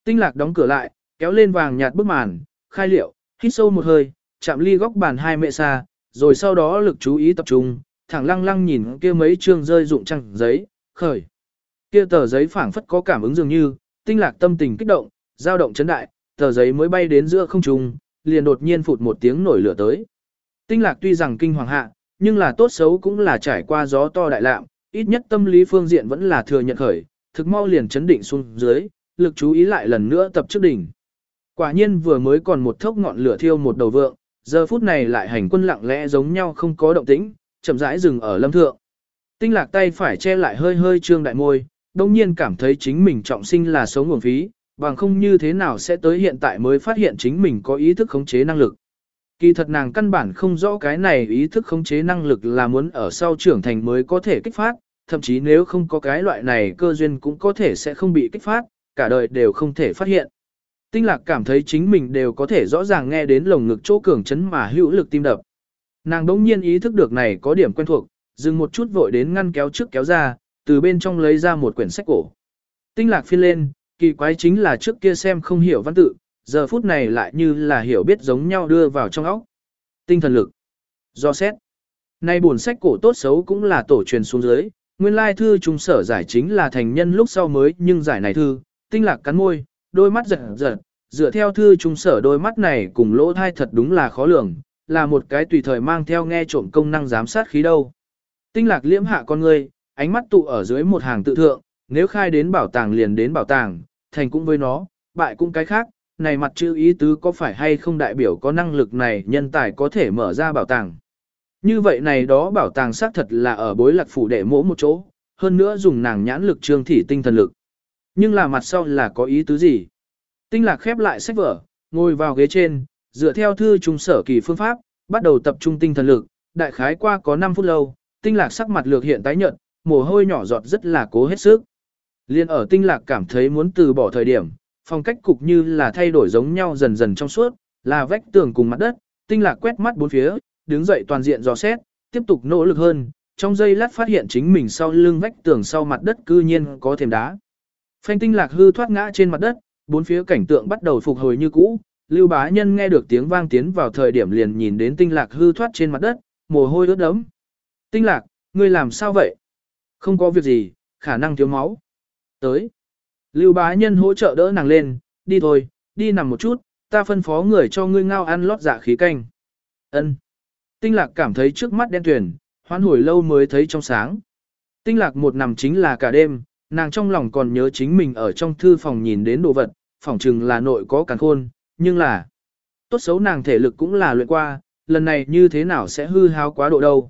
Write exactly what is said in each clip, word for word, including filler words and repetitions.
Tinh Lạc đóng cửa lại, kéo lên vàng nhạt bức màn, khai liệu, hít sâu một hơi, chạm ly góc bàn hai mẹ xa, rồi sau đó lực chú ý tập trung, thẳng lăng lăng nhìn kia mấy chương rơi dụng trăng giấy, khởi. Kia tờ giấy phảng phất có cảm ứng dường như, Tinh Lạc tâm tình kích động, dao động chấn đại, tờ giấy mới bay đến giữa không trung, liền đột nhiên phụt một tiếng nổi lửa tới. Tinh Lạc tuy rằng kinh hoàng hạ, nhưng là tốt xấu cũng là trải qua gió to đại lạm, ít nhất tâm lý phương diện vẫn là thừa nhận khởi, thực mau liền chấn định xuống dưới, lực chú ý lại lần nữa tập trước đỉnh. Quả nhiên vừa mới còn một thốc ngọn lửa thiêu một đầu vượng, giờ phút này lại hành quân lặng lẽ giống nhau không có động tĩnh, chậm rãi dừng ở lâm thượng. Tinh Lạc tay phải che lại hơi hơi trương đại môi, đồng nhiên cảm thấy chính mình trọng sinh là sống nguồn phí, bằng không như thế nào sẽ tới hiện tại mới phát hiện chính mình có ý thức khống chế năng lực. Kỳ thật nàng căn bản không rõ cái này ý thức khống chế năng lực là muốn ở sau trưởng thành mới có thể kích phát, thậm chí nếu không có cái loại này cơ duyên cũng có thể sẽ không bị kích phát, cả đời đều không thể phát hiện. Tinh Lạc cảm thấy chính mình đều có thể rõ ràng nghe đến lồng ngực chỗ cường chấn mà hữu lực tim đập. Nàng đống nhiên ý thức được này có điểm quen thuộc, dừng một chút vội đến ngăn kéo trước kéo ra, từ bên trong lấy ra một quyển sách cổ. Tinh Lạc phiên lên, kỳ quái chính là trước kia xem không hiểu văn tự, giờ phút này lại như là hiểu biết giống nhau đưa vào trong óc. Tinh thần lực. Do xét. Nay buồn sách cổ tốt xấu cũng là tổ truyền xuống dưới, nguyên lai thư trung sở giải chính là thành nhân lúc sau mới nhưng giải này thư. Tinh Lạc cắn môi, đôi mắt giật giật, dựa theo thư trung sở đôi mắt này cùng lỗ thai thật đúng là khó lường, là một cái tùy thời mang theo nghe trộm công năng giám sát khí đâu. Tinh Lạc liễm hạ con ngươi, ánh mắt tụ ở dưới một hàng tự thượng, nếu khai đến bảo tàng liền đến bảo tàng, thành cũng với nó, bại cũng cái khác, này mặt chữ ý tứ có phải hay không đại biểu có năng lực này nhân tài có thể mở ra bảo tàng. Như vậy này đó bảo tàng xác thật là ở bối lạc phủ đệ mỗ một chỗ, hơn nữa dùng nàng nhãn lực trương thị tinh thần lực. Nhưng là mặt sau là có ý tứ gì? Tinh Lạc khép lại sách vở, ngồi vào ghế trên, dựa theo thư trung sở kỳ phương pháp, bắt đầu tập trung tinh thần lực, đại khái qua có năm phút lâu, Tinh Lạc sắc mặt lược hiện tái nhợt, mồ hôi nhỏ giọt rất là cố hết sức. Liên ở Tinh Lạc cảm thấy muốn từ bỏ thời điểm, phong cách cục như là thay đổi giống nhau dần dần trong suốt, là vách tường cùng mặt đất, Tinh Lạc quét mắt bốn phía, đứng dậy toàn diện dò xét, tiếp tục nỗ lực hơn, trong giây lát phát hiện chính mình sau lưng vách tường sau mặt đất cư nhiên có thềm đá. Phanh Tinh Lạc hư thoát ngã trên mặt đất, bốn phía cảnh tượng bắt đầu phục hồi như cũ, Lưu Bá Nhân nghe được tiếng vang tiến vào thời điểm liền nhìn đến Tinh Lạc hư thoát trên mặt đất, mồ hôi ướt đẫm. Tinh Lạc, ngươi làm sao vậy? Không có việc gì, khả năng thiếu máu. Tới. Lưu Bá Nhân hỗ trợ đỡ nàng lên, đi thôi, đi nằm một chút, ta phân phó người cho ngươi ngao ăn lót dạ khí canh. Ân. Tinh Lạc cảm thấy trước mắt đen tuyền, hoán hồi lâu mới thấy trong sáng. Tinh Lạc một nằm chính là cả đêm, nàng trong lòng còn nhớ chính mình ở trong thư phòng nhìn đến đồ vật, phỏng chừng là nội có càn khôn, nhưng là tốt xấu nàng thể lực cũng là luyện qua, lần này như thế nào sẽ hư hao quá độ đâu.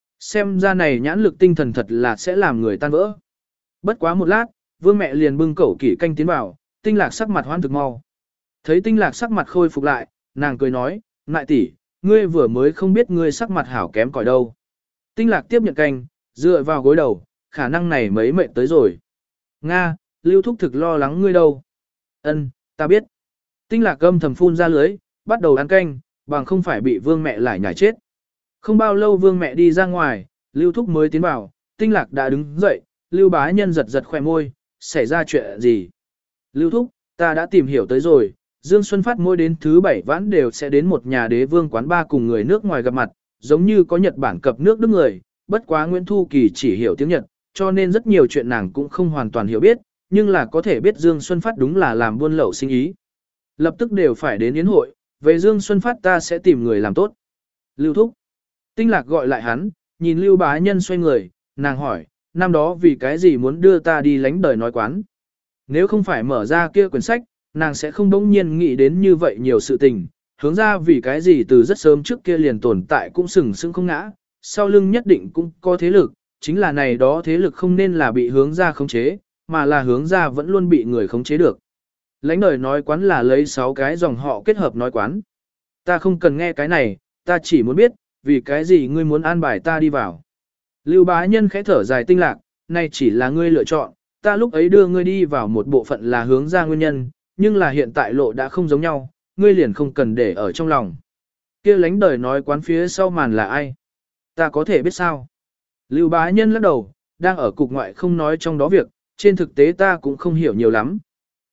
Xem ra này nhãn lực tinh thần thật là sẽ làm người tan vỡ. Bất quá một lát, Vương mẹ liền bưng cẩu kỷ canh tiến vào, Tinh Lạc sắc mặt hoan thực mau. Thấy Tinh Lạc sắc mặt khôi phục lại, nàng cười nói, "Mại tỷ, ngươi vừa mới không biết ngươi sắc mặt hảo kém cỏi đâu." Tinh Lạc tiếp nhận canh, dựa vào gối đầu, khả năng này mấy mệt tới rồi. "Nga, Lưu thúc thực lo lắng ngươi đâu." "Ân, ta biết." Tinh Lạc gâm thầm phun ra lưới, bắt đầu ăn canh, bằng không phải bị Vương mẹ lại nhảy chết. Không bao lâu Vương mẹ đi ra ngoài, Lưu thúc mới tiến vào, Tinh Lạc đã đứng dậy, Lưu Bá Nhân giật giật khoe môi, xảy ra chuyện gì? Lưu thúc, ta đã tìm hiểu tới rồi, Dương Xuân Phát mỗi đến thứ bảy vãn đều sẽ đến một nhà đế vương quán ba cùng người nước ngoài gặp mặt, giống như có Nhật Bản cập nước Đức người, bất quá Nguyễn Thu Kỳ chỉ hiểu tiếng Nhật, cho nên rất nhiều chuyện nàng cũng không hoàn toàn hiểu biết, nhưng là có thể biết Dương Xuân Phát đúng là làm buôn lậu sinh ý. Lập tức đều phải đến yến hội, về Dương Xuân Phát ta sẽ tìm người làm tốt. Lưu thúc. Tinh Lạc gọi lại hắn, nhìn Lưu Bá Nhân xoay người, nàng hỏi, năm đó vì cái gì muốn đưa ta đi lánh đời nói quán. Nếu không phải mở ra kia quyển sách, nàng sẽ không bỗng nhiên nghĩ đến như vậy nhiều sự tình, hướng ra vì cái gì từ rất sớm trước kia liền tồn tại cũng sừng sững không ngã, sau lưng nhất định cũng có thế lực, chính là này đó thế lực không nên là bị hướng ra khống chế, mà là hướng ra vẫn luôn bị người khống chế được. Lánh đời nói quán là lấy sáu cái dòng họ kết hợp nói quán. Ta không cần nghe cái này, ta chỉ muốn biết, vì cái gì ngươi muốn an bài ta đi vào. Lưu Bá Nhân khẽ thở dài Tinh Lạc, này chỉ là ngươi lựa chọn, ta lúc ấy đưa ngươi đi vào một bộ phận là hướng ra nguyên nhân, nhưng là hiện tại lộ đã không giống nhau, ngươi liền không cần để ở trong lòng. Kia lánh đời nói quán phía sau màn là ai? Ta có thể biết sao? Lưu Bá Nhân lắc đầu, đang ở cục ngoại không nói trong đó việc, trên thực tế ta cũng không hiểu nhiều lắm.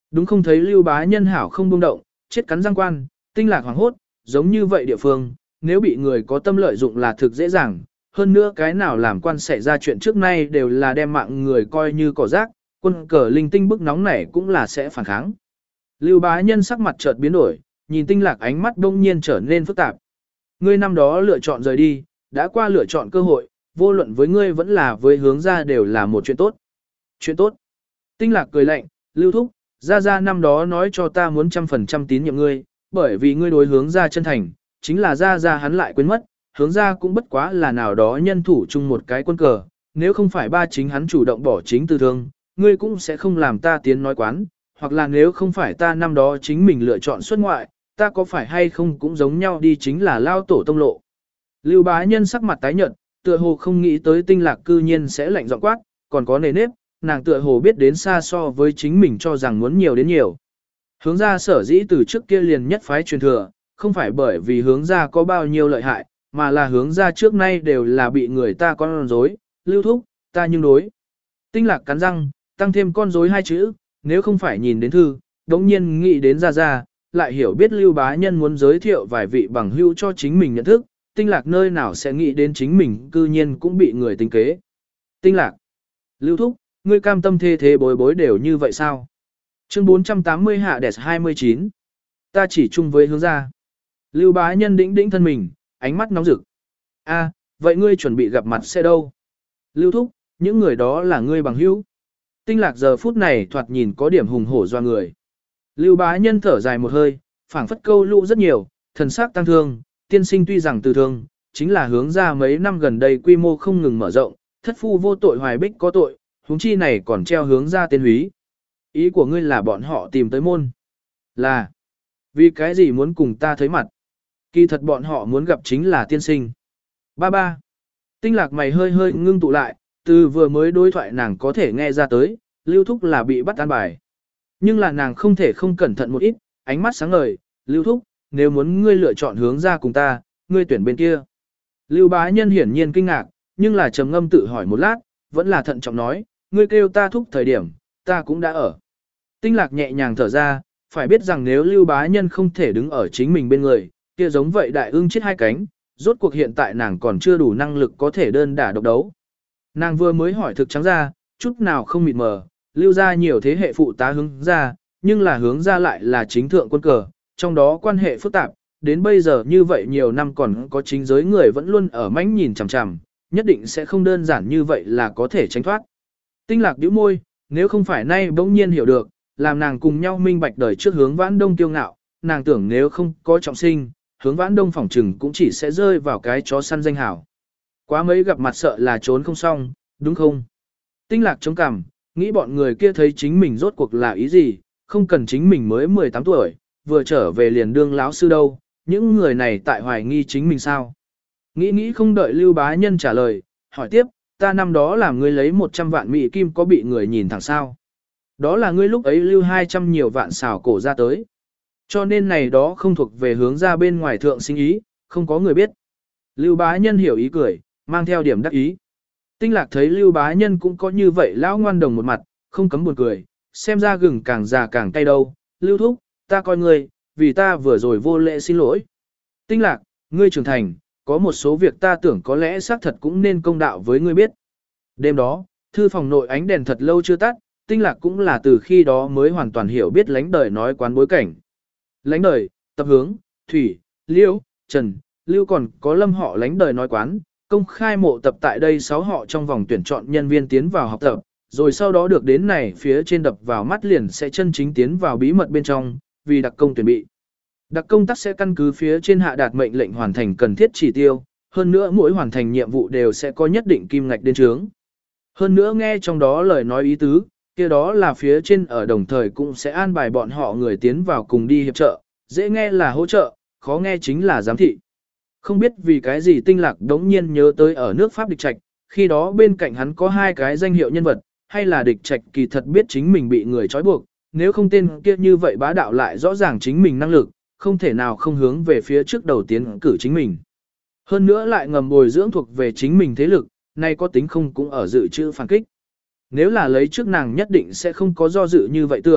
Đúng không thấy Lưu Bá Nhân hảo không buông động, chết cắn răng quan, Tinh Lạc hoảng hốt, giống như vậy địa phương, nếu bị người có tâm lợi dụng là thực dễ dàng, hơn nữa cái nào làm quan xảy ra chuyện trước nay đều là đem mạng người coi như cỏ rác, quân cờ linh tinh bức nóng này cũng là sẽ phản kháng. Lưu Bá Nhân sắc mặt chợt biến đổi, nhìn Tinh Lạc ánh mắt đông nhiên trở nên phức tạp. Ngươi năm đó lựa chọn rời đi, đã qua lựa chọn cơ hội, vô luận với ngươi vẫn là với hướng ra đều là một chuyện tốt. Chuyện tốt. Tinh Lạc cười lạnh, Lưu Thúc, Gia Gia năm đó nói cho ta muốn trăm phần trăm tín nhiệm ngươi, bởi vì ngươi đối hướng ra chân thành, chính là Gia Gia hắn lại quên mất, hướng ra cũng bất quá là nào đó nhân thủ chung một cái quân cờ, nếu không phải ba chính hắn chủ động bỏ chính từ thương, ngươi cũng sẽ không làm ta tiến nói quán, hoặc là nếu không phải ta năm đó chính mình lựa chọn xuất ngoại, ta có phải hay không cũng giống nhau đi chính là lao tổ tông lộ. Lưu Bá Nhân sắc mặt tái nhợt, tựa hồ không nghĩ tới Tinh Lạc cư nhiên sẽ lạnh giọng quát, còn có nề nếp, nàng tựa hồ biết đến xa so với chính mình cho rằng muốn nhiều đến nhiều. Hướng ra sở dĩ từ trước kia liền nhất phái truyền thừa, không phải bởi vì hướng ra có bao nhiêu lợi hại, mà là hướng ra trước nay đều là bị người ta con rối, Lưu Thúc, ta nhưng đối. Tinh Lạc cắn răng, tăng thêm con rối hai chữ, nếu không phải nhìn đến thư, đống nhiên nghĩ đến Gia Gia, lại hiểu biết Lưu Bá Nhân muốn giới thiệu vài vị bằng hữu cho chính mình nhận thức, Tinh Lạc nơi nào sẽ nghĩ đến chính mình cư nhiên cũng bị người tính kế. Tinh Lạc, Lưu Thúc, ngươi cam tâm thê thế bối bối đều như vậy sao? Chương bốn trăm tám mươi hạ đẹp hai mươi chín. Ta chỉ chung với hướng ra. Lưu Bá Nhân đĩnh đĩnh thân mình, ánh mắt nóng rực. A, vậy ngươi chuẩn bị gặp mặt sẽ đâu? Lưu Thúc, những người đó là ngươi bằng hữu. Tinh Lạc giờ phút này thoạt nhìn có điểm hùng hổ doa người. Lưu Bá Nhân thở dài một hơi, phảng phất câu lũ rất nhiều, thần sắc tăng thương, tiên sinh tuy rằng từ thương, chính là hướng ra mấy năm gần đây quy mô không ngừng mở rộng, thất phu vô tội hoài bích có tội, huống chi này còn treo hướng ra tên húy. Ý của ngươi là bọn họ tìm tới môn. Là, vì cái gì muốn cùng ta thấy mặt? Kỳ thật bọn họ muốn gặp chính là tiên sinh. Ba ba. Tinh Lạc mày hơi hơi ngưng tụ lại, từ vừa mới đối thoại nàng có thể nghe ra tới, Lưu Thúc là bị bắt an bài. Nhưng là nàng không thể không cẩn thận một ít, ánh mắt sáng ngời, Lưu Thúc, nếu muốn ngươi lựa chọn hướng ra cùng ta, ngươi tuyển bên kia. Lưu Bá Nhân hiển nhiên kinh ngạc, nhưng là trầm ngâm tự hỏi một lát, vẫn là thận trọng nói, ngươi kêu ta thúc thời điểm, ta cũng đã ở. Tinh Lạc nhẹ nhàng thở ra, phải biết rằng nếu Lưu Bá Nhân không thể đứng ở chính mình bên người, kia giống vậy đại ương chết hai cánh, rốt cuộc hiện tại nàng còn chưa đủ năng lực có thể đơn đả độc đấu. Nàng vừa mới hỏi thực trắng ra, chút nào không mịt mờ, Lưu ra nhiều thế hệ phụ tá hướng ra, nhưng là hướng ra lại là chính thượng quân cờ, trong đó quan hệ phức tạp, đến bây giờ như vậy nhiều năm còn có chính giới người vẫn luôn ở mánh nhìn chằm chằm, nhất định sẽ không đơn giản như vậy là có thể tránh thoát. Tinh Lạc bĩu môi, nếu không phải nay bỗng nhiên hiểu được, làm nàng cùng nhau minh bạch đời trước hướng Vãn Đông kiêu ngạo, nàng tưởng nếu không có trọng sinh, hướng Vãn Đông phỏng trừng cũng chỉ sẽ rơi vào cái chó săn danh hảo. Quá mấy gặp mặt sợ là trốn không xong, đúng không? Tinh Lạc chống cằm, nghĩ bọn người kia thấy chính mình rốt cuộc là ý gì, không cần chính mình mới mười tám tuổi, vừa trở về liền đương láo sư đâu, những người này tại hoài nghi chính mình sao? Nghĩ nghĩ không đợi Lưu Bá Nhân trả lời, hỏi tiếp, ta năm đó làm ngươi lấy một trăm vạn mỹ kim có bị người nhìn thẳng sao? Đó là ngươi lúc ấy lưu hai trăm nhiều vạn xào cổ ra tới. Cho nên này đó không thuộc về hướng ra bên ngoài thượng sinh ý, không có người biết. Lưu Bá Nhân hiểu ý cười, mang theo điểm đắc ý. Tinh Lạc thấy Lưu Bá Nhân cũng có như vậy lão ngoan đồng một mặt, không cấm buồn cười, xem ra gừng càng già càng cay đâu. Lưu Thúc, ta coi ngươi, vì ta vừa rồi vô lễ xin lỗi. Tinh Lạc, ngươi trưởng thành, có một số việc ta tưởng có lẽ xác thật cũng nên công đạo với ngươi biết. Đêm đó, thư phòng nội ánh đèn thật lâu chưa tắt, Tinh Lạc cũng là từ khi đó mới hoàn toàn hiểu biết lánh đời nói quán bối cảnh. Lánh đời, tập hướng, thủy, liễu, trần, lưu còn có lâm họ lánh đời nói quán, công khai mộ tập tại đây sáu họ trong vòng tuyển chọn nhân viên tiến vào học tập, rồi sau đó được đến này phía trên đập vào mắt liền sẽ chân chính tiến vào bí mật bên trong, vì đặc công tuyển bị. Đặc công tác sẽ căn cứ phía trên hạ đạt mệnh lệnh hoàn thành cần thiết chỉ tiêu, hơn nữa mỗi hoàn thành nhiệm vụ đều sẽ có nhất định kim ngạch đến trướng. Hơn nữa nghe trong đó lời nói ý tứ, kia đó là phía trên ở đồng thời cũng sẽ an bài bọn họ người tiến vào cùng đi hiệp trợ, dễ nghe là hỗ trợ, khó nghe chính là giám thị. Không biết vì cái gì Tinh Lạc đống nhiên nhớ tới ở nước Pháp địch trạch, khi đó bên cạnh hắn có hai cái danh hiệu nhân vật, hay là địch trạch kỳ thật biết chính mình bị người trói buộc, nếu không tên kia như vậy bá đạo lại rõ ràng chính mình năng lực, không thể nào không hướng về phía trước đầu tiến cử chính mình. Hơn nữa lại ngầm bồi dưỡng thuộc về chính mình thế lực, nay có tính không cũng ở dự trữ phản kích. Nếu là lấy trước nàng nhất định sẽ không có do dự như vậy tưởng,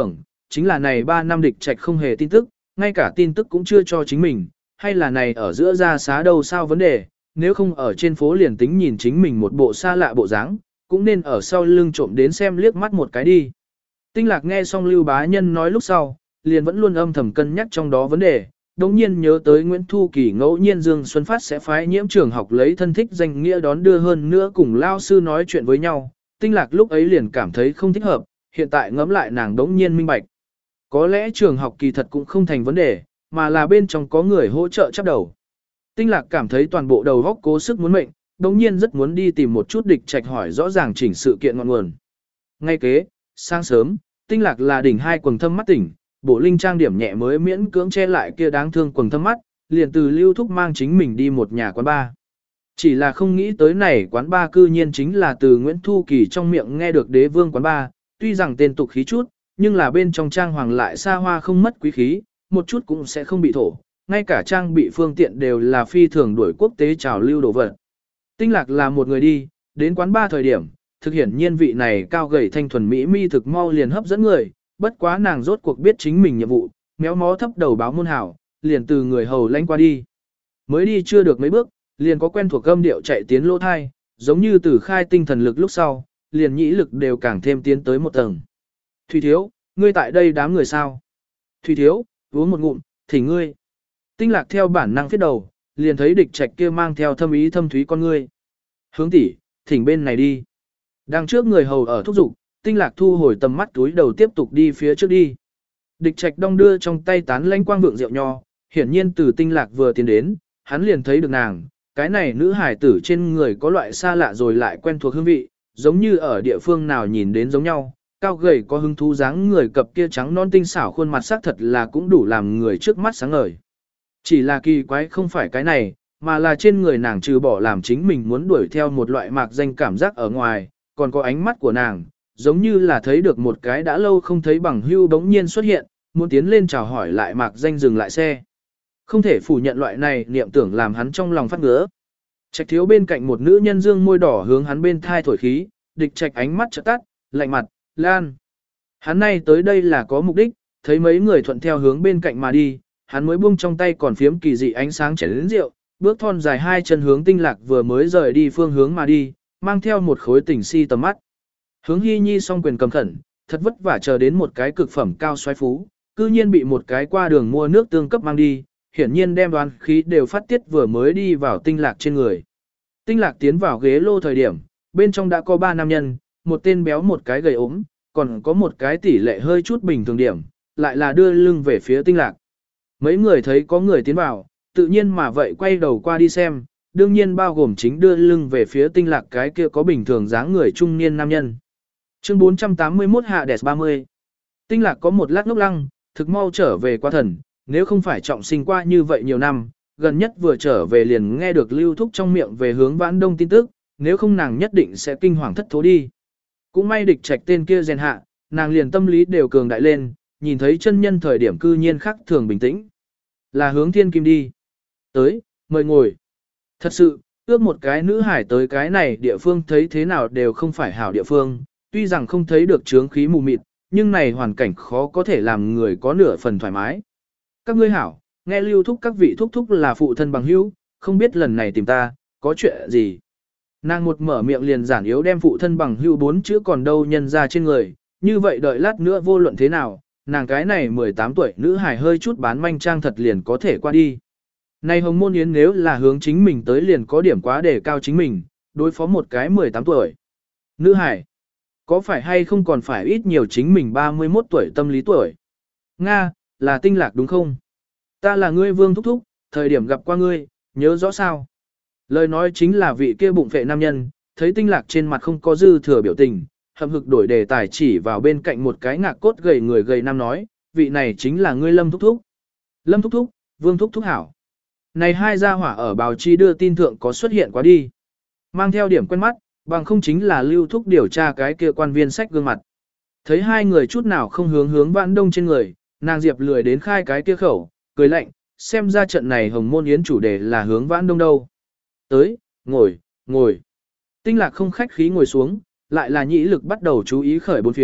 chính là này ba năm địch trạch không hề tin tức, ngay cả tin tức cũng chưa cho chính mình, hay là này ở giữa ra xá đâu sao vấn đề, nếu không ở trên phố liền tính nhìn chính mình một bộ xa lạ bộ dáng, cũng nên ở sau lưng trộm đến xem liếc mắt một cái đi. Tinh Lạc nghe xong Lưu Bá Nhân nói lúc sau, liền vẫn luôn âm thầm cân nhắc trong đó vấn đề, đồng nhiên nhớ tới Nguyễn Thu Kỳ ngẫu nhiên Dương Xuân Phát sẽ phái nhiễm trường học lấy thân thích danh nghĩa đón đưa hơn nữa cùng lao sư nói chuyện với nhau. Tinh Lạc lúc ấy liền cảm thấy không thích hợp, hiện tại ngẫm lại nàng đống nhiên minh bạch. Có lẽ trường học kỳ thật cũng không thành vấn đề, mà là bên trong có người hỗ trợ chấp đầu. Tinh Lạc cảm thấy toàn bộ đầu góc cố sức muốn mệnh, đống nhiên rất muốn đi tìm một chút địch trạch hỏi rõ ràng chỉnh sự kiện ngọn nguồn. Ngay kế, sáng sớm, Tinh Lạc là đỉnh hai quầng thâm mắt tỉnh, bộ linh trang điểm nhẹ mới miễn cưỡng che lại kia đáng thương quầng thâm mắt, liền từ Lưu Thúc mang chính mình đi một nhà quán bar. Chỉ là không nghĩ tới này quán bar cư nhiên chính là từ Nguyễn Thu Kỳ trong miệng nghe được đế vương quán bar, tuy rằng tên tục khí chút, nhưng là bên trong trang hoàng lại xa hoa không mất quý khí, một chút cũng sẽ không bị thổ, ngay cả trang bị phương tiện đều là phi thường đuổi quốc tế trào lưu đồ vật. Tinh Lạc là một người đi, đến quán bar thời điểm, thực hiện nhiên vị này cao gầy thanh thuần mỹ mi thực mau liền hấp dẫn người, bất quá nàng rốt cuộc biết chính mình nhiệm vụ, méo mó thấp đầu báo môn hảo, liền từ người hầu lanh qua đi. Mới đi chưa được mấy bước, liền có quen thuộc âm điệu chạy tiến lỗ thai, giống như từ khai tinh thần lực lúc sau, liền nhĩ lực đều càng thêm tiến tới một tầng. Thủy thiếu, ngươi tại đây đám người sao? Thủy thiếu, uống một ngụm, thỉnh ngươi. Tinh Lạc theo bản năng phía đầu, liền thấy địch trạch kia mang theo thâm ý thâm thúy con ngươi. Hướng tỷ, thỉnh bên này đi. Đang trước người hầu ở thúc giục, Tinh Lạc thu hồi tầm mắt túi đầu tiếp tục đi phía trước đi. Địch trạch đong đưa trong tay tán lanh quang vượng rượu nho, hiển nhiên từ Tinh Lạc vừa tiến đến, hắn liền thấy được nàng, cái này nữ hải tử trên người có loại xa lạ rồi lại quen thuộc hương vị, giống như ở địa phương nào nhìn đến giống nhau, cao gầy có hứng thú dáng người cặp kia trắng non tinh xảo khuôn mặt sắc thật là cũng đủ làm người trước mắt sáng ngời. Chỉ là kỳ quái không phải cái này, mà là trên người nàng trừ bỏ làm chính mình muốn đuổi theo một loại mạc danh cảm giác ở ngoài, còn có ánh mắt của nàng, giống như là thấy được một cái đã lâu không thấy bằng hưu bỗng nhiên xuất hiện, muốn tiến lên chào hỏi lại mạc danh dừng lại xe. Không thể phủ nhận loại này niệm tưởng làm hắn trong lòng phát ngứa. Trạch thiếu bên cạnh một nữ nhân dương môi đỏ hướng hắn bên thai thổi khí, địch trạch ánh mắt chợt tắt, lạnh mặt, Lan. Hắn nay tới đây là có mục đích, thấy mấy người thuận theo hướng bên cạnh mà đi, hắn mới buông trong tay còn phiếm kỳ dị ánh sáng chảy đến rượu, bước thon dài hai chân hướng Tinh Lạc vừa mới rời đi phương hướng mà đi, mang theo một khối tỉnh si tầm mắt. Hướng Hy Nhi song quyền cầm khẩn, thật vất vả chờ đến một cái cực phẩm cao xoáy phú, cư nhiên bị một cái qua đường mua nước tương cấp mang đi, hiển nhiên đem đoán khí đều phát tiết vừa mới đi vào Tinh Lạc trên người. Tinh Lạc tiến vào ghế lô thời điểm, bên trong đã có ba nam nhân, một tên béo một cái gầy ốm, còn có một cái tỷ lệ hơi chút bình thường điểm, lại là đưa lưng về phía Tinh Lạc. Mấy người thấy có người tiến vào, tự nhiên mà vậy quay đầu qua đi xem, đương nhiên bao gồm chính đưa lưng về phía Tinh Lạc cái kia có bình thường dáng người trung niên nam nhân. Chương bốn trăm tám mươi mốt hạ đẹp ba mươi. Tinh Lạc có một lát ngốc lăng, thực mau trở về qua thần, nếu không phải trọng sinh qua như vậy nhiều năm, gần nhất vừa trở về liền nghe được Lưu Thúc trong miệng về hướng Vãn Đông tin tức, nếu không nàng nhất định sẽ kinh hoàng thất thố đi. Cũng may địch trạch tên kia rèn hạ, nàng liền tâm lý đều cường đại lên, nhìn thấy chân nhân thời điểm cư nhiên khắc thường bình tĩnh. Là hướng thiên kim đi. Tới, mời ngồi. Thật sự, ước một cái nữ hải tới cái này địa phương thấy thế nào đều không phải hảo địa phương, tuy rằng không thấy được chướng khí mù mịt, nhưng này hoàn cảnh khó có thể làm người có nửa phần thoải mái. Các ngươi hảo, nghe Lưu Thúc các vị thúc thúc là phụ thân bằng hữu, không biết lần này tìm ta, có chuyện gì. Nàng một mở miệng liền giản yếu đem phụ thân bằng hữu bốn chữ còn đâu nhân ra trên người, như vậy đợi lát nữa vô luận thế nào, nàng cái này mười tám tuổi nữ hài hơi chút bán manh trang thật liền có thể qua đi. Này Hồng Môn Yến nếu là hướng chính mình tới liền có điểm quá để cao chính mình, đối phó một cái mười tám tuổi. Nữ hài, có phải hay không còn phải ít nhiều chính mình ba mươi mốt tuổi tâm lý tuổi. Nga, là Tinh Lạc đúng không? Ta là ngươi Vương Thúc Thúc, thời điểm gặp qua ngươi, nhớ rõ sao? Lời nói chính là vị kia bụng phệ nam nhân, thấy Tinh Lạc trên mặt không có dư thừa biểu tình, hậm hực đổi đề tài chỉ vào bên cạnh một cái ngạc cốt gầy người gầy nam nói, vị này chính là ngươi Lâm Thúc Thúc. Lâm Thúc Thúc, Vương Thúc Thúc hảo. Này hai gia hỏa ở báo chí đưa tin thượng có xuất hiện quá đi. Mang theo điểm quen mắt, bằng không chính là Lưu Thúc điều tra cái kia quan viên sách gương mặt. Thấy hai người chút nào không hướng hướng Vãn Đông trên người, nàng Diệp lười đến khai cái kia khẩu, cười lạnh, xem ra trận này Hồng Môn Yến chủ đề là hướng Vãn Đông đâu. Tới, ngồi, ngồi. Tinh Lạc không khách khí ngồi xuống, lại là nhĩ lực bắt đầu chú ý khởi bốn phía,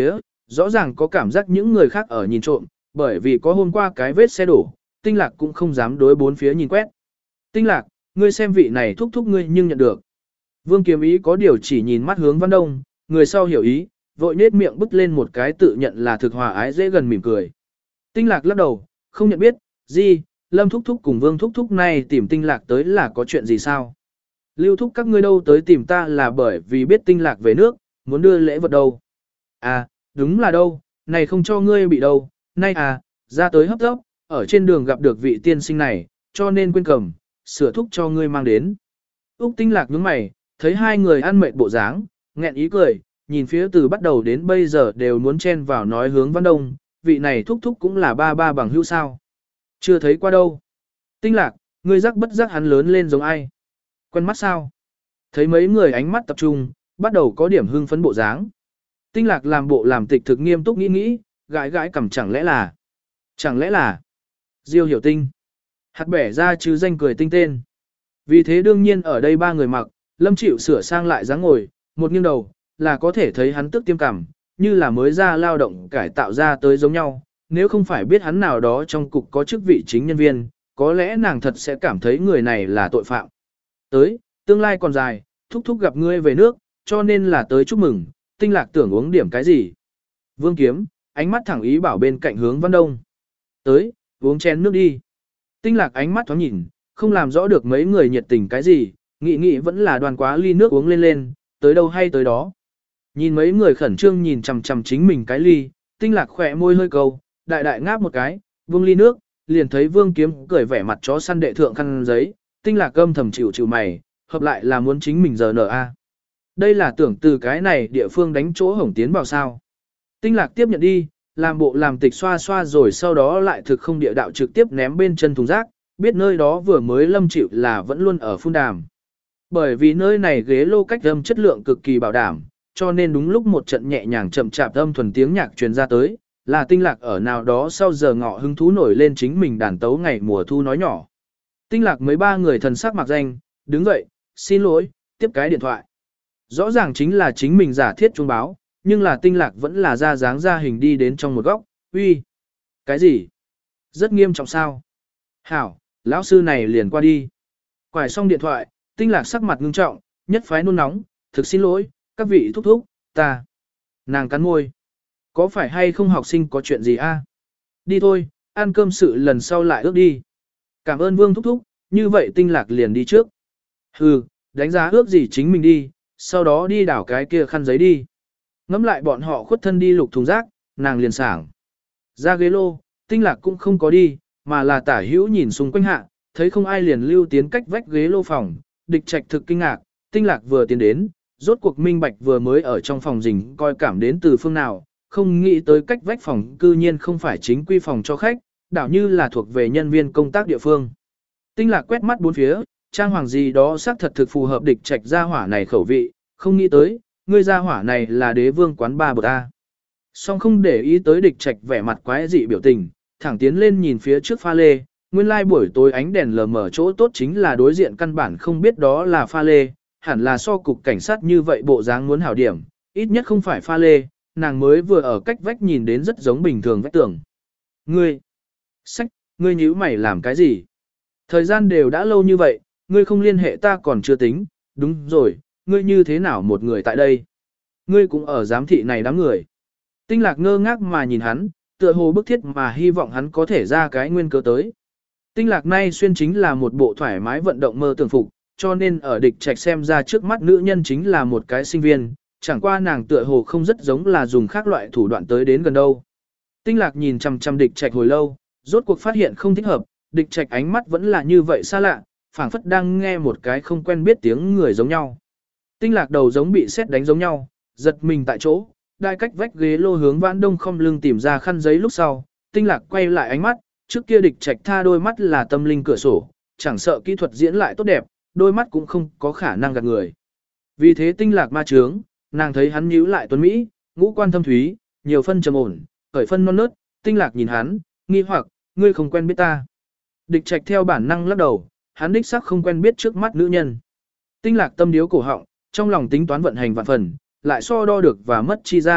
rõ ràng có cảm giác những người khác ở nhìn trộm, bởi vì có hôm qua cái vết xe đổ, tinh lạc cũng không dám đối bốn phía nhìn quét. Tinh lạc, ngươi xem vị này thúc thúc ngươi nhưng nhận được. Vương Kiếm Ý có điều chỉ nhìn mắt hướng Văn Đông, người sau hiểu ý, vội nết miệng bứt lên một cái tự nhận là thực hòa ái dễ gần mỉm cười. Tinh lạc lắc đầu, không nhận biết, gì, Lâm thúc thúc cùng Vương thúc thúc này tìm tinh lạc tới là có chuyện gì sao? Lưu thúc các ngươi đâu tới tìm ta là bởi vì biết tinh lạc về nước, muốn đưa lễ vật đâu. À, đúng là đâu, này không cho ngươi bị đâu, nay à, ra tới hấp tấp, ở trên đường gặp được vị tiên sinh này, cho nên quên cầm, sửa thúc cho ngươi mang đến. Úc tinh lạc nhướng mày, thấy hai người ăn mệt bộ dáng, nghẹn ý cười, nhìn phía từ bắt đầu đến bây giờ đều muốn chen vào nói hướng Văn Đông, vị này thúc thúc cũng là ba ba bằng hữu sao. Chưa thấy qua đâu. Tinh lạc, ngươi rắc bất giác hắn lớn lên giống ai? Quen mắt sao? Thấy mấy người ánh mắt tập trung, bắt đầu có điểm hưng phấn bộ dáng. Tinh lạc làm bộ làm tịch thực nghiêm túc nghĩ nghĩ, gãi gãi cầm chẳng lẽ là. Chẳng lẽ là. Diêu Hiểu Tinh. Hạt bẻ ra chứ danh cười tinh tên. Vì thế đương nhiên ở đây ba người mặc, Lâm chịu sửa sang lại dáng ngồi, một nghiêng đầu, là có thể thấy hắn tức tiêm cảm, như là mới ra lao động cải tạo ra tới giống nhau. Nếu không phải biết hắn nào đó trong cục có chức vị chính nhân viên, có lẽ nàng thật sẽ cảm thấy người này là tội phạm. Tới, tương lai còn dài, thúc thúc gặp ngươi về nước, cho nên là tới chúc mừng, tinh lạc tưởng uống điểm cái gì. Vương Kiếm, ánh mắt thẳng ý bảo bên cạnh hướng Văn Đông. Tới, uống chén nước đi. Tinh lạc ánh mắt thoáng nhìn, không làm rõ được mấy người nhiệt tình cái gì, nghĩ nghĩ vẫn là đoàn quá ly nước uống lên lên, tới đâu hay tới đó. Nhìn mấy người khẩn trương nhìn chằm chằm chính mình cái ly, tinh lạc khỏe môi hơi câu, đại đại ngáp một cái, vương ly nước, liền thấy Vương Kiếm cười vẻ mặt chó săn đệ thượng khăn giấy, tinh lạc âm thầm chịu chịu mày, hợp lại là muốn chính mình giờ nở a. Đây là tưởng từ cái này địa phương đánh chỗ hổng tiến vào sao. Tinh lạc tiếp nhận đi, làm bộ làm tịch xoa xoa rồi sau đó lại thực không địa đạo trực tiếp ném bên chân thùng rác, biết nơi đó vừa mới Lâm chịu là vẫn luôn ở phun đàm. Bởi vì nơi này ghế lô cách âm chất lượng cực kỳ bảo đảm, cho nên đúng lúc một trận nhẹ nhàng chậm chạp âm thuần tiếng nhạc truyền ra tới, là tinh lạc ở nào đó sau giờ ngọ hứng thú nổi lên chính mình đàn tấu ngày mùa thu nói nhỏ. Tinh lạc mấy ba người thần sắc mặc danh, đứng dậy, xin lỗi, tiếp cái điện thoại. Rõ ràng chính là chính mình giả thiết chuông báo, nhưng là tinh lạc vẫn là ra dáng ra hình đi đến trong một góc, uy. Cái gì? Rất nghiêm trọng sao? Hảo, lão sư này liền qua đi. Quải xong điện thoại, tinh lạc sắc mặt ngưng trọng, nhất phái nôn nóng, thực xin lỗi, các vị thúc thúc, ta. Nàng cắn môi. Có phải hay không học sinh có chuyện gì a? Đi thôi, ăn cơm sự lần sau lại ước đi. Cảm ơn Vương thúc thúc, như vậy tinh lạc liền đi trước. Hừ, đánh giá ước gì chính mình đi, sau đó đi đảo cái kia khăn giấy đi. Ngắm lại bọn họ khuất thân đi lục thùng rác, nàng liền sảng. Ra ghế lô, tinh lạc cũng không có đi, mà là tả hữu nhìn xung quanh hạ, thấy không ai liền lưu tiến cách vách ghế lô phòng, địch trạch thực kinh ngạc, tinh lạc vừa tiến đến, rốt cuộc minh bạch vừa mới ở trong phòng rình coi cảm đến từ phương nào, không nghĩ tới cách vách phòng cư nhiên không phải chính quy phòng cho khách, đảo như là thuộc về nhân viên công tác địa phương. Tinh lạc quét mắt bốn phía, trang hoàng gì đó xác thật thực phù hợp địch trạch gia hỏa này khẩu vị, không nghĩ tới, ngươi gia hỏa này là đế vương quán ba bậc A. Song không để ý tới địch trạch vẻ mặt quái dị biểu tình, thẳng tiến lên nhìn phía trước pha lê, nguyên lai buổi tối ánh đèn lờ mờ chỗ tốt chính là đối diện căn bản không biết đó là pha lê, hẳn là so cục cảnh sát như vậy bộ dáng muốn hảo điểm, ít nhất không phải pha lê, nàng mới vừa ở cách vách nhìn đến rất giống bình thường vách tường. Ngươi, sách, ngươi nhíu mày làm cái gì? Thời gian đều đã lâu như vậy, ngươi không liên hệ ta còn chưa tính, đúng rồi, ngươi như thế nào một người tại đây? Ngươi cũng ở giám thị này đám người. Tinh lạc ngơ ngác mà nhìn hắn, tựa hồ bức thiết mà hy vọng hắn có thể ra cái nguyên cớ tới. Tinh lạc nay xuyên chính là một bộ thoải mái vận động mơ tưởng phục, cho nên ở địch trạch xem ra trước mắt nữ nhân chính là một cái sinh viên, chẳng qua nàng tựa hồ không rất giống là dùng khác loại thủ đoạn tới đến gần đâu. Tinh lạc nhìn chằm chằm địch trạch hồi lâu, rốt cuộc phát hiện không thích hợp, địch trạch ánh mắt vẫn là như vậy xa lạ, phảng phất đang nghe một cái không quen biết tiếng người giống nhau. Tinh lạc đầu giống bị sét đánh giống nhau, giật mình tại chỗ, đai cách vách ghế lô hướng Vãn Đông không lưng tìm ra khăn giấy lúc sau, tinh lạc quay lại ánh mắt, trước kia địch trạch tha đôi mắt là tâm linh cửa sổ, chẳng sợ kỹ thuật diễn lại tốt đẹp, đôi mắt cũng không có khả năng gạt người. Vì thế tinh lạc ma trướng, nàng thấy hắn nhíu lại tuấn Mỹ, ngũ quan thâm thúy, nhiều phân trầm ổn, khởi phân non nớt, tinh lạc nhìn hắn, nghi hoặc, ngươi không quen biết ta. Địch trạch theo bản năng lắc đầu, hắn đích xác không quen biết trước mắt nữ nhân. Tinh lạc tâm điếu cổ họng, trong lòng tính toán vận hành vạn phần, lại so đo được và mất chi gian,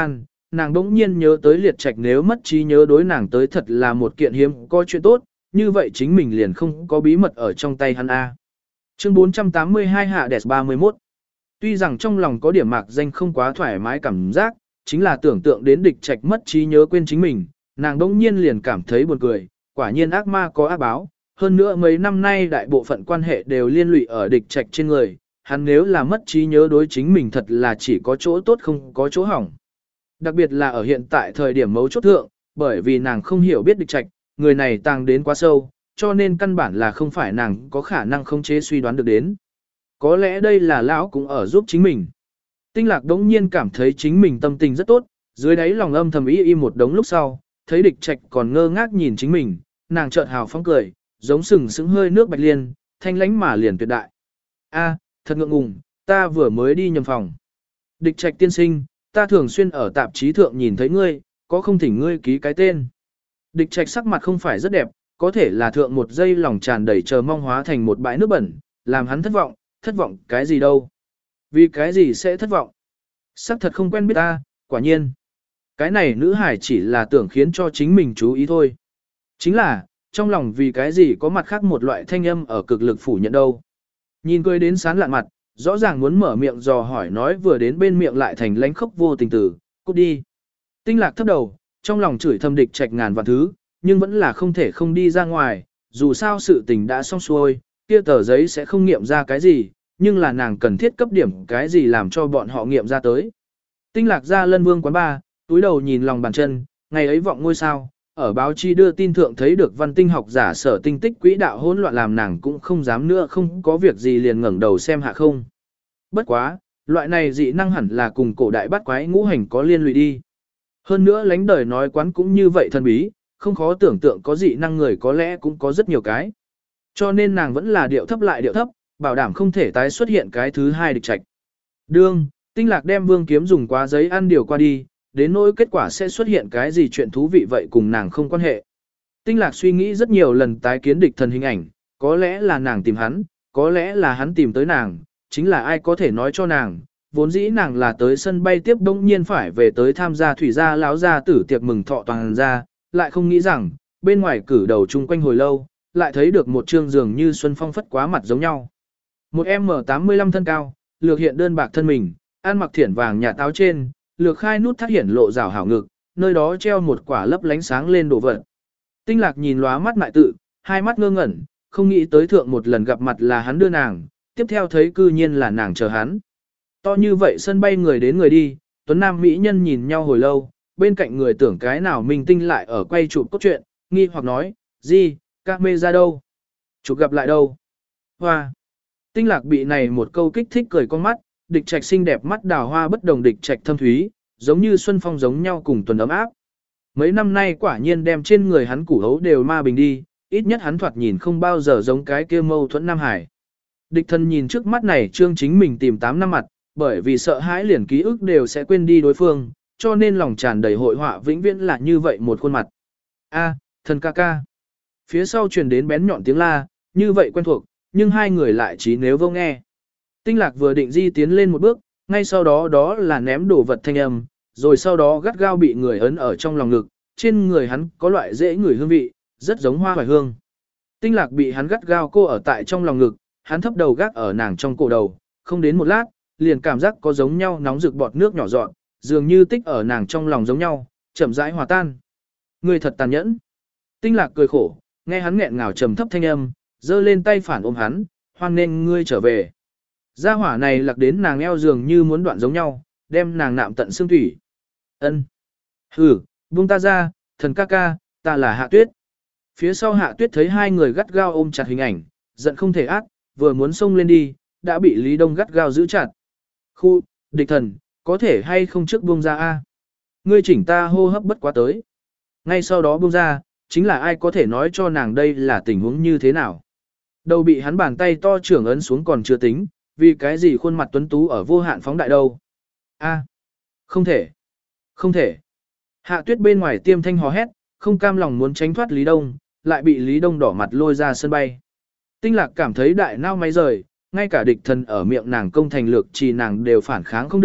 nàng đỗng nhiên nhớ tới liệt trạch nếu mất trí nhớ đối nàng tới thật là một kiện hiếm có chuyện tốt, như vậy chính mình liền không có bí mật ở trong tay hắn A. Chương bốn trăm tám mươi hai Hạ Đẹp ba mươi mốt. Tuy rằng trong lòng có điểm mạc danh không quá thoải mái cảm giác, chính là tưởng tượng đến địch trạch mất trí nhớ quên chính mình, nàng đỗng nhiên liền cảm thấy buồn cười, quả nhiên ác ma có ác báo, hơn nữa mấy năm nay đại bộ phận quan hệ đều liên lụy ở địch trạch trên người, hắn nếu là mất trí nhớ đối chính mình thật là chỉ có chỗ tốt không có chỗ hỏng. Đặc biệt là ở hiện tại thời điểm mấu chốt thượng, bởi vì nàng không hiểu biết địch trạch, người này tàng đến quá sâu, cho nên căn bản là không phải nàng có khả năng khống chế suy đoán được đến. Có lẽ đây là lão cũng ở giúp chính mình. Tinh lạc đống nhiên cảm thấy chính mình tâm tình rất tốt, dưới đáy lòng âm thầm ý im một đống lúc sau, thấy địch trạch còn ngơ ngác nhìn chính mình, nàng chợt hào phóng cười, giống sừng sững hơi nước bạch liên, thanh lánh mà liền tuyệt đại. A, thật ngượng ngùng, ta vừa mới đi nhầm phòng. Địch trạch tiên sinh, ta thường xuyên ở tạp chí thượng nhìn thấy ngươi, có không thỉnh ngươi ký cái tên. Địch trạch sắc mặt không phải rất đẹp, có thể là thượng một giây lòng tràn đầy chờ mong hóa thành một bãi nước bẩn, làm hắn thất vọng, thất vọng cái gì đâu. Vì cái gì sẽ thất vọng? Sắc thật không quen biết ta, quả nhiên. Cái này nữ hải chỉ là tưởng khiến cho chính mình chú ý thôi. Chính là, trong lòng vì cái gì có mặt khác một loại thanh âm ở cực lực phủ nhận đâu. Nhìn cười đến sán lạn mặt, rõ ràng muốn mở miệng dò hỏi nói vừa đến bên miệng lại thành lánh khóc vô tình tử, cút đi. Tinh lạc thấp đầu, trong lòng chửi thầm địch trạch ngàn vạn thứ, nhưng vẫn là không thể không đi ra ngoài, dù sao sự tình đã xong xuôi, kia tờ giấy sẽ không nghiệm ra cái gì, nhưng là nàng cần thiết cấp điểm cái gì làm cho bọn họ nghiệm ra tới. Tinh lạc ra lân vương quán ba, túi đầu nhìn lòng bàn chân, ngày ấy vọng ngôi sao, ở báo chí đưa tin thượng thấy được văn tinh học giả sở tinh tích quỹ đạo hỗn loạn làm nàng cũng không dám nữa không có việc gì liền ngẩng đầu xem hạ không. Bất quá, loại này dị năng hẳn là cùng cổ đại bắt quái ngũ hành có liên lụy đi. Hơn nữa lánh đời nói quán cũng như vậy thần bí, không khó tưởng tượng có dị năng người có lẽ cũng có rất nhiều cái. Cho nên nàng vẫn là điệu thấp lại điệu thấp, bảo đảm không thể tái xuất hiện cái thứ hai địch trạch. Đương, tinh lạc đem vương kiếm dùng qua giấy ăn điều qua đi, đến nỗi kết quả sẽ xuất hiện cái gì chuyện thú vị vậy cùng nàng không quan hệ. Tinh lạc suy nghĩ rất nhiều lần tái kiến địch thần hình ảnh, có lẽ là nàng tìm hắn, có lẽ là hắn tìm tới nàng, chính là ai có thể nói cho nàng, vốn dĩ nàng là tới sân bay tiếp đông nhiên phải về tới tham gia thủy gia láo gia tử tiệc mừng thọ toàn gia, lại không nghĩ rằng, bên ngoài cử đầu chung quanh hồi lâu, lại thấy được một trương giường như xuân phong phất quá mặt giống nhau. Một em tám mươi lăm thân cao, lược hiện đơn bạc thân mình, ăn mặc thiển vàng nhà táo trên, lược khai nút thắt hiển lộ rào hảo ngực, nơi đó treo một quả lấp lánh sáng lên đồ vật. Tinh lạc nhìn lóa mắt mại tự, hai mắt ngơ ngẩn, không nghĩ tới thượng một lần gặp mặt là hắn đưa nàng, tiếp theo thấy cư nhiên là nàng chờ hắn. To như vậy sân bay người đến người đi, tuấn nam mỹ nhân nhìn nhau hồi lâu, bên cạnh người tưởng cái nào minh tinh lại ở quay chụp cốt truyện, nghi hoặc nói, gì, các mê ra đâu? Chụp gặp lại đâu? Hoa! Tinh lạc bị này một câu kích thích cười con mắt, địch trạch xinh đẹp mắt đào hoa bất đồng địch trạch thâm thúy, giống như xuân phong giống nhau cùng tuần ấm áp. Mấy năm nay quả nhiên đem trên người hắn củ hấu đều ma bình đi, ít nhất hắn thoạt nhìn không bao giờ giống cái kia mâu thuẫn Nam Hải. Địch thân nhìn trước mắt này trương chính mình tìm tám năm mặt, bởi vì sợ hãi liền ký ức đều sẽ quên đi đối phương, cho nên lòng tràn đầy hội họa vĩnh viễn là như vậy một khuôn mặt. A, thần ca ca. Phía sau truyền đến bén nhọn tiếng la, như vậy quen thuộc, nhưng hai người lại trí nếu vô nghe. Tinh lạc vừa định di tiến lên một bước, ngay sau đó đó là ném đồ vật thanh âm, rồi sau đó gắt gao bị người ấn ở trong lòng ngực, trên người hắn có loại dễ ngửi hương vị, rất giống hoa hoài hương. Tinh lạc bị hắn gắt gao cô ở tại trong lòng ngực, hắn thấp đầu gác ở nàng trong cổ đầu, không đến một lát, liền cảm giác có giống nhau nóng rực bọt nước nhỏ giọt, dường như tích ở nàng trong lòng giống nhau, chậm rãi hòa tan. Người thật tàn nhẫn. Tinh lạc cười khổ, nghe hắn nghẹn ngào trầm thấp thanh âm, giơ lên tay phản ôm hắn, hoan nên ngươi trở về. Gia hỏa này lạc đến nàng eo dường như muốn đoạn giống nhau, đem nàng nạm tận xương thủy. Ân, hừ, buông ta ra, thần ca ca, ta là Hạ Tuyết. Phía sau Hạ Tuyết thấy hai người gắt gao ôm chặt hình ảnh, giận không thể ác, vừa muốn xông lên đi, đã bị Lý Đông gắt gao giữ chặt. Khu, địch thần, có thể hay không trước buông ra a? Ngươi chỉnh ta hô hấp bất quá tới. Ngay sau đó buông ra, chính là ai có thể nói cho nàng đây là tình huống như thế nào. Đầu bị hắn bàn tay to trưởng ấn xuống còn chưa tính, vì cái gì khuôn mặt tuấn tú ở vô hạn phóng đại đâu. A, không thể, không thể. Hạ Tuyết bên ngoài tiêm thanh hò hét, không cam lòng muốn tránh thoát Lý Đông, lại bị Lý Đông đỏ mặt lôi ra sân bay. Tinh lạc cảm thấy đại nao máy rời, ngay cả địch thần ở miệng nàng công thành lược chỉ nàng đều phản kháng không được,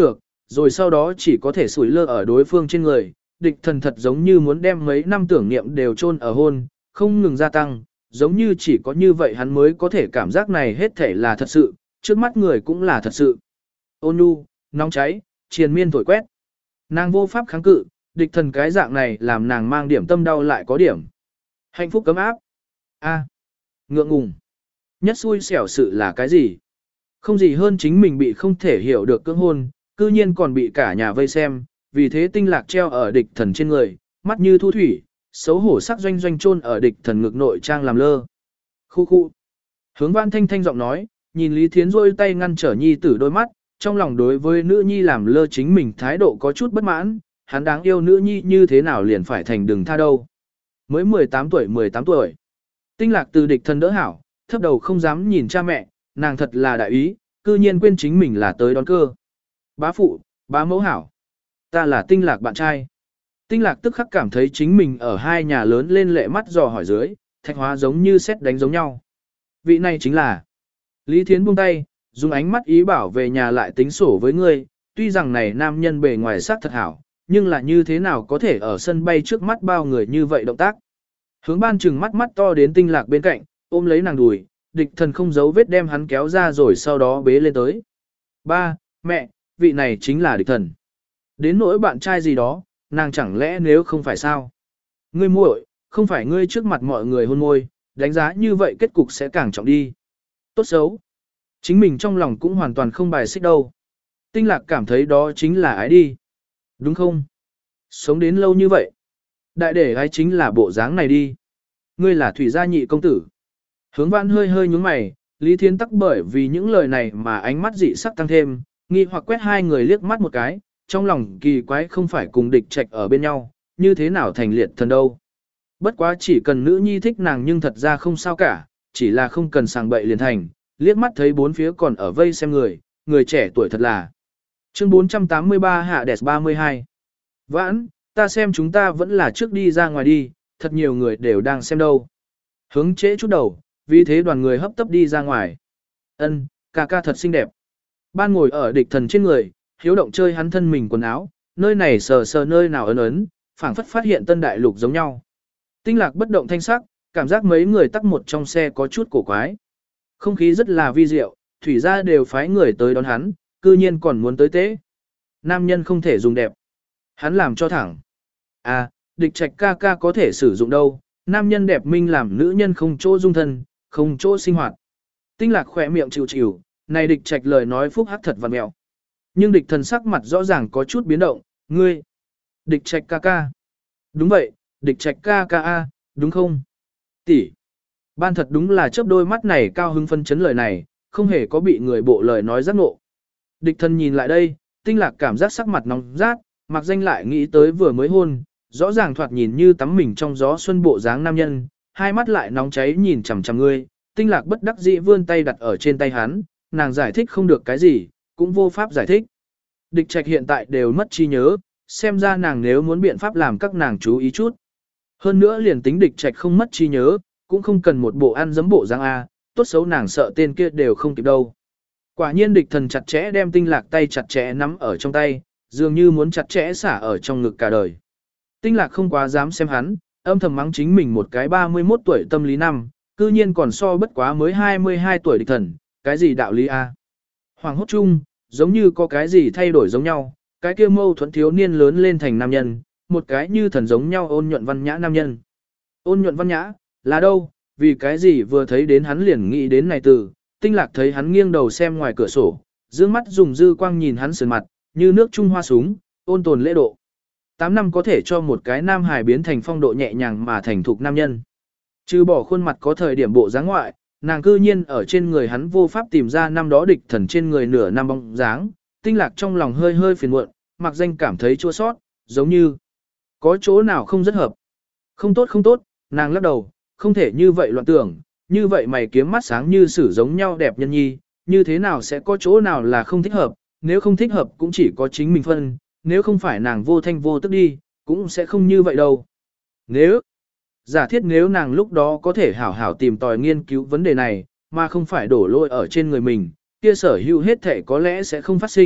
rồi sau đó chỉ có thể sủi lơ ở đối phương trên người, địch thần thật giống như muốn đem mấy năm tưởng niệm đều chôn ở hôn, không ngừng gia tăng, giống như chỉ có như vậy hắn mới có thể cảm giác này hết thể là thật sự, trước mắt người cũng là thật sự. Ôn nhu, nóng cháy, triền miên thổi quét. Nàng vô pháp kháng cự, địch thần cái dạng này làm nàng mang điểm tâm đau lại có điểm. Hạnh phúc cấm áp. A. Ngượng ngùng. Nhất xui xẻo sự là cái gì? Không gì hơn chính mình bị không thể hiểu được cưỡng hôn, cư nhiên còn bị cả nhà vây xem, vì thế tinh lạc treo ở địch thần trên người, mắt như thu thủy, xấu hổ sắc doanh doanh chôn ở địch thần ngực nội trang làm lơ. Khu khu. Hướng Văn Thanh thanh giọng nói, nhìn Lý Thiến rôi tay ngăn trở nhi tử đôi mắt, trong lòng đối với nữ nhi làm lơ chính mình thái độ có chút bất mãn, hắn đáng yêu nữ nhi như thế nào liền phải thành đừng tha đâu. Mới mười tám tuổi mười tám tuổi. Tinh lạc từ địch thần đỡ hảo, thấp đầu không dám nhìn cha mẹ, nàng thật là đại ý, cư nhiên quên chính mình là tới đón cơ. Bá phụ, bá mẫu hảo. Ta là tinh lạc bạn trai. Tinh lạc tức khắc cảm thấy chính mình ở hai nhà lớn lên lệ mắt dò hỏi dưới, thạch hóa giống như xét đánh giống nhau. Vị này chính là Lý Thiến buông tay, dùng ánh mắt ý bảo về nhà lại tính sổ với ngươi, tuy rằng này nam nhân bề ngoài sắc thật hảo, nhưng là như thế nào có thể ở sân bay trước mắt bao người như vậy động tác. Hướng ban trừng mắt mắt to đến tinh lạc bên cạnh, ôm lấy nàng đùi, địch thần không giấu vết đem hắn kéo ra rồi sau đó bế lên tới. Ba, mẹ, vị này chính là địch thần. Đến nỗi bạn trai gì đó, nàng chẳng lẽ nếu không phải sao? Ngươi muội, không phải ngươi trước mặt mọi người hôn môi, đánh giá như vậy kết cục sẽ càng trọng đi. Tốt xấu. Chính mình trong lòng cũng hoàn toàn không bài xích đâu. Tinh lạc cảm thấy đó chính là ái đi. Đúng không? Sống đến lâu như vậy. Đại để ái chính là bộ dáng này đi. Ngươi là thủy gia nhị công tử. Hướng Văn hơi hơi nhúng mày, Lý Thiến tắc bởi vì những lời này mà ánh mắt dị sắc tăng thêm, nghi hoặc quét hai người liếc mắt một cái, trong lòng kỳ quái không phải cùng địch trạch ở bên nhau, như thế nào thành liệt thần đâu. Bất quá chỉ cần nữ nhi thích nàng nhưng thật ra không sao cả, chỉ là không cần sàng bậy liền thành, liếc mắt thấy bốn phía còn ở vây xem người, người trẻ tuổi thật là. Chương bốn trăm tám mươi ba Hạ Đẹp ba mươi hai. Vãn, ta xem chúng ta vẫn là trước đi ra ngoài đi, thật nhiều người đều đang xem đâu. Hướng trễ chút đầu, vì thế đoàn người hấp tấp đi ra ngoài. Ân, ca ca thật xinh đẹp. Ban ngồi ở địch thần trên người, hiếu động chơi hắn thân mình quần áo, nơi này sờ sờ nơi nào ấn ấn, phảng phất phát hiện tân đại lục giống nhau. Tinh lạc bất động thanh sắc, cảm giác mấy người tắc một trong xe có chút cổ quái. Không khí rất là vi diệu, thủy gia đều phái người tới đón hắn, cư nhiên còn muốn tới tế. Nam nhân không thể dùng đẹp. Hắn làm cho thẳng. À, địch trạch ca ca có thể sử dụng đâu, nam nhân đẹp minh làm nữ nhân không chỗ dung thân, không chỗ sinh hoạt. Tinh lạc khỏe miệng chịu chịu, này địch trạch lời nói phúc hắc thật vặt mẹo. Nhưng địch thần sắc mặt rõ ràng có chút biến động, ngươi. Địch trạch ca ca. Đúng vậy, địch trạch ca ca a, đúng không? Tỷ. Ban thật đúng là chớp đôi mắt này cao hứng phân chấn lời này, không hề có bị người bộ lời nói giác ngộ. Địch thần nhìn lại đây, tinh lạc cảm giác sắc mặt nóng rát, mặc danh lại nghĩ tới vừa mới hôn, rõ ràng thoạt nhìn như tắm mình trong gió xuân bộ dáng nam nhân, hai mắt lại nóng cháy nhìn chằm chằm ngươi, tinh lạc bất đắc dĩ vươn tay đặt ở trên tay hắn, nàng giải thích không được cái gì, cũng vô pháp giải thích. Địch trạch hiện tại đều mất trí nhớ, xem ra nàng nếu muốn biện pháp làm các nàng chú ý chút. Hơn nữa liền tính địch trạch không mất trí nhớ, cũng không cần một bộ ăn dấm bộ dáng A, tốt xấu nàng sợ tên kia đều không kịp đâu. Quả nhiên địch thần chặt chẽ đem tinh lạc tay chặt chẽ nắm ở trong tay, dường như muốn chặt chẽ xả ở trong ngực cả đời. Tinh lạc không quá dám xem hắn, âm thầm mắng chính mình một cái ba mươi mốt tuổi tâm lý năm, cư nhiên còn so bất quá mới hai mươi hai tuổi địch thần, cái gì đạo lý A. Hoàng hốt chung, giống như có cái gì thay đổi giống nhau, cái kia mâu thuẫn thiếu niên lớn lên thành nam nhân, một cái như thần giống nhau ôn nhuận văn nhã nam nhân. Ôn nhuận văn nhã, là đâu, vì cái gì vừa thấy đến hắn liền nghĩ đến này từ, tinh lạc thấy hắn nghiêng đầu xem ngoài cửa sổ, dương mắt dùng dư quang nhìn hắn sườn mặt, như nước trung hoa súng, ôn tồn lễ độ. Tám năm có thể cho một cái nam hài biến thành phong độ nhẹ nhàng mà thành thục nam nhân. Trừ bỏ khuôn mặt có thời điểm bộ dáng ngoại, nàng cư nhiên ở trên người hắn vô pháp tìm ra năm đó địch thần trên người nửa năm bóng dáng, tinh lạc trong lòng hơi hơi phiền muộn, mặc danh cảm thấy chua sót, giống như có chỗ nào không rất hợp. Không tốt không tốt, nàng lắc đầu, không thể như vậy loạn tưởng, như vậy mày kiếm mắt sáng như sử giống nhau đẹp nhân nhi, như thế nào sẽ có chỗ nào là không thích hợp, nếu không thích hợp cũng chỉ có chính mình phân, nếu không phải nàng vô thanh vô tức đi, cũng sẽ không như vậy đâu. Nếu, giả thiết nếu nàng lúc đó có thể hảo hảo tìm tòi nghiên cứu vấn đề này, mà không phải đổ lỗi ở trên người mình, kia sở hữu hết thể có lẽ sẽ không phát sinh,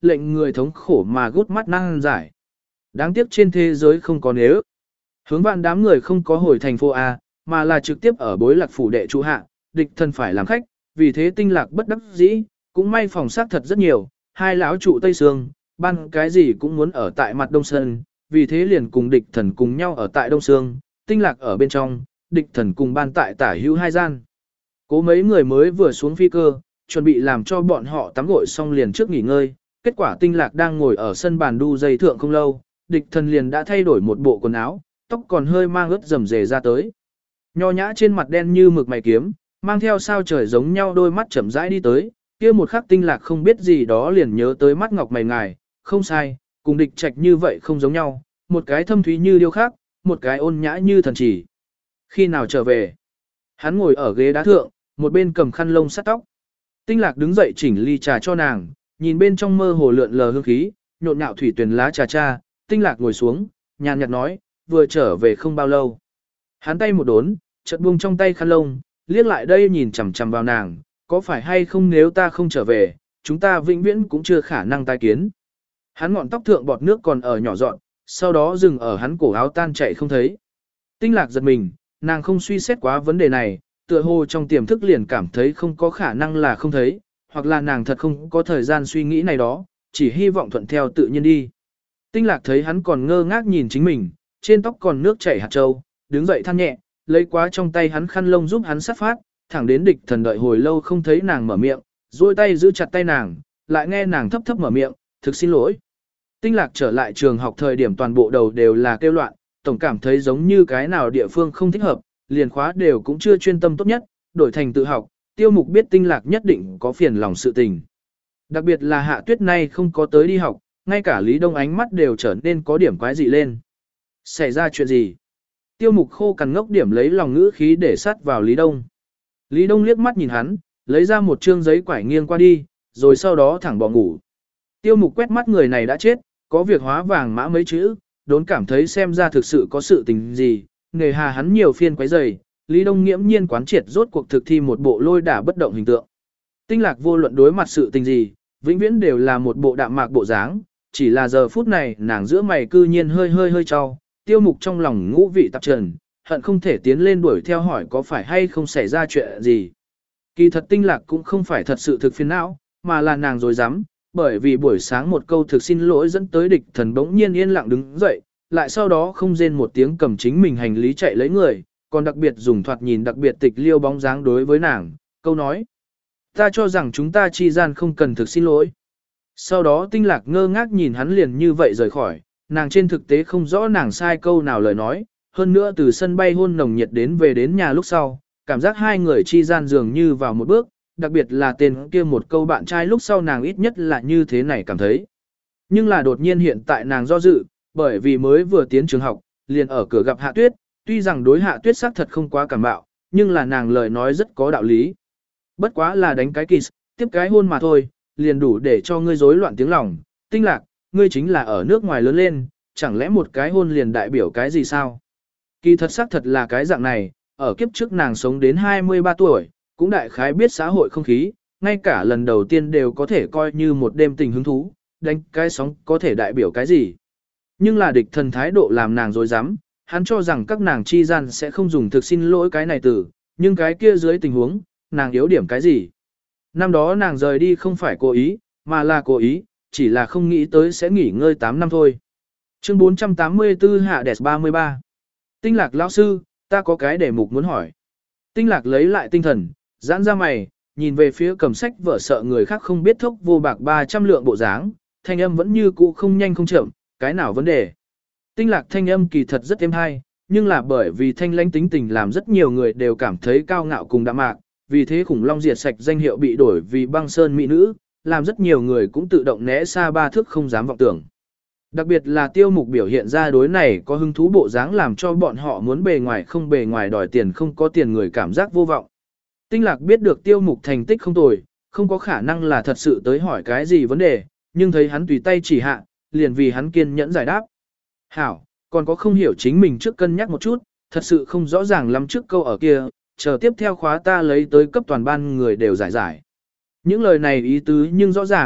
lệnh người thống khổ mà gút mắt năng giải. Đáng tiếc trên thế giới không có nếu. Hướng vạn đám người không có hồi thành phố A, mà là trực tiếp ở bối lạc phủ đệ trụ hạ, địch thần phải làm khách, vì thế tinh lạc bất đắc dĩ, cũng may phòng xác thật rất nhiều, hai lão trụ Tây Sương, ban cái gì cũng muốn ở tại mặt Đông Sơn, vì thế liền cùng địch thần cùng nhau ở tại Đông Sương, tinh lạc ở bên trong, địch thần cùng ban tại tả hữu hai gian. Cố mấy người mới vừa xuống phi cơ, chuẩn bị làm cho bọn họ tắm gội xong liền trước nghỉ ngơi, kết quả tinh lạc đang ngồi ở sân bàn đu dây thượng không lâu, địch thần liền đã thay đổi một bộ quần áo, tóc còn hơi mang ướt rầm rề ra tới. Nho nhã trên mặt đen như mực mày kiếm, mang theo sao trời giống nhau đôi mắt chậm rãi đi tới, kia một khắc tinh lạc không biết gì đó liền nhớ tới mắt ngọc mày ngài, không sai, cùng địch trạch như vậy không giống nhau, một cái thâm thúy như điêu khắc, một cái ôn nhã như thần chỉ. Khi nào trở về? Hắn ngồi ở ghế đá thượng, một bên cầm khăn lông sát tóc. Tinh lạc đứng dậy chỉnh ly trà cho nàng, nhìn bên trong mơ hồ lượn lờ hương khí, nhộn nhạo thủy tuyển lá trà cha, tinh lạc ngồi xuống, nhàn nhạt nói, vừa trở về không bao lâu. Hắn tay một đốn, chợt buông trong tay khăn lông, liếc lại đây nhìn chằm chằm vào nàng, có phải hay không nếu ta không trở về, chúng ta vĩnh viễn cũng chưa khả năng tái kiến. Hắn ngọn tóc thượng bọt nước còn ở nhỏ dọn, sau đó dừng ở hắn cổ áo tan chạy không thấy. Tinh lạc giật mình, nàng không suy xét quá vấn đề này, tựa hồ trong tiềm thức liền cảm thấy không có khả năng là không thấy, hoặc là nàng thật không có thời gian suy nghĩ này đó, chỉ hy vọng thuận theo tự nhiên đi. Tinh lạc thấy hắn còn ngơ ngác nhìn chính mình, trên tóc còn nước chảy hạt châu, đứng dậy than nhẹ, lấy quá trong tay hắn khăn lông giúp hắn sát phát, thẳng đến địch thần đợi hồi lâu không thấy nàng mở miệng, duỗi tay giữ chặt tay nàng, lại nghe nàng thấp thấp mở miệng, thực xin lỗi. Tinh lạc trở lại trường học thời điểm toàn bộ đầu đều là kêu loạn, tổng cảm thấy giống như cái nào địa phương không thích hợp, liền khóa đều cũng chưa chuyên tâm tốt nhất, đổi thành tự học, tiêu mục biết tinh lạc nhất định có phiền lòng sự tình. Đặc biệt là hạ tuyết nay không có tới đi học, ngay cả Lý Đông ánh mắt đều trở nên có điểm quái dị lên. Xảy ra chuyện gì? Tiêu mục khô cằn ngốc điểm lấy lòng ngữ khí để sát vào Lý Đông. Lý Đông liếc mắt nhìn hắn, lấy ra một trương giấy quải nghiêng qua đi, rồi sau đó thẳng bỏ ngủ. Tiêu mục quét mắt người này đã chết, có việc hóa vàng mã mấy chữ, đốn cảm thấy xem ra thực sự có sự tình gì, nghề hà hắn nhiều phiên quấy rầy, Lý Đông nghiễm nhiên quán triệt rốt cuộc thực thi một bộ lôi đả bất động hình tượng. Tinh lạc vô luận đối mặt sự tình gì, vĩnh viễn đều là một bộ đạm mạc bộ dáng, chỉ là giờ phút này nàng giữa mày cư nhiên hơi hơi hơi trao, tiêu mục trong lòng ngũ vị tạp trần, hận không thể tiến lên đuổi theo hỏi có phải hay không xảy ra chuyện gì. Kỳ thật tinh lạc cũng không phải thật sự thực phiền não, mà là nàng dối dám, bởi vì buổi sáng một câu thực xin lỗi dẫn tới địch thần bỗng nhiên yên lặng đứng dậy, lại sau đó không rên một tiếng cầm chính mình hành lý chạy lấy người, còn đặc biệt dùng thoạt nhìn đặc biệt tịch liêu bóng dáng đối với nàng, câu nói. Ta cho rằng chúng ta chi gian không cần thực xin lỗi. Sau đó tinh lạc ngơ ngác nhìn hắn liền như vậy rời khỏi, nàng trên thực tế không rõ nàng sai câu nào lời nói, hơn nữa từ sân bay hôn nồng nhiệt đến về đến nhà lúc sau, cảm giác hai người chi gian dường như vào một bước, đặc biệt là tên kia một câu bạn trai lúc sau nàng ít nhất là như thế này cảm thấy. Nhưng là đột nhiên hiện tại nàng do dự, bởi vì mới vừa tiến trường học, liền ở cửa gặp Hạ Tuyết, tuy rằng đối Hạ Tuyết xác thật không quá cảm bạo, nhưng là nàng lời nói rất có đạo lý. Bất quá là đánh cái kiss, tiếp cái hôn mà thôi, liền đủ để cho ngươi rối loạn tiếng lòng. Tinh lạc, ngươi chính là ở nước ngoài lớn lên, chẳng lẽ một cái hôn liền đại biểu cái gì sao? Kỳ thật xác thật là cái dạng này, ở kiếp trước nàng sống đến hai mươi ba tuổi, cũng đại khái biết xã hội không khí, ngay cả lần đầu tiên đều có thể coi như một đêm tình hứng thú, đánh cái sóng có thể đại biểu cái gì. Nhưng là địch thần thái độ làm nàng dối dám, hắn cho rằng các nàng chi gian sẽ không dùng thực xin lỗi cái này từ, nhưng cái kia dưới tình huống, nàng yếu điểm cái gì. Năm đó nàng rời đi không phải cố ý, mà là cố ý, chỉ là không nghĩ tới sẽ nghỉ ngơi tám năm thôi. Chương bốn trăm tám mươi tư Hạ Đẹp ba mươi ba. Tinh lạc lão sư, ta có cái đề mục muốn hỏi. Tinh lạc lấy lại tinh thần, giãn ra mày, nhìn về phía cầm sách vợ sợ người khác không biết thốc vô bạc ba trăm lượng bộ dáng, thanh âm vẫn như cũ không nhanh không chậm, cái nào vấn đề. Tinh lạc thanh âm kỳ thật rất êm hay, nhưng là bởi vì thanh lãnh tính tình làm rất nhiều người đều cảm thấy cao ngạo cùng đạm mạc, vì thế khủng long diệt sạch danh hiệu bị đổi vì băng sơn mỹ nữ, làm rất nhiều người cũng tự động né xa ba thước không dám vọng tưởng. Đặc biệt là tiêu mục biểu hiện ra đối này có hứng thú bộ dáng làm cho bọn họ muốn bề ngoài không bề ngoài đòi tiền không có tiền người cảm giác vô vọng. Tinh lạc biết được tiêu mục thành tích không tồi, không có khả năng là thật sự tới hỏi cái gì vấn đề, nhưng thấy hắn tùy tay chỉ hạ, liền vì hắn kiên nhẫn giải đáp. Hảo, còn có không hiểu chính mình trước cân nhắc một chút, thật sự không rõ ràng lắm trước câu ở kia, chờ tiếp theo khóa ta lấy tới cấp toàn ban người đều giải giải. Những lời này ý tứ nhưng rõ ràng,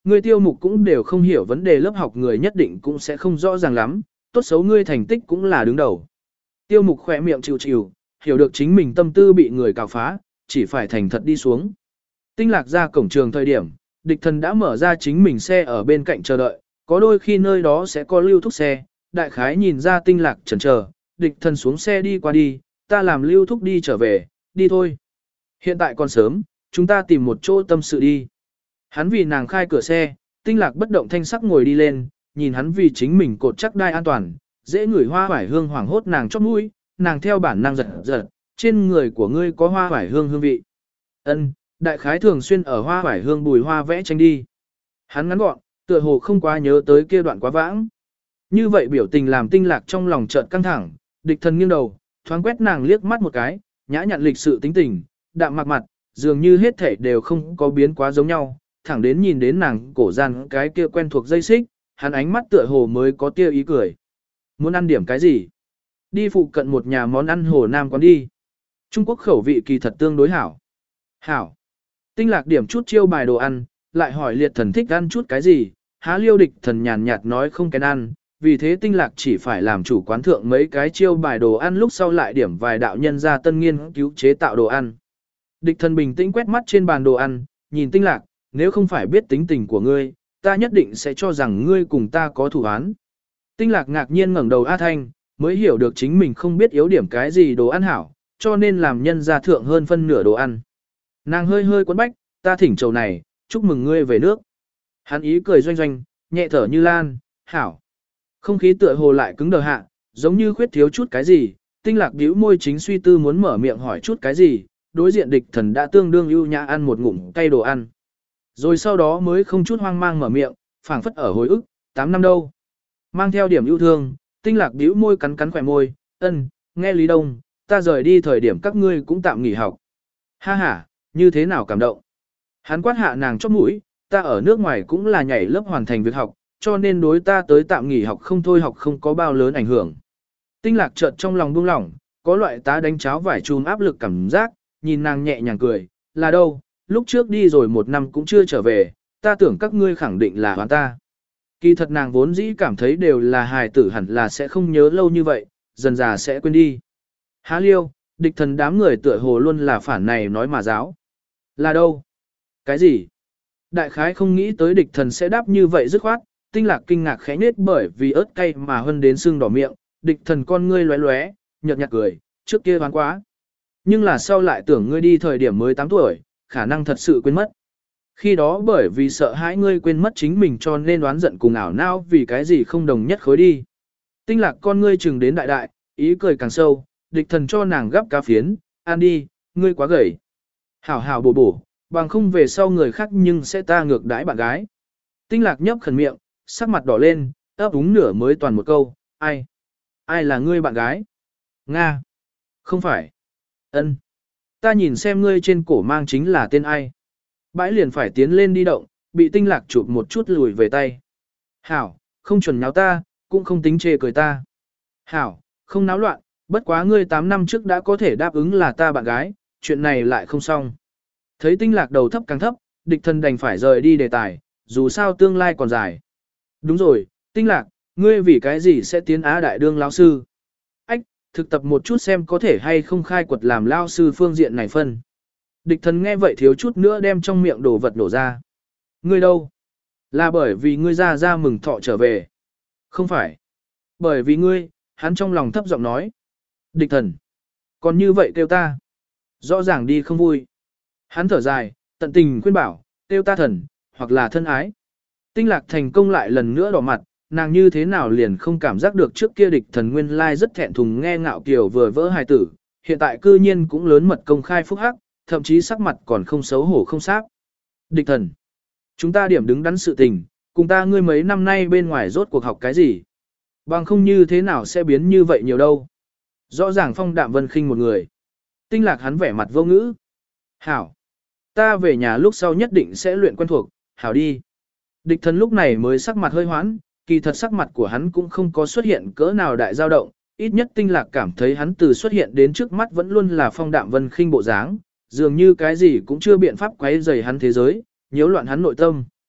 Ngươi Tiêu Mục cũng đều không hiểu vấn đề lớp học người nhất định cũng sẽ không rõ ràng lắm, tốt xấu ngươi thành tích cũng là đứng đầu. Tiêu Mục khỏe miệng chịu chịu, hiểu được chính mình tâm tư bị người cào phá, chỉ phải thành thật đi xuống. Tinh Lạc ra cổng trường thời điểm, địch thần đã mở ra chính mình xe ở bên cạnh chờ đợi, có đôi khi nơi đó sẽ có lưu thúc xe, đại khái nhìn ra Tinh Lạc chần chờ, địch thần xuống xe đi qua đi, ta làm lưu thúc đi trở về, đi thôi. Hiện tại còn sớm, chúng ta tìm một chỗ tâm sự đi. Hắn vì nàng khai cửa xe, Tinh Lạc bất động thanh sắc ngồi đi lên, nhìn hắn vì chính mình cột chắc đai an toàn, dễ ngửi hoa vải hương hoảng hốt nàng chóp mũi, nàng theo bản năng giật giật, trên người của ngươi có hoa vải hương hương vị. Ân, đại khái thường xuyên ở hoa vải hương bùi hoa vẽ tranh đi. Hắn ngắn gọn, tựa hồ không quá nhớ tới kia đoạn quá vãng. Như vậy biểu tình làm Tinh Lạc trong lòng chợt căng thẳng, địch thần nghiêng đầu, thoáng quét nàng liếc mắt một cái, nhã nhặn lịch sự tính tình, đạm mặc mặt, dường như hết thảy đều không có biến quá giống nhau, thẳng đến nhìn đến nàng cổ gian cái kia quen thuộc dây xích, hắn ánh mắt tựa hồ mới có tia ý cười. Muốn ăn điểm cái gì? Đi phụ cận một nhà món ăn Hồ Nam quán đi. Trung Quốc khẩu vị kỳ thật tương đối hảo. Hảo. Tinh Lạc điểm chút chiêu bài đồ ăn, lại hỏi liệt thần thích ăn chút cái gì, há liêu địch thần nhàn nhạt nói không kén ăn, vì thế Tinh Lạc chỉ phải làm chủ quán thượng mấy cái chiêu bài đồ ăn lúc sau lại điểm vài đạo nhân ra tân nghiên cứu chế tạo đồ ăn. Địch thần bình tĩnh quét mắt trên bàn đồ ăn, nhìn Tinh Lạc, nếu không phải biết tính tình của ngươi, ta nhất định sẽ cho rằng ngươi cùng ta có thủ án. Tinh Lạc ngạc nhiên ngẩng đầu A Thanh, mới hiểu được chính mình không biết yếu điểm cái gì đồ ăn hảo, cho nên làm nhân ra thượng hơn phân nửa đồ ăn. Nàng hơi hơi quấn bách, ta thỉnh chầu này, chúc mừng ngươi về nước. Hắn ý cười doanh doanh, nhẹ thở như lan, hảo. Không khí tựa hồ lại cứng đờ hạ, giống như khuyết thiếu chút cái gì, Tinh Lạc bĩu môi chính suy tư muốn mở miệng hỏi chút cái gì, đối diện địch thần đã tương đương ưu nhã ăn một ngụm cay đồ ăn. Rồi sau đó mới không chút hoang mang mở miệng, phảng phất ở hồi ức, tám năm đâu. Mang theo điểm yêu thương, Tinh Lạc bĩu môi cắn cắn khỏe môi, ân, nghe Lý Đông, ta rời đi thời điểm các ngươi cũng tạm nghỉ học. Ha ha, như thế nào cảm động. Hắn quát hạ nàng chóp mũi, ta ở nước ngoài cũng là nhảy lớp hoàn thành việc học, cho nên đối ta tới tạm nghỉ học không thôi học không có bao lớn ảnh hưởng. Tinh Lạc chợt trong lòng buông lỏng, có loại tá đánh cháo vải chùm áp lực cảm giác, nhìn nàng nhẹ nhàng cười, là đâu, lúc trước đi rồi một năm cũng chưa trở về, ta tưởng các ngươi khẳng định là hoán ta. Kỳ thật nàng vốn dĩ cảm thấy đều là hài tử hẳn là sẽ không nhớ lâu như vậy, dần già sẽ quên đi. Há liêu, địch thần đám người tựa hồ luôn là phản này nói mà giáo. Là đâu? Cái gì? Đại khái không nghĩ tới địch thần sẽ đáp như vậy dứt khoát, Tinh Lạc kinh ngạc khẽ nết bởi vì ớt cay mà hơn đến sưng đỏ miệng, địch thần con ngươi lóe lóe, nhợt nhạt cười, trước kia hoán quá. Nhưng là sau lại tưởng ngươi đi thời điểm mới tám tuổi, khả năng thật sự quên mất. Khi đó bởi vì sợ hãi ngươi quên mất chính mình cho nên đoán giận cùng ảo não vì cái gì không đồng nhất khối đi. Tinh Lạc con ngươi chừng đến đại đại, ý cười càng sâu, địch thần cho nàng gắp cá phiến, ăn đi, ngươi quá gầy. Hảo hảo bổ bổ, bằng không về sau người khác nhưng sẽ ta ngược đãi bạn gái. Tinh Lạc nhấp khẩn miệng, sắc mặt đỏ lên, ấp úng nửa mới toàn một câu, ai? Ai là ngươi bạn gái? Nga. Không phải. Ân. Ta nhìn xem ngươi trên cổ mang chính là tên ai. Bãi liền phải tiến lên đi động, bị Tinh Lạc chụp một chút lùi về tay. Hảo, không chuẩn nháo ta, cũng không tính chê cười ta. Hảo, không náo loạn, bất quá ngươi tám năm trước đã có thể đáp ứng là ta bạn gái, chuyện này lại không xong. Thấy Tinh Lạc đầu thấp càng thấp, địch thần đành phải rời đi đề tài, dù sao tương lai còn dài. Đúng rồi, Tinh Lạc, ngươi vì cái gì sẽ tiến Á Đại đương lão sư? Ách, thực tập một chút xem có thể hay không khai quật làm lão sư phương diện này phân. Địch thần nghe vậy thiếu chút nữa đem trong miệng đồ vật đổ ra. Ngươi đâu? Là bởi vì ngươi ra ra mừng thọ trở về. Không phải. Bởi vì ngươi, hắn trong lòng thấp giọng nói. Địch thần. Còn như vậy kêu ta. Rõ ràng đi không vui. Hắn thở dài, tận tình khuyên bảo, kêu ta thần, hoặc là thân ái. Tinh Lạc thành công lại lần nữa đỏ mặt, nàng như thế nào liền không cảm giác được trước kia địch thần nguyên lai rất thẹn thùng nghe ngạo kiều vừa vỡ hài tử, hiện tại cư nhiên cũng lớn mật công khai phúc hắc, thậm chí sắc mặt còn không xấu hổ không sáp. Địch thần, chúng ta điểm đứng đắn sự tình, cùng ta ngươi mấy năm nay bên ngoài rốt cuộc học cái gì? Bằng không như thế nào sẽ biến như vậy nhiều đâu. Rõ ràng Phong Đạm Vân khinh một người. Tinh Lạc hắn vẻ mặt vô ngữ. Hảo, ta về nhà lúc sau nhất định sẽ luyện quen thuộc, hảo đi. Địch thần lúc này mới sắc mặt hơi hoãn, kỳ thật sắc mặt của hắn cũng không có xuất hiện cỡ nào đại dao động, ít nhất Tinh Lạc cảm thấy hắn từ xuất hiện đến trước mắt vẫn luôn là Phong Đạm Vân khinh bộ dáng, dường như cái gì cũng chưa biện pháp quấy rầy hắn thế giới, nhiễu loạn hắn nội tâm.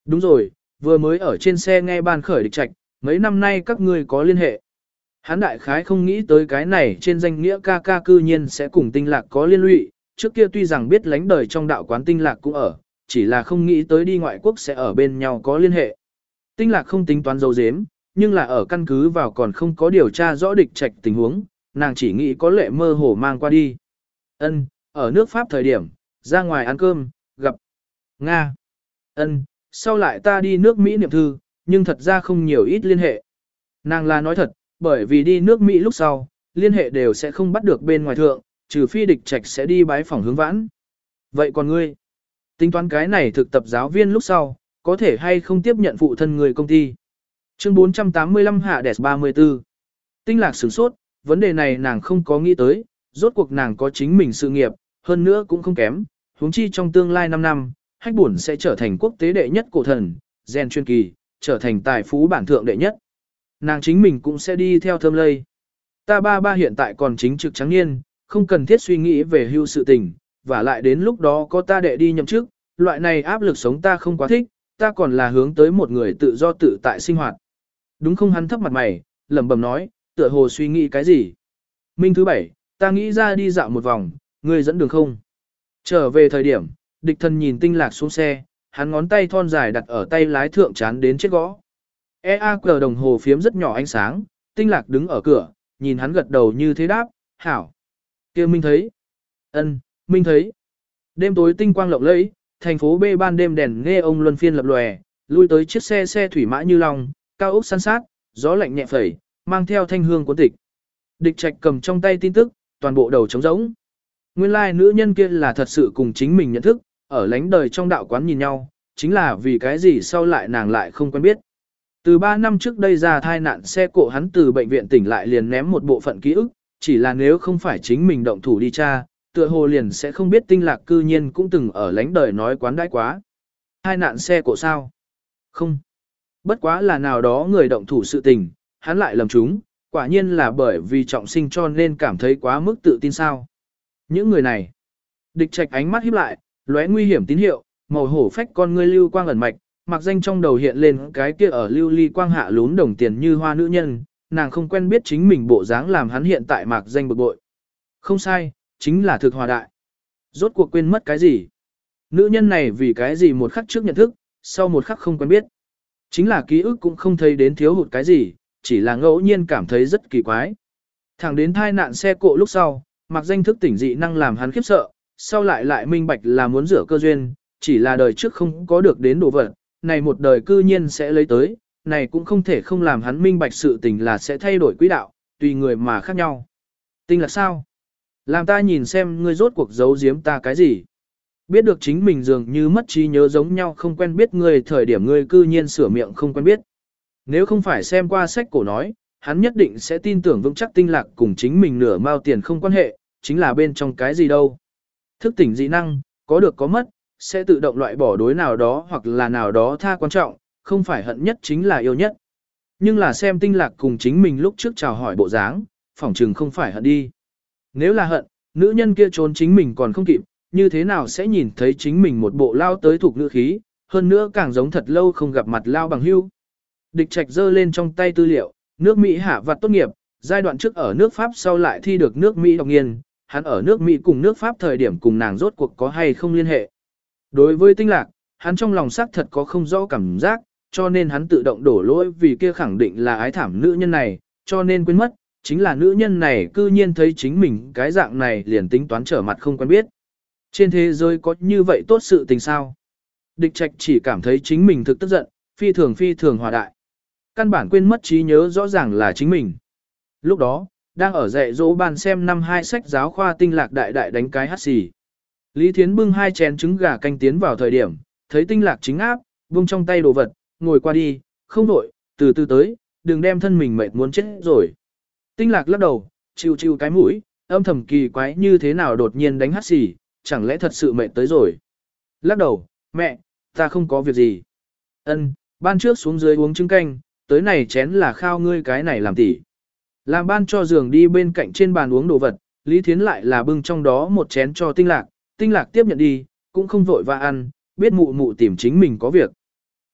Đúng rồi, vừa mới ở trên xe nghe ban khởi địch trạch, mấy năm nay các ngươi có liên hệ. Hắn đại khái không nghĩ tới cái này trên danh nghĩa ca ca cư nhiên sẽ cùng tinh lạc có liên lụy, trước kia tuy rằng biết lánh đời trong đạo quán tinh lạc cũng ở, chỉ là không nghĩ tới đi ngoại quốc sẽ ở bên nhau có liên hệ. Tinh lạc không tính toán dấu dếm, nhưng là ở căn cứ vào còn không có điều tra rõ địch trạch tình huống, nàng chỉ nghĩ có lệ mơ hồ mang qua đi. Ân, ở nước Pháp thời điểm, ra ngoài ăn cơm, gặp Nga. Ân, sau lại ta đi nước Mỹ niệm thư, nhưng thật ra không nhiều ít liên hệ. Nàng là nói thật, bởi vì đi nước Mỹ lúc sau, liên hệ đều sẽ không bắt được bên ngoài thượng, trừ phi địch trạch sẽ đi bái phòng hướng vãn. Vậy còn ngươi, tính toán cái này thực tập giáo viên lúc sau, có thể hay không tiếp nhận phụ thân người công ty. Chương bốn trăm tám mươi lăm hạ đẹp ba mươi tư. Tinh lạc sửng sốt, vấn đề này nàng không có nghĩ tới, rốt cuộc nàng có chính mình sự nghiệp, hơn nữa cũng không kém, huống chi trong tương lai năm năm, hách bổn sẽ trở thành quốc tế đệ nhất cổ thần, gen chuyên kỳ, trở thành tài phú bản thượng đệ nhất. Nàng chính mình cũng sẽ đi theo thơm lây. Ta ba ba hiện tại còn chính trực trắng niên, không cần thiết suy nghĩ về hưu sự tình, và lại đến lúc đó có ta đệ đi nhậm chức, loại này áp lực sống ta không quá thích, ta còn là hướng tới một người tự do tự tại sinh hoạt. Đúng không? Hắn thấp mặt mày, lẩm bẩm nói, tựa hồ suy nghĩ cái gì. Minh thứ bảy, ta nghĩ ra đi dạo một vòng, ngươi dẫn đường không? Trở về thời điểm, địch thần nhìn tinh lạc xuống xe, hắn ngón tay thon dài đặt ở tay lái thượng chán đến chết gõ. e a quy đồng hồ phiếm rất nhỏ ánh sáng, tinh lạc đứng ở cửa, nhìn hắn gật đầu như thế đáp, hảo. Kia Minh thấy. Ân, Minh thấy. Đêm tối tinh quang lộng lẫy, thành phố B ban đêm đèn nghe ông luân phiên lập lòe, lui tới chiếc xe xe thủy mã như long, cao ốc san sát, gió lạnh nhẹ phẩy, mang theo thanh hương cuốn tịch. Địch trạch cầm trong tay tin tức, toàn bộ đầu trống rỗng. Nguyên lai like, nữ nhân kia là thật sự cùng chính mình nhận thức, ở lánh đời trong đạo quán nhìn nhau, chính là vì cái gì sau lại nàng lại không quen biết. Từ ba năm trước đây ra thai nạn xe cộ hắn từ bệnh viện tỉnh lại liền ném một bộ phận ký ức, chỉ là nếu không phải chính mình động thủ đi tra, tựa hồ liền sẽ không biết tinh lạc cư nhiên cũng từng ở lánh đời nói quán đãi quá. Thai nạn xe cộ sao? Không. Bất quá là nào đó người động thủ sự tình, hắn lại lầm chúng, quả nhiên là bởi vì trọng sinh cho nên cảm thấy quá mức tự tin sao. Những người này, địch trạch ánh mắt híp lại, lóe nguy hiểm tín hiệu, màu hổ phách con ngươi lưu quang ẩn mạch, mặc danh trong đầu hiện lên cái kia ở lưu ly quang hạ lún đồng tiền như hoa nữ nhân, nàng không quen biết chính mình bộ dáng làm hắn hiện tại mạc danh bực bội. Không sai, chính là thực hòa đại. Rốt cuộc quên mất cái gì? Nữ nhân này vì cái gì một khắc trước nhận thức, sau một khắc không quen biết. Chính là ký ức cũng không thấy đến thiếu hụt cái gì, chỉ là ngẫu nhiên cảm thấy rất kỳ quái. Thẳng đến thai nạn xe cộ lúc sau, mặc danh thức tỉnh dị năng làm hắn khiếp sợ, sau lại lại minh bạch là muốn rửa cơ duyên, chỉ là đời trước không có được đến đồ vật, này một đời cư nhiên sẽ lấy tới, này cũng không thể không làm hắn minh bạch sự tình là sẽ thay đổi quỹ đạo, tùy người mà khác nhau. Tinh là sao? Làm ta nhìn xem ngươi rốt cuộc giấu giếm ta cái gì? Biết được chính mình dường như mất trí nhớ giống nhau không quen biết ngươi thời điểm ngươi cư nhiên sửa miệng không quen biết. Nếu không phải xem qua sách cổ nói, hắn nhất định sẽ tin tưởng vững chắc tinh lạc cùng chính mình nửa mao tiền không quan hệ, chính là bên trong cái gì đâu. Thức tỉnh dị năng, có được có mất, sẽ tự động loại bỏ đối nào đó hoặc là nào đó tha quan trọng, không phải hận nhất chính là yêu nhất. Nhưng là xem tinh lạc cùng chính mình lúc trước chào hỏi bộ dáng, phỏng chừng không phải hận đi. Nếu là hận, nữ nhân kia trốn chính mình còn không kịp, như thế nào sẽ nhìn thấy chính mình một bộ lao tới thuộc nữ khí, hơn nữa càng giống thật lâu không gặp mặt lao bằng hưu. Địch trạch giơ lên trong tay tư liệu, nước Mỹ hạ vặt tốt nghiệp, giai đoạn trước ở nước Pháp sau lại thi được nước Mỹ đọc nghiên, hắn ở nước Mỹ cùng nước Pháp thời điểm cùng nàng rốt cuộc có hay không liên hệ. Đối với tinh lạc, hắn trong lòng xác thật có không rõ cảm giác, cho nên hắn tự động đổ lỗi vì kia khẳng định là ái thảm nữ nhân này, cho nên quên mất, chính là nữ nhân này cư nhiên thấy chính mình cái dạng này liền tính toán trở mặt không quen biết. Trên thế giới có như vậy tốt sự tình sao? Địch trạch chỉ cảm thấy chính mình thực tức giận, phi thường phi thường hòa đại. Căn bản quên mất trí nhớ rõ ràng là chính mình. Lúc đó, đang ở dạy dỗ bàn xem năm hai sách giáo khoa tinh lạc đại đại đánh cái hát xì. Lý Thiến bưng hai chén trứng gà canh tiến vào thời điểm, thấy tinh lạc chính áp, vung trong tay đồ vật, ngồi qua đi, không đổi, từ từ tới, đừng đem thân mình mệt muốn chết rồi. Tinh lạc lắc đầu, chiêu chiêu cái mũi, âm thầm kỳ quái như thế nào đột nhiên đánh hát xì, chẳng lẽ thật sự mệt tới rồi. Lắc đầu, mẹ, ta không có việc gì. Ân, ban trước xuống dưới uống trứng canh, tới này chén là khao ngươi cái này làm tỉ. Làm ban cho giường đi bên cạnh trên bàn uống đồ vật, Lý Thiến lại là bưng trong đó một chén cho tinh lạc, tinh lạc tiếp nhận đi, cũng không vội và ăn, biết mụ mụ tìm chính mình có việc.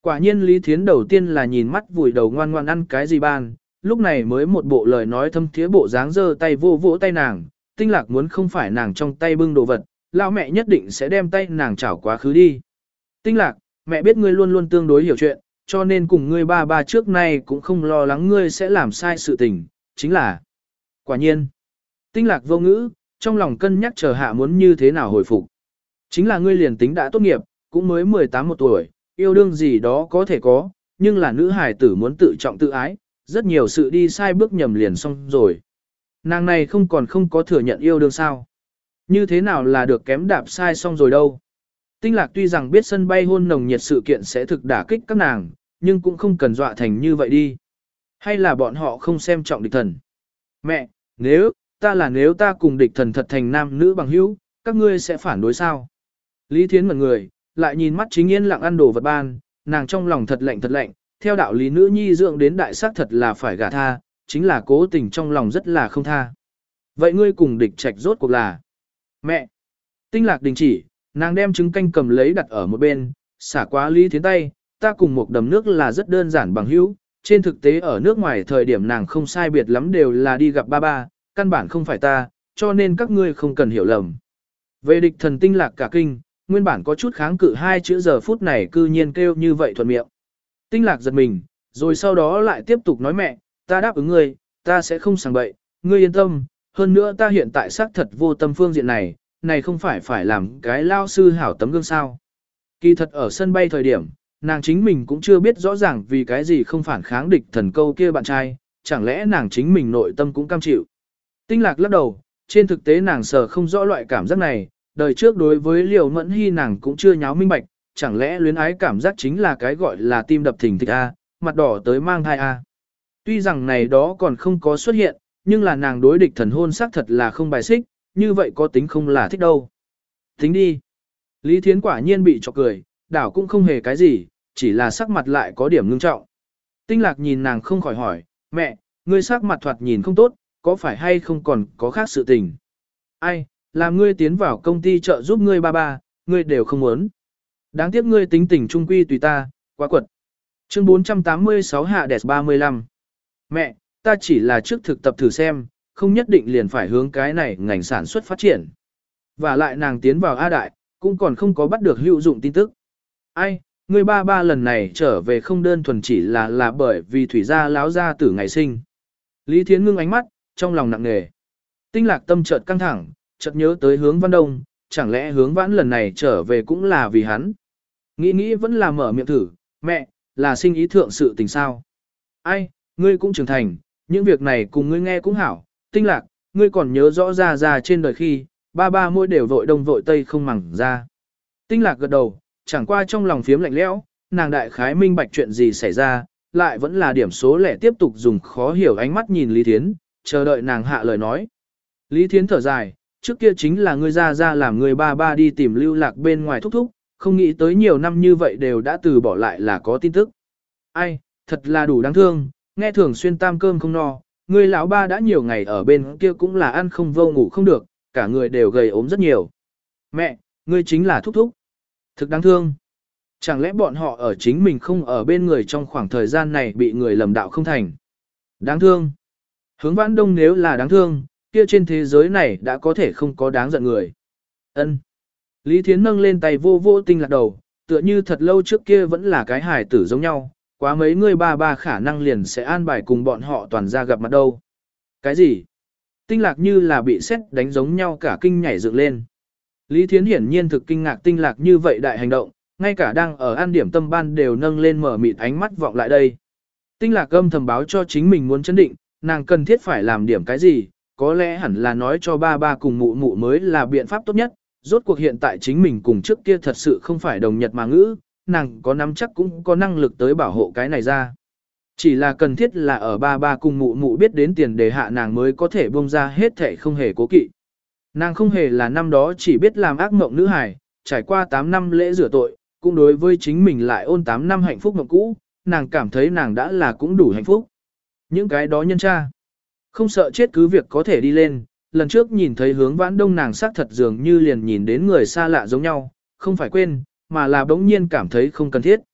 Quả nhiên Lý Thiến đầu tiên là nhìn mắt vùi đầu ngoan ngoan ăn cái gì ban, lúc này mới một bộ lời nói thâm thiế bộ dáng giơ tay vô vỗ tay nàng, Tinh Lạc muốn không phải nàng trong tay bưng đồ vật, lão mẹ nhất định sẽ đem tay nàng chảo quá khứ đi. Tinh Lạc, mẹ biết ngươi luôn luôn tương đối hiểu chuyện, cho nên cùng ngươi ba ba trước nay cũng không lo lắng ngươi sẽ làm sai sự tình, chính là. Quả nhiên, Tinh Lạc vô ngữ, trong lòng cân nhắc chờ hạ muốn như thế nào hồi phục. Chính là ngươi liền tính đã tốt nghiệp, cũng mới mười tám một tuổi, yêu đương gì đó có thể có, nhưng là nữ hài tử muốn tự trọng tự ái, rất nhiều sự đi sai bước nhầm liền xong rồi. Nàng này không còn không có thừa nhận yêu đương sao. Như thế nào là được kém đạp sai xong rồi đâu. Tinh Lạc tuy rằng biết sân bay hôn nồng nhiệt sự kiện sẽ thực đả kích các nàng, nhưng cũng không cần dọa thành như vậy đi. Hay là bọn họ không xem trọng địch thần. Mẹ, nếu, ta là nếu ta cùng địch thần thật thành nam nữ bằng hữu, các ngươi sẽ phản đối sao? Lý Thiến ngẩn người, lại nhìn mắt Chính Yên lặng ăn đồ vật ban, nàng trong lòng thật lạnh thật lạnh, theo đạo lý nữ nhi dưỡng đến đại sắc thật là phải gả tha, chính là cố tình trong lòng rất là không tha. Vậy ngươi cùng địch trạch rốt cuộc là? Mẹ! Tinh Lạc đình chỉ, nàng đem trứng canh cầm lấy đặt ở một bên, xả quá Lý Thiến tay, ta cùng một đầm nước là rất đơn giản bằng hữu, trên thực tế ở nước ngoài thời điểm nàng không sai biệt lắm đều là đi gặp ba ba, căn bản không phải ta, cho nên các ngươi không cần hiểu lầm. Về địch thần Tinh Lạc cả kinh, nguyên bản có chút kháng cự hai chữ giờ phút này cư nhiên kêu như vậy thuận miệng. Tinh Lạc giật mình, rồi sau đó lại tiếp tục nói mẹ, ta đáp ứng ngươi, ta sẽ không sàng bậy, ngươi yên tâm, hơn nữa ta hiện tại xác thật vô tâm phương diện này, này không phải phải làm cái lao sư hảo tấm gương sao. Kỳ thật ở sân bay thời điểm, nàng chính mình cũng chưa biết rõ ràng vì cái gì không phản kháng địch thần câu kia bạn trai, chẳng lẽ nàng chính mình nội tâm cũng cam chịu. Tinh Lạc lắc đầu, trên thực tế nàng sợ không rõ loại cảm giác này, đời trước đối với Liều Mẫn Hy nàng cũng chưa nháo minh bạch, chẳng lẽ luyến ái cảm giác chính là cái gọi là tim đập thình thịch A, mặt đỏ tới mang thai A. Tuy rằng này đó còn không có xuất hiện, nhưng là nàng đối địch thần hôn xác thật là không bài xích, như vậy có tính không là thích đâu. Tính đi. Lý Thiến quả nhiên bị chọc cười, đảo cũng không hề cái gì, chỉ là sắc mặt lại có điểm ngưng trọng. Tinh Lạc nhìn nàng không khỏi hỏi, mẹ, ngươi sắc mặt thoạt nhìn không tốt, có phải hay không còn có khác sự tình? Ai, làm ngươi tiến vào công ty trợ giúp ngươi ba ba, ngươi đều không muốn. Đáng tiếc ngươi tính tình trung quy tùy ta, quá quật. Chương bốn trăm tám mươi sáu hạ đẹp ba mươi lăm. Mẹ, ta chỉ là trước thực tập thử xem, không nhất định liền phải hướng cái này ngành sản xuất phát triển. Và lại nàng tiến vào A Đại, cũng còn không có bắt được hữu dụng tin tức. Ai, ngươi ba ba lần này trở về không đơn thuần chỉ là là bởi vì thủy gia láo gia tử ngày sinh. Lý Thiến ngưng ánh mắt, trong lòng nặng nề. Tinh Lạc tâm chợt căng thẳng, chợt nhớ tới Hướng Văn Đông, chẳng lẽ Hướng Vãn lần này trở về cũng là vì hắn. Nghĩ nghĩ vẫn là mở miệng thử, mẹ, là sinh ý thượng sự tình sao. Ai, ngươi cũng trưởng thành, những việc này cùng ngươi nghe cũng hảo. Tinh Lạc, ngươi còn nhớ rõ ra ra trên đời khi, ba ba mỗi đều vội đông vội tây không mẳng ra. Tinh Lạc gật đầu, chẳng qua trong lòng phiếm lạnh lẽo, nàng đại khái minh bạch chuyện gì xảy ra, lại vẫn là điểm số lẻ tiếp tục dùng khó hiểu ánh mắt nhìn Lý Thiến, chờ đợi nàng hạ lời nói. Lý Thiến thở dài, trước kia chính là ngươi ra ra làm người ba ba đi tìm Lưu Lạc bên ngoài thúc thúc, không nghĩ tới nhiều năm như vậy đều đã từ bỏ lại là có tin tức. Ai, thật là đủ đáng thương, nghe thường xuyên tam cơm không no, người lão ba đã nhiều ngày ở bên kia cũng là ăn không vô ngủ không được, cả người đều gầy ốm rất nhiều. Mẹ, ngươi chính là thúc thúc. Thực đáng thương. Chẳng lẽ bọn họ ở chính mình không ở bên người trong khoảng thời gian này bị người lầm đạo không thành. Đáng thương. Hướng Vãn Đông nếu là đáng thương, kia trên thế giới này đã có thể không có đáng giận người. Ân. Lý Thiến nâng lên tay vô vô Tinh Lạc đầu, tựa như thật lâu trước kia vẫn là cái hài tử giống nhau, quá mấy người ba ba khả năng liền sẽ an bài cùng bọn họ toàn ra gặp mặt đâu. Cái gì? Tinh Lạc như là bị sét đánh giống nhau cả kinh nhảy dựng lên. Lý Thiến hiển nhiên thực kinh ngạc Tinh Lạc như vậy đại hành động, ngay cả đang ở an điểm tâm ban đều nâng lên mở mịt ánh mắt vọng lại đây. Tinh Lạc âm thầm báo cho chính mình muốn chấn định, nàng cần thiết phải làm điểm cái gì, có lẽ hẳn là nói cho ba ba cùng mụ mụ mới là biện pháp tốt nhất, rốt cuộc hiện tại chính mình cùng trước kia thật sự không phải đồng nhật mà ngữ, nàng có nắm chắc cũng có năng lực tới bảo hộ cái này ra. Chỉ là cần thiết là ở ba ba cùng mụ mụ biết đến tiền đề hạ nàng mới có thể buông ra hết thể không hề cố kỵ. Nàng không hề là năm đó chỉ biết làm ác mộng nữ hài, trải qua tám năm lễ rửa tội, cũng đối với chính mình lại ôn tám năm hạnh phúc mộng cũ, nàng cảm thấy nàng đã là cũng đủ hạnh phúc. Những cái đó nhân tra, không sợ chết cứ việc có thể đi lên, lần trước nhìn thấy Hướng Vãn Đông nàng sắc thật dường như liền nhìn đến người xa lạ giống nhau, không phải quên, mà là bỗng nhiên cảm thấy không cần thiết.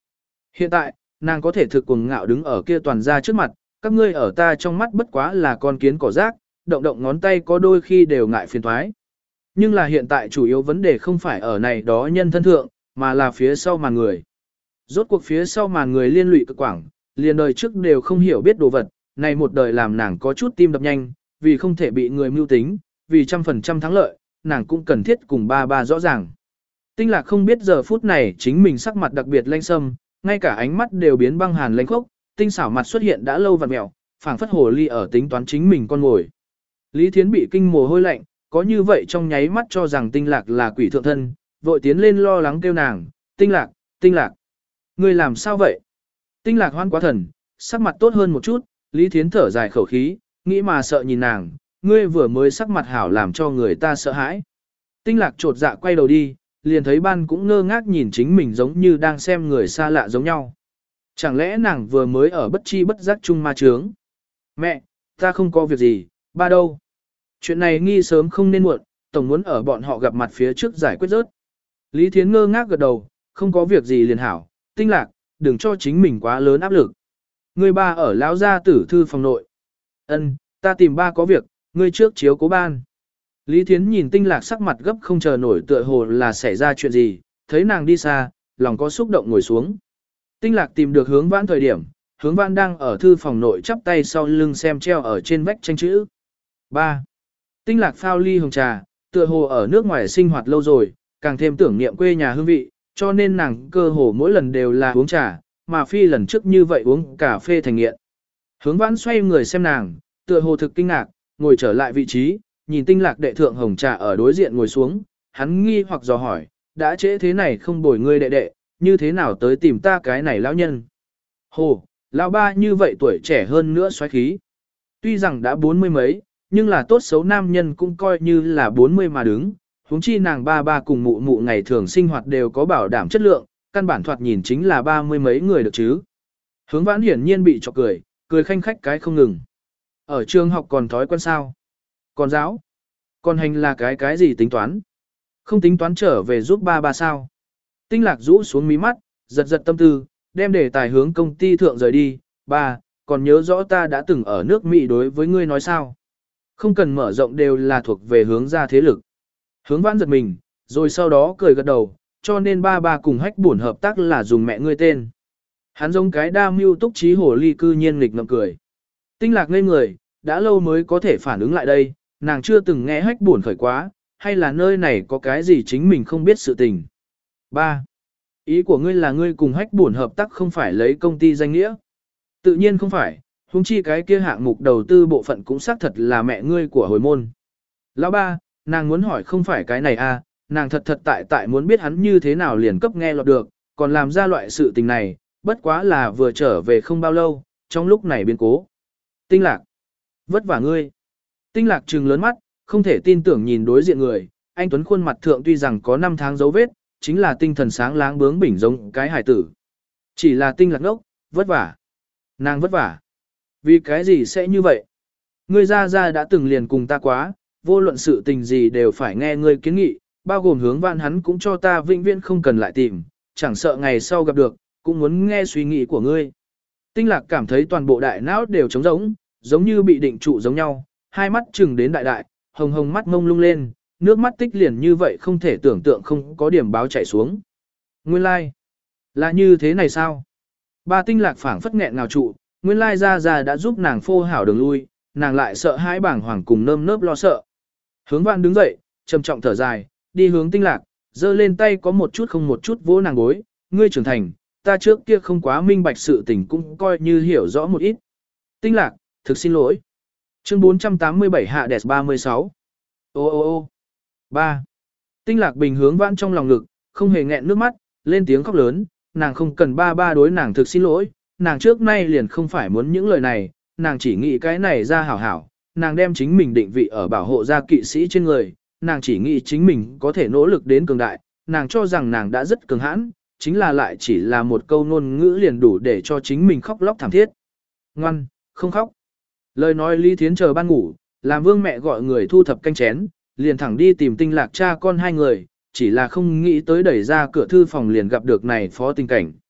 Hiện tại, nàng có thể thực cuồng ngạo đứng ở kia toàn gia trước mặt, các ngươi ở ta trong mắt bất quá là con kiến cỏ rác, động động ngón tay có đôi khi đều ngại phiền thoái. Nhưng là hiện tại chủ yếu vấn đề không phải ở này đó nhân thân thượng, mà là phía sau màn người. Rốt cuộc phía sau màn người liên lụy cực quảng, liền đời trước đều không hiểu biết đồ vật, này một đời làm nàng có chút tim đập nhanh, vì không thể bị người mưu tính, vì trăm phần trăm thắng lợi, nàng cũng cần thiết cùng ba ba rõ ràng. Tinh Lạc không biết giờ phút này chính mình sắc mặt đặc biệt lanh sâm, ngay cả ánh mắt đều biến băng hàn lanh khốc, tinh xảo mặt xuất hiện đã lâu vặn mẹo, phảng phất hồ ly ở tính toán chính mình con ngồi. Lý Thiến bị kinh mồ hôi lạnh, có như vậy trong nháy mắt cho rằng Tinh Lạc là quỷ thượng thân, vội tiến lên lo lắng kêu nàng, Tinh Lạc, Tinh Lạc. Ngươi làm sao vậy? Tinh Lạc hoan quá thần, sắc mặt tốt hơn một chút, Lý Thiến thở dài khẩu khí, nghĩ mà sợ nhìn nàng, ngươi vừa mới sắc mặt hảo làm cho người ta sợ hãi. Tinh Lạc trột dạ quay đầu đi, liền thấy ban cũng ngơ ngác nhìn chính mình giống như đang xem người xa lạ giống nhau. Chẳng lẽ nàng vừa mới ở bất chi bất giác chung ma trướng? Mẹ, ta không có việc gì, ba đâu? Chuyện này nghi sớm không nên muộn, tổng muốn ở bọn họ gặp mặt phía trước giải quyết rớt. Lý Thiến ngơ ngác gật đầu, không có việc gì liền hảo, Tinh Lạc, đừng cho chính mình quá lớn áp lực. Người ba ở lão gia tử thư phòng nội. Ân, ta tìm ba có việc, ngươi trước chiếu cố ban. Lý Thiến nhìn Tinh Lạc sắc mặt gấp không chờ nổi tựa hồ là xảy ra chuyện gì, thấy nàng đi xa, lòng có xúc động ngồi xuống. Tinh Lạc tìm được Hướng Vãn thời điểm, Hướng Vãn đang ở thư phòng nội chắp tay sau lưng xem treo ở trên vách tranh chữ. ba. Tinh Lạc phao ly hồng trà, tựa hồ ở nước ngoài sinh hoạt lâu rồi, càng thêm tưởng niệm quê nhà hương vị, cho nên nàng cơ hồ mỗi lần đều là uống trà, mà phi lần trước như vậy uống cà phê thành nghiện. Hướng Vãn xoay người xem nàng, tựa hồ thực kinh ngạc, ngồi trở lại vị trí, nhìn Tinh Lạc đệ thượng hồng trà ở đối diện ngồi xuống, hắn nghi hoặc dò hỏi, đã trễ thế này không bồi ngươi đệ đệ, như thế nào tới tìm ta cái này lão nhân? Hồ, lão ba như vậy tuổi trẻ hơn nữa xoáy khí. Tuy rằng đã bốn mươi mấy, nhưng là tốt xấu nam nhân cũng coi như là bốn mươi mà đứng, huống chi nàng ba ba cùng mụ mụ ngày thường sinh hoạt đều có bảo đảm chất lượng, căn bản thoạt nhìn chính là ba mươi mấy người được chứ. Hướng Vãn hiển nhiên bị chọc cười, cười khanh khách cái không ngừng. Ở trường học còn thói quen sao? Còn giáo? Còn hành là cái cái gì tính toán? Không tính toán trở về giúp ba ba sao? Tinh Lạc rũ xuống mí mắt, giật giật tâm tư, đem đề tài hướng công ty thượng rời đi. Ba, còn nhớ rõ ta đã từng ở nước Mỹ đối với ngươi nói sao? Không cần mở rộng đều là thuộc về hướng ra thế lực. Hướng Vãn giật mình, rồi sau đó cười gật đầu, cho nên ba ba cùng hách buồn hợp tác là dùng mẹ ngươi tên. Hắn giống cái đa mưu túc trí hồ ly cư nhiên nghịch ngậm cười. Tinh Lạc ngây người, đã lâu mới có thể phản ứng lại đây, nàng chưa từng nghe hách buồn khởi quá, hay là nơi này có cái gì chính mình không biết sự tình. ba. Ý của ngươi là ngươi cùng hách buồn hợp tác không phải lấy công ty danh nghĩa. Tự nhiên không phải, huống chi cái kia hạng mục đầu tư bộ phận cũng xác thật là mẹ ngươi của hồi môn. Lão ba, nàng muốn hỏi không phải cái này à, nàng thật thật tại tại muốn biết hắn như thế nào liền cấp nghe lọt được, còn làm ra loại sự tình này, bất quá là vừa trở về không bao lâu, trong lúc này biến cố. Tinh Lạc, vất vả ngươi. Tinh Lạc trừng lớn mắt, không thể tin tưởng nhìn đối diện người, anh Tuấn khuôn mặt thượng tuy rằng có năm tháng dấu vết, chính là tinh thần sáng láng bướng bỉnh giống cái hải tử. Chỉ là Tinh Lạc ngốc, vất vả. Nàng vất vả. Vì cái gì sẽ như vậy? Ngươi ra ra đã từng liền cùng ta quá, vô luận sự tình gì đều phải nghe ngươi kiến nghị, bao gồm Hướng Vãn hắn cũng cho ta vĩnh viễn không cần lại tìm, chẳng sợ ngày sau gặp được, cũng muốn nghe suy nghĩ của ngươi. Tinh Lạc cảm thấy toàn bộ đại não đều trống rỗng, giống như bị định trụ giống nhau, hai mắt chừng đến đại đại, hồng hồng mắt mông lung lên, nước mắt tích liền như vậy không thể tưởng tượng không có điểm báo chảy xuống. Nguyên lai, like. Là như thế này sao? Ba Tinh Lạc phảng phất nghẹn ngào trụ, nguyên lai ra ra đã giúp nàng phô hảo đường lui, nàng lại sợ hãi bảng hoàng cùng nơm nớp lo sợ. Hướng Vãn đứng dậy, trầm trọng thở dài, đi hướng Tinh Lạc, giơ lên tay có một chút không một chút vỗ nàng gối, ngươi trưởng thành, ta trước kia không quá minh bạch sự tình cũng coi như hiểu rõ một ít. Tinh Lạc, thực xin lỗi. Chương bốn trăm tám mươi bảy Hạ Đẹp ba mươi sáu. Ô ô ô. ba. Tinh Lạc bình hướng Vãn trong lòng ngực, không hề nghẹn nước mắt, lên tiếng khóc lớn, nàng không cần ba ba đối nàng thực xin lỗi, nàng trước nay liền không phải muốn những lời này, nàng chỉ nghĩ cái này ra hảo hảo, nàng đem chính mình định vị ở bảo hộ gia kỵ sĩ trên người, nàng chỉ nghĩ chính mình có thể nỗ lực đến cường đại, nàng cho rằng nàng đã rất cường hãn, chính là lại chỉ là một câu ngôn ngữ liền đủ để cho chính mình khóc lóc thảm thiết. Ngoan, không khóc. Lời nói Lý Thiến chờ ban ngủ, làm Vương mẹ gọi người thu thập canh chén, liền thẳng đi tìm Tinh Lạc cha con hai người, chỉ là không nghĩ tới đẩy ra cửa thư phòng liền gặp được này phó tình cảnh.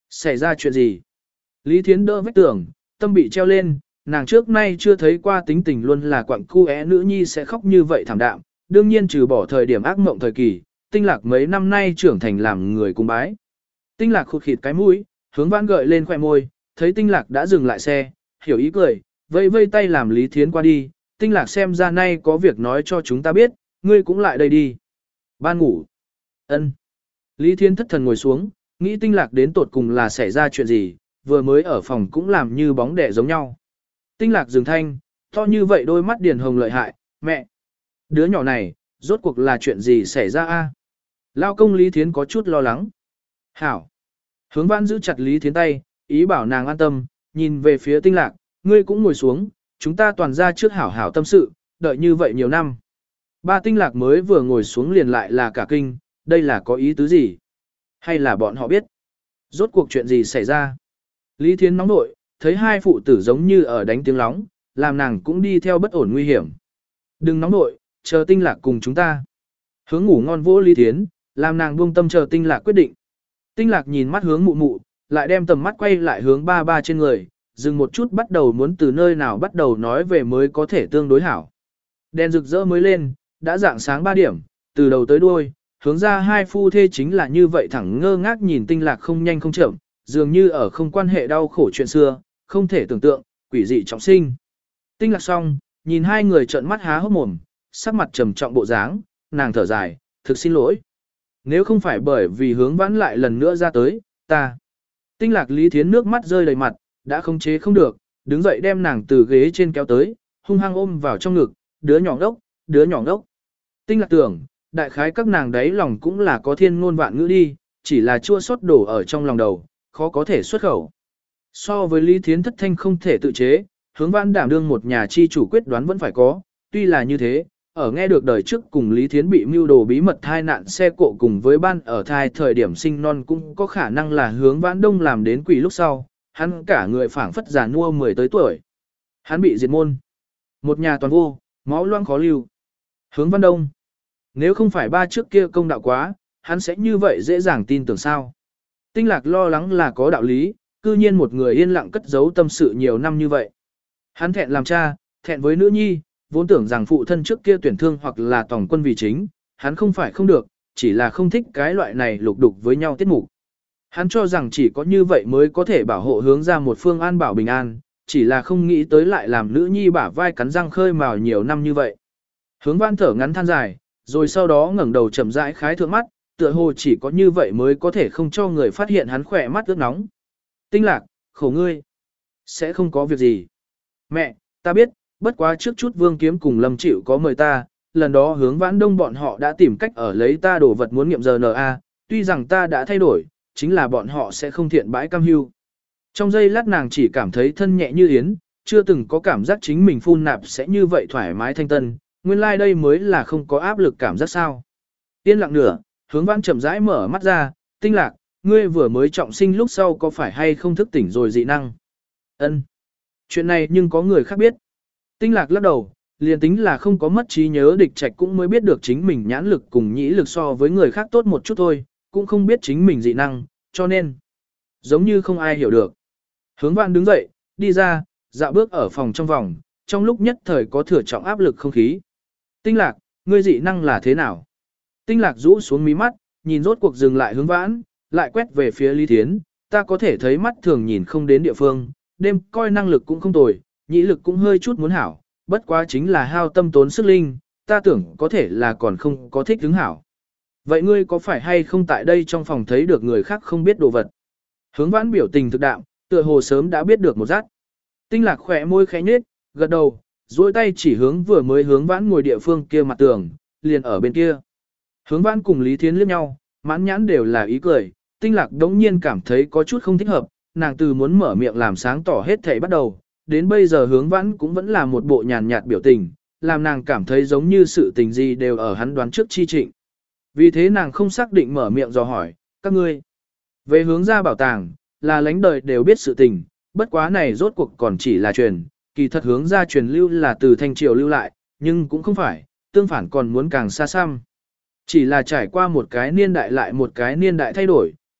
Xảy ra chuyện gì? Lý Thiến đỡ vách tường, tâm bị treo lên, nàng trước nay chưa thấy qua tính tình luôn là quặng cu é nữ nhi sẽ khóc như vậy thảm đạm, đương nhiên trừ bỏ thời điểm ác mộng thời kỳ, tinh lạc mấy năm nay trưởng thành làm người cung bái. Tinh lạc khụt khịt cái mũi, hướng vãn gợi lên khoẻ môi, thấy tinh lạc đã dừng lại xe, hiểu ý cười, vây vây tay làm Lý Thiến qua đi, tinh lạc xem ra nay có việc nói cho chúng ta biết, ngươi cũng lại đây đi. Ban ngủ. Ân. Lý Thiến thất thần ngồi xuống, nghĩ tinh lạc đến tột cùng là xảy ra chuyện gì, vừa mới ở phòng cũng làm như bóng đẻ giống nhau. Tinh lạc dừng thanh, to như vậy đôi mắt điền hồng lợi hại, mẹ. Đứa nhỏ này, rốt cuộc là chuyện gì xảy ra a? Lao công Lý Thiến có chút lo lắng. Hảo. Hướng vãn giữ chặt Lý Thiến tay, ý bảo nàng an tâm, nhìn về phía tinh lạc, ngươi cũng ngồi xuống, chúng ta toàn ra trước hảo hảo tâm sự, đợi như vậy nhiều năm. Ba tinh lạc mới vừa ngồi xuống liền lại là cả kinh, đây là có ý tứ gì? Hay là bọn họ biết? Rốt cuộc chuyện gì xảy ra? Lý Thiến nóng nội, thấy hai phụ tử giống như ở đánh tiếng lóng, làm nàng cũng đi theo bất ổn nguy hiểm. Đừng nóng nội, chờ tinh lạc cùng chúng ta. Hướng ngủ ngon vỗ Lý Thiến, làm nàng buông tâm chờ tinh lạc quyết định. Tinh lạc nhìn mắt hướng mụ mụ, lại đem tầm mắt quay lại hướng ba ba trên người, dừng một chút bắt đầu muốn từ nơi nào bắt đầu nói về mới có thể tương đối hảo. Đèn rực rỡ mới lên, đã dạng sáng ba điểm, từ đầu tới đuôi, hướng ra hai phu thê chính là như vậy thẳng ngơ ngác nhìn tinh lạc không nhanh không chậm, dường như ở không quan hệ đau khổ chuyện xưa, không thể tưởng tượng, quỷ dị trọng sinh. Tinh lạc xong, nhìn hai người trợn mắt há hốc mồm, sắc mặt trầm trọng bộ dáng, nàng thở dài, thực xin lỗi. Nếu không phải bởi vì hướng vãn lại lần nữa ra tới, ta. Tinh lạc Lý Thiến nước mắt rơi đầy mặt, đã không chế không được, đứng dậy đem nàng từ ghế trên kéo tới, hung hăng ôm vào trong ngực, đứa nhỏ đốc, đứa nhỏ đốc. Tinh lạc tưởng, đại khái các nàng đấy lòng cũng là có thiên ngôn vạn ngữ đi, chỉ là chua xót đổ ở trong lòng đầu, khó có thể xuất khẩu. So với Lý Thiến thất thanh không thể tự chế, hướng vãn đảm đương một nhà chi chủ quyết đoán vẫn phải có, tuy là như thế, ở nghe được đời trước cùng Lý Thiến bị mưu đồ bí mật thai nạn xe cộ cùng với ban ở thai thời điểm sinh non cũng có khả năng là hướng vãn đông làm đến quỷ lúc sau, hắn cả người phảng phất già nua mười tới tuổi. Hắn bị diệt môn. Một nhà toàn vô, máu loang khó lưu. Hướng Văn Đông. Nếu không phải ba trước kia công đạo quá, hắn sẽ như vậy dễ dàng tin tưởng sao. Tinh lạc lo lắng là có đạo lý, cư nhiên một người yên lặng cất giấu tâm sự nhiều năm như vậy. Hắn thẹn làm cha, thẹn với nữ nhi, vốn tưởng rằng phụ thân trước kia tuyển thương hoặc là tổng quân vì chính, hắn không phải không được, chỉ là không thích cái loại này lục đục với nhau tiết mục. Hắn cho rằng chỉ có như vậy mới có thể bảo hộ hướng ra một phương an bảo bình an, chỉ là không nghĩ tới lại làm nữ nhi bả vai cắn răng khơi mào nhiều năm như vậy. Hướng Văn thở ngắn than dài, rồi sau đó ngẩng đầu chậm rãi khái thượng mắt, tựa hồ chỉ có như vậy mới có thể không cho người phát hiện hắn khỏe mắt ướt nóng. Tinh lạc, khổ ngươi, sẽ không có việc gì. Mẹ, ta biết, bất quá trước chút Vương Kiếm cùng Lâm Chịu có mời ta, lần đó hướng Vãn Đông bọn họ đã tìm cách ở lấy ta đồ vật muốn nghiệm rờ en a, tuy rằng ta đã thay đổi, chính là bọn họ sẽ không thiện bãi cam hưu. Trong giây lát nàng chỉ cảm thấy thân nhẹ như yến, chưa từng có cảm giác chính mình phun nạp sẽ như vậy thoải mái thanh tân, nguyên lai like đây mới là không có áp lực cảm giác sao. Yên lặng nửa, hướng Vãn chậm rãi mở mắt ra, Tinh lạc, ngươi vừa mới trọng sinh lúc sau có phải hay không thức tỉnh rồi dị năng? Ân. Chuyện này nhưng có người khác biết. Tinh lạc lắc đầu, liền tính là không có mất trí nhớ địch trạch cũng mới biết được chính mình nhãn lực cùng nhĩ lực so với người khác tốt một chút thôi, cũng không biết chính mình dị năng, cho nên giống như không ai hiểu được. Hướng Vãn đứng dậy, đi ra, dạo bước ở phòng trong vòng, trong lúc nhất thời có thừa trọng áp lực không khí. Tinh lạc, ngươi dị năng là thế nào? Tinh lạc rũ xuống mí mắt, nhìn rốt cuộc dừng lại Hướng Vãn, lại quét về phía Lý Thiến, ta có thể thấy mắt thường nhìn không đến địa phương, đêm coi năng lực cũng không tồi, nhĩ lực cũng hơi chút muốn hảo, bất quá chính là hao tâm tốn sức linh, ta tưởng có thể là còn không có thích hứng hảo. Vậy ngươi có phải hay không tại đây trong phòng thấy được người khác không biết đồ vật? Hướng Vãn biểu tình thực đạm, tựa hồ sớm đã biết được một rát. Tinh lạc khỏe môi khẽ nhếch, gật đầu, duỗi tay chỉ hướng vừa mới Hướng Vãn ngồi địa phương kia mặt tường, liền ở bên kia. Hướng Vãn cùng Lý Thiến liếc nhau, mãn nhãn đều là ý cười, Tinh lạc đống nhiên cảm thấy có chút không thích hợp, nàng từ muốn mở miệng làm sáng tỏ hết thảy bắt đầu, đến bây giờ Hướng Vãn cũng vẫn là một bộ nhàn nhạt biểu tình, làm nàng cảm thấy giống như sự tình gì đều ở hắn đoán trước chi trịnh. Vì thế nàng không xác định mở miệng dò hỏi, các ngươi về hướng ra bảo tàng, là lãnh đời đều biết sự tình, bất quá này rốt cuộc còn chỉ là truyền, kỳ thật hướng ra truyền lưu là từ Thanh Triều lưu lại, nhưng cũng không phải, tương phản còn muốn càng xa xăm. Chỉ là trải qua một cái niên đại lại một cái niên đại thay đổi,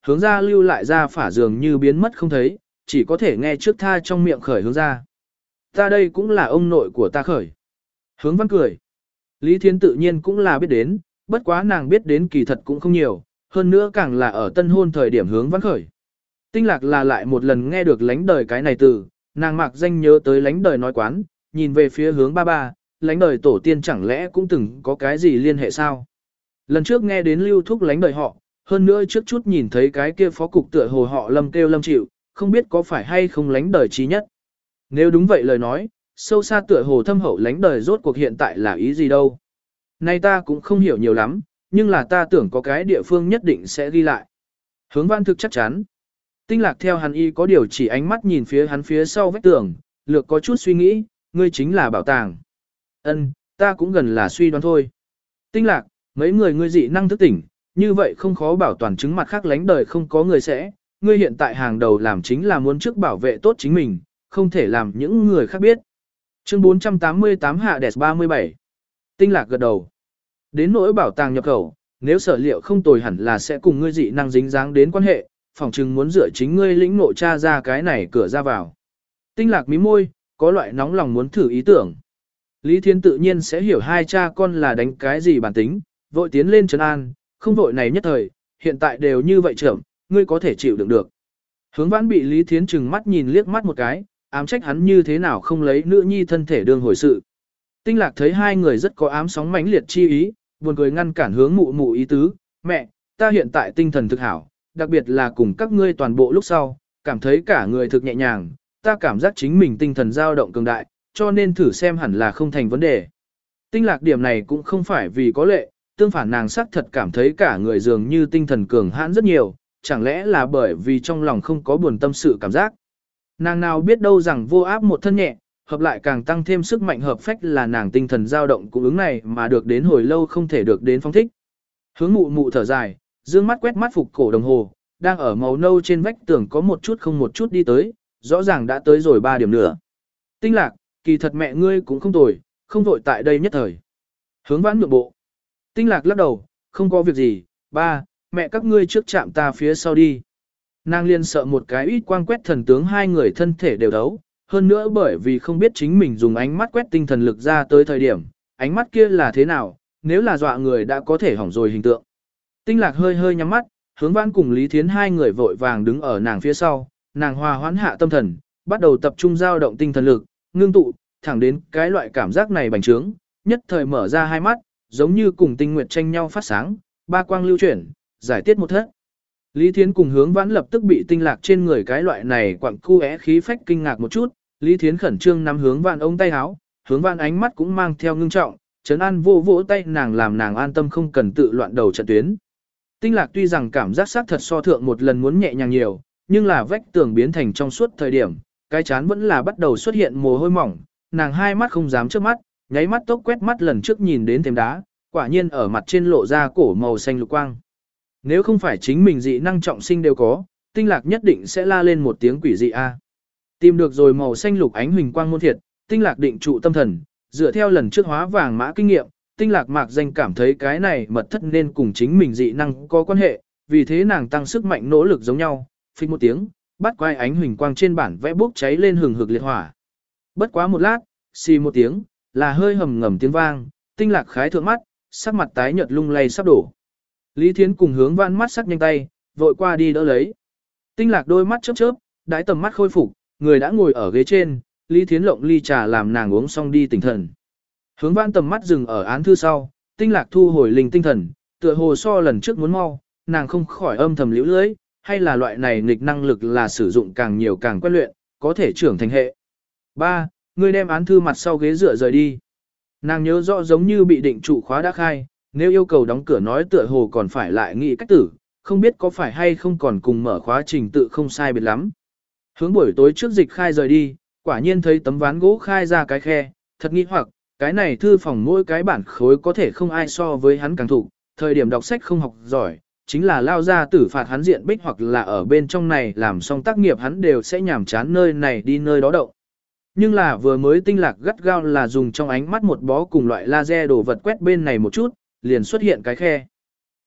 hướng ra lưu lại ra phả dường như biến mất không thấy, chỉ có thể nghe trước tha trong miệng khởi hướng ra. Ta đây cũng là ông nội của ta khởi. Hướng văn cười. Lý Thiến tự nhiên cũng là biết đến, bất quá nàng biết đến kỳ thật cũng không nhiều, hơn nữa càng là ở tân hôn thời điểm hướng văn khởi. Tinh lạc là lại một lần nghe được lánh đời cái này từ, nàng mặc danh nhớ tới lánh đời nói quán, nhìn về phía hướng ba ba, lánh đời tổ tiên chẳng lẽ cũng từng có cái gì liên hệ sao? Lần trước nghe đến lưu thúc lánh đời họ, hơn nữa trước chút nhìn thấy cái kia phó cục tựa hồ họ lâm kêu lâm chịu, không biết có phải hay không lánh đời trí nhất. Nếu đúng vậy lời nói, sâu xa tựa hồ thâm hậu lánh đời rốt cuộc hiện tại là ý gì đâu. Nay ta cũng không hiểu nhiều lắm, nhưng là ta tưởng có cái địa phương nhất định sẽ ghi lại. Hướng văn thực chắc chắn. Tinh lạc theo hắn y có điều chỉ ánh mắt nhìn phía hắn phía sau vách tường, lược có chút suy nghĩ, ngươi chính là bảo tàng. Ân, ta cũng gần là suy đoán thôi. Tinh lạc, mấy người ngươi dị năng thức tỉnh, như vậy không khó bảo toàn chứng mặt khác lánh đời không có người sẽ, ngươi hiện tại hàng đầu làm chính là muốn trước bảo vệ tốt chính mình, không thể làm những người khác biết. Chương bốn trăm tám mươi tám Hạ Đẹp ba mươi bảy. Tinh lạc gật đầu. Đến nỗi bảo tàng nhập khẩu, nếu sở liệu không tồi hẳn là sẽ cùng ngươi dị năng dính dáng đến quan hệ, phỏng chừng muốn dựa chính ngươi lĩnh ngộ tra ra cái này cửa ra vào. Tinh lạc mí môi, có loại nóng lòng muốn thử ý tưởng. Lý Thiên tự nhiên sẽ hiểu hai cha con là đánh cái gì bản tính, vội tiến lên trấn an, không vội này nhất thời, hiện tại đều như vậy trưởng, ngươi có thể chịu đựng được. Hướng vãn bị Lý Thiến chừng mắt nhìn liếc mắt một cái, ám trách hắn như thế nào không lấy nữ nhi thân thể đương hồi sự. Tinh lạc thấy hai người rất có ám sóng mãnh liệt chi ý, buồn cười ngăn cản hướng mụ mụ ý tứ, mẹ, ta hiện tại tinh thần thực hảo, đặc biệt là cùng các ngươi toàn bộ lúc sau, cảm thấy cả người thực nhẹ nhàng, ta cảm giác chính mình tinh thần dao động cường đại, cho nên thử xem hẳn là không thành vấn đề. Tinh lạc điểm này cũng không phải vì có lệ, tương phản nàng sắc thật cảm thấy cả người dường như tinh thần cường hãn rất nhiều, chẳng lẽ là bởi vì trong lòng không có buồn tâm sự cảm giác. Nàng nào biết đâu rằng vô áp một thân nhẹ, hợp lại càng tăng thêm sức mạnh hợp phách là nàng tinh thần dao động cung ứng này mà được đến hồi lâu không thể được đến phong thích. Hướng mụ mụ thở dài, dương mắt quét mắt phục cổ đồng hồ, đang ở màu nâu trên vách tường có một chút không một chút đi tới, rõ ràng đã tới rồi ba điểm nữa. Tinh lạc, kỳ thật mẹ ngươi cũng không tồi, không vội tại đây nhất thời. Hướng vãn nhượng bộ. Tinh lạc lắc đầu, không có việc gì, ba, mẹ các ngươi trước chạm ta phía sau đi. Nàng liên sợ một cái ít quang quét thần tướng hai người thân thể đều đấu, hơn nữa bởi vì không biết chính mình dùng ánh mắt quét tinh thần lực ra tới thời điểm, ánh mắt kia là thế nào, nếu là dọa người đã có thể hỏng rồi hình tượng. Tinh lạc hơi hơi nhắm mắt, hướng vãn cùng Lý Thiến hai người vội vàng đứng ở nàng phía sau, nàng hòa hoãn hạ tâm thần, bắt đầu tập trung dao động tinh thần lực, ngưng tụ, thẳng đến cái loại cảm giác này bành trướng, nhất thời mở ra hai mắt, giống như cùng tinh nguyệt tranh nhau phát sáng, ba quang lưu chuyển, giải tiết một thất. Lý Thiến cùng hướng vãn lập tức bị tinh lạc trên người cái loại này quặng cu é khí phách kinh ngạc một chút, Lý Thiến khẩn trương nắm hướng vãn ống tay áo, hướng vãn ánh mắt cũng mang theo ngưng trọng, trấn an vô vỗ tay nàng làm nàng an tâm không cần tự loạn đầu trận tuyến. Tinh lạc tuy rằng cảm giác xác thật so thượng một lần muốn nhẹ nhàng nhiều, nhưng là vách tường biến thành trong suốt thời điểm, cái chán vẫn là bắt đầu xuất hiện mồ hôi mỏng, nàng hai mắt không dám trước mắt, nháy mắt tốc quét mắt lần trước nhìn đến thềm đá, quả nhiên ở mặt trên lộ ra cổ màu xanh lục quang. Nếu không phải chính mình dị năng trọng sinh đều có, tinh lạc nhất định sẽ la lên một tiếng quỷ dị a. Tìm được rồi màu xanh lục ánh huỳnh quang môn thiệt, tinh lạc định trụ tâm thần, dựa theo lần trước hóa vàng mã kinh nghiệm, tinh lạc mạc danh cảm thấy cái này mật thất nên cùng chính mình dị năng có quan hệ, vì thế nàng tăng sức mạnh nỗ lực giống nhau, phích một tiếng, bắt quay ánh huỳnh quang trên bản vẽ bốc cháy lên hừng hực liệt hỏa. Bất quá một lát, xì một tiếng, là hơi hầm ngầm tiếng vang, tinh lạc khái thượng mắt, sắc mặt tái nhợt lung lay sắp đổ. Lý Thiến cùng hướng vãn mắt sắc nhanh tay, vội qua đi đỡ lấy. Tinh lạc đôi mắt chớp chớp, đãi tầm mắt khôi phục, người đã ngồi ở ghế trên, Lý Thiến lộng ly trà làm nàng uống xong đi tỉnh thần. Hướng vãn tầm mắt dừng ở án thư sau, tinh lạc thu hồi linh tinh thần, tựa hồ so lần trước muốn mau, nàng không khỏi âm thầm liễu lưới, hay là loại này nghịch năng lực là sử dụng càng nhiều càng quen luyện, có thể trưởng thành hệ. ba. Người đem án thư mặt sau ghế dựa rời đi. Nàng nhớ rõ giống như bị định trụ khóa đã khai, nếu yêu cầu đóng cửa nói tựa hồ còn phải lại nghĩ cách tử, không biết có phải hay không còn cùng mở khóa trình tự không sai biệt lắm. Hướng buổi tối trước dịch khai rời đi, quả nhiên thấy tấm ván gỗ khai ra cái khe, thật nghi hoặc, cái này thư phòng mỗi cái bản khối có thể không ai so với hắn càng thủ, thời điểm đọc sách không học giỏi, chính là lao ra tử phạt hắn diện bích hoặc là ở bên trong này làm xong tác nghiệp hắn đều sẽ nhảm chán nơi này đi nơi đó động. Nhưng là vừa mới tinh lạc gắt gao là dùng trong ánh mắt một bó cùng loại laser đồ vật quét bên này một chút, liền xuất hiện cái khe.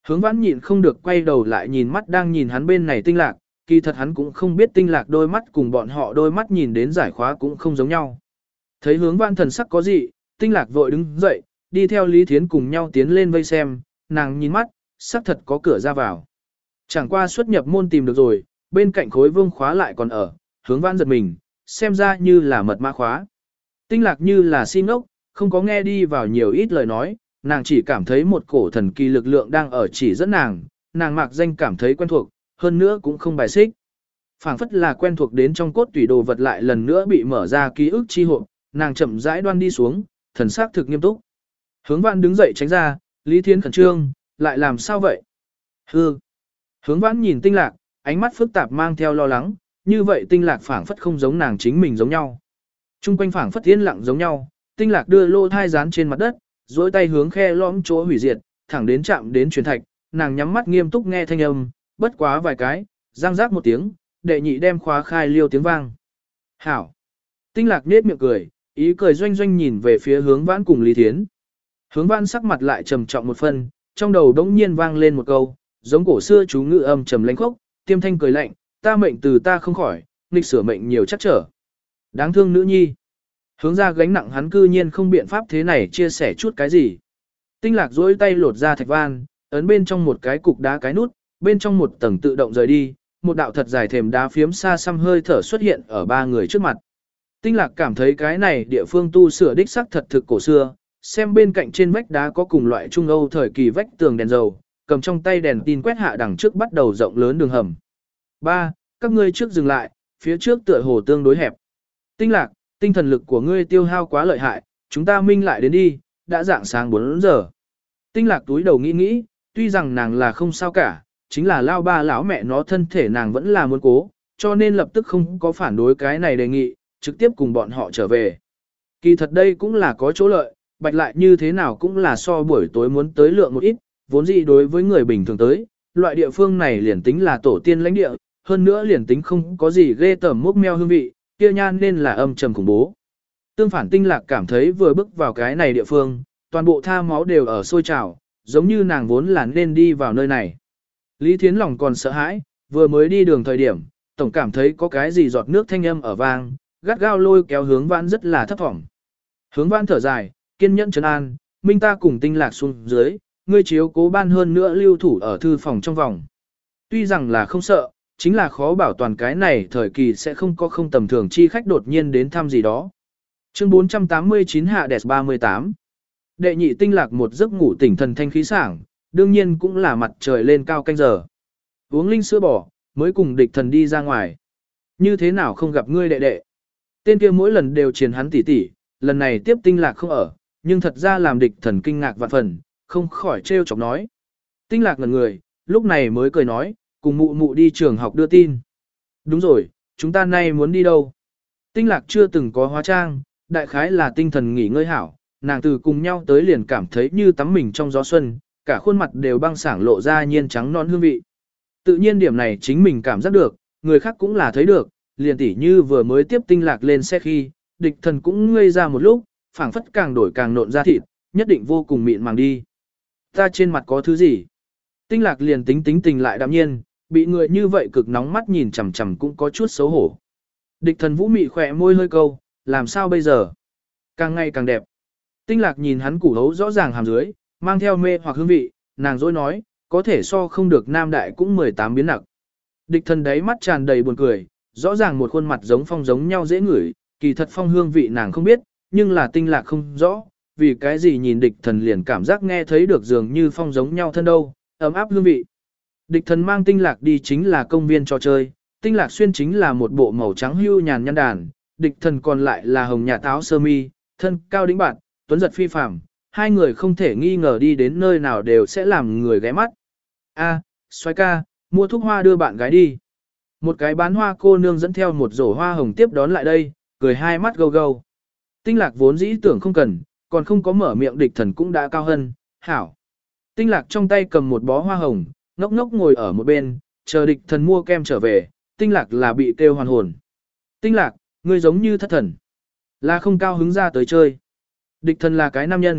Hướng Vãn nhịn không được quay đầu lại nhìn mắt đang nhìn hắn bên này Tinh Lạc, kỳ thật hắn cũng không biết Tinh Lạc đôi mắt cùng bọn họ đôi mắt nhìn đến giải khóa cũng không giống nhau. Thấy Hướng Vãn thần sắc có gì, Tinh Lạc vội đứng dậy, đi theo Lý Thiến cùng nhau tiến lên vây xem, nàng nhìn mắt, xác thật có cửa ra vào. Chẳng qua xuất nhập môn tìm được rồi, bên cạnh khối vương khóa lại còn ở, Hướng Vãn giật mình, xem ra như là mật mã khóa. Tinh Lạc như là si ngốc, không có nghe đi vào nhiều ít lời nói, nàng chỉ cảm thấy một cổ thần kỳ lực lượng đang ở chỉ dẫn nàng, nàng mạc danh cảm thấy quen thuộc, hơn nữa cũng không bài xích. Phảng phất là quen thuộc đến trong cốt tủy đồ vật lại lần nữa bị mở ra ký ức chi hộp, nàng chậm rãi đoan đi xuống, thần sắc thực nghiêm túc. Hướng Vãn đứng dậy tránh ra, Lý Thiến khẩn trương, lại làm sao vậy? Hư. Hướng Vãn nhìn Tinh Lạc, ánh mắt phức tạp mang theo lo lắng, như vậy Tinh Lạc phảng phất không giống nàng chính mình giống nhau. Trung quanh phảng phất yên lặng giống nhau, Tinh Lạc đưa lô thai dán trên mặt đất, duỗi tay hướng khe lõm chỗ hủy diệt, thẳng đến chạm đến truyền thạch, nàng nhắm mắt nghiêm túc nghe thanh âm, bất quá vài cái, răng rác một tiếng, đệ nhị đem khóa khai liêu tiếng vang. Hảo. Tinh Lạc nết miệng cười, ý cười doanh doanh nhìn về phía Hướng Vãn cùng Lý Thiến. Hướng Vãn sắc mặt lại trầm trọng một phần, trong đầu đống nhiên vang lên một câu, giống cổ xưa chú ngữ âm trầm lãnh khốc, tiêm thanh cười lạnh, ta mệnh từ ta không khỏi, nghịch sửa mệnh nhiều chắc trở. Đáng thương nữ nhi. Hướng ra gánh nặng hắn cư nhiên không biện pháp thế này chia sẻ chút cái gì. Tinh Lạc duỗi tay lột ra thạch van, ấn bên trong một cái cục đá cái nút, bên trong một tầng tự động rời đi, một đạo thật dài thềm đá phiếm xa xăm hơi thở xuất hiện ở ba người trước mặt. Tinh Lạc cảm thấy cái này địa phương tu sửa đích sắc thật thực cổ xưa, xem bên cạnh trên vách đá có cùng loại Trung Âu thời kỳ vách tường đèn dầu, cầm trong tay đèn tin quét hạ đằng trước bắt đầu rộng lớn đường hầm. Ba, các ngươi trước dừng lại, phía trước tựa hồ tương đối hẹp. Tinh Lạc, tinh thần lực của ngươi tiêu hao quá lợi hại, chúng ta minh lại đến đi, đã dạng sáng bốn giờ. Tinh Lạc túi đầu nghĩ nghĩ, tuy rằng nàng là không sao cả, chính là lao ba lão mẹ nó thân thể nàng vẫn là muốn cố, cho nên lập tức không có phản đối cái này đề nghị, trực tiếp cùng bọn họ trở về. Kỳ thật đây cũng là có chỗ lợi, bạch lại như thế nào cũng là so buổi tối muốn tới lượng một ít, vốn dĩ đối với người bình thường tới, loại địa phương này liền tính là tổ tiên lãnh địa, hơn nữa liền tính không có gì ghê tởm mốc meo hương vị, kia nhan nên là âm trầm khủng bố. Tương phản Tinh Lạc cảm thấy vừa bước vào cái này địa phương, toàn bộ tha máu đều ở sôi trào, giống như nàng vốn là nên đi vào nơi này. Lý Thiến lòng còn sợ hãi, vừa mới đi đường thời điểm, tổng cảm thấy có cái gì giọt nước thanh âm ở vang, gắt gao lôi kéo Hướng Vãn rất là thấp thỏm. Hướng Vãn thở dài, kiên nhẫn trấn an, minh ta cùng Tinh Lạc xuống dưới, ngươi chiếu cố ban hơn nữa lưu thủ ở thư phòng trong vòng. Tuy rằng là không sợ, chính là khó bảo toàn cái này thời kỳ sẽ không có không tầm thường chi khách đột nhiên đến thăm gì đó. Chương bốn trăm tám mươi chín Hạ Đẹp ba mươi tám. Đệ nhị Tinh Lạc một giấc ngủ tỉnh thần thanh khí sảng, đương nhiên cũng là mặt trời lên cao canh giờ. Uống linh sữa bò, mới cùng địch thần đi ra ngoài. Như thế nào không gặp ngươi đệ đệ? Tên kia mỗi lần đều chiến hắn tỉ tỉ, lần này tiếp Tinh Lạc không ở, nhưng thật ra làm địch thần kinh ngạc vạn phần, không khỏi trêu chọc nói. Tinh Lạc ngẩn người, lúc này mới cười nói, cùng mụ mụ đi trường học đưa tin. Đúng rồi, chúng ta nay muốn đi đâu? Tinh Lạc chưa từng có hóa trang, đại khái là tinh thần nghỉ ngơi hảo, nàng từ cùng nhau tới liền cảm thấy như tắm mình trong gió xuân, cả khuôn mặt đều băng sảng lộ ra nhiên trắng non hương vị. Tự nhiên điểm này chính mình cảm giác được, người khác cũng là thấy được, liền tỉ như vừa mới tiếp Tinh Lạc lên xe khi, địch thần cũng ngây ra một lúc, phảng phất càng đổi càng nộn ra thịt, nhất định vô cùng mịn màng đi. Ta trên mặt có thứ gì? Tinh Lạc liền tính tính tình lại đạm nhiên, bị người như vậy cực nóng mắt nhìn chằm chằm cũng có chút xấu hổ. Địch thần vũ mị khỏe môi hơi câu, làm sao bây giờ? Càng ngày càng đẹp. Tinh Lạc nhìn hắn củ hấu rõ ràng hàm dưới, mang theo mê hoặc hương vị, nàng dối nói, có thể so không được nam đại cũng mười tám biến nặng. Địch thần đấy mắt tràn đầy buồn cười, rõ ràng một khuôn mặt giống phong giống nhau dễ ngửi, kỳ thật phong hương vị nàng không biết, nhưng là Tinh Lạc không rõ, vì cái gì nhìn địch thần liền cảm giác nghe thấy được dường như phong giống nhau thân đâu, ấm áp hương vị. Địch thần mang Tinh Lạc đi chính là công viên trò chơi, Tinh Lạc xuyên chính là một bộ màu trắng hưu nhàn nhăn đàn, địch thần còn lại là hồng nhạt áo sơ mi, thân cao đĩnh bạn, tuấn giật phi phàm, hai người không thể nghi ngờ đi đến nơi nào đều sẽ làm người ghé mắt. A, xoái ca, mua thuốc hoa đưa bạn gái đi. Một cái bán hoa cô nương dẫn theo một rổ hoa hồng tiếp đón lại đây, cười hai mắt gâu gâu. Tinh Lạc vốn dĩ tưởng không cần, còn không có mở miệng địch thần cũng đã cao hân, hảo. Tinh Lạc trong tay cầm một bó hoa hồng, ngốc ngốc ngồi ở một bên, chờ địch thần mua kem trở về, Tinh Lạc là bị kêu hoàn hồn. Tinh Lạc, ngươi giống như thất thần, là không cao hứng ra tới chơi. Địch thần là cái nam nhân,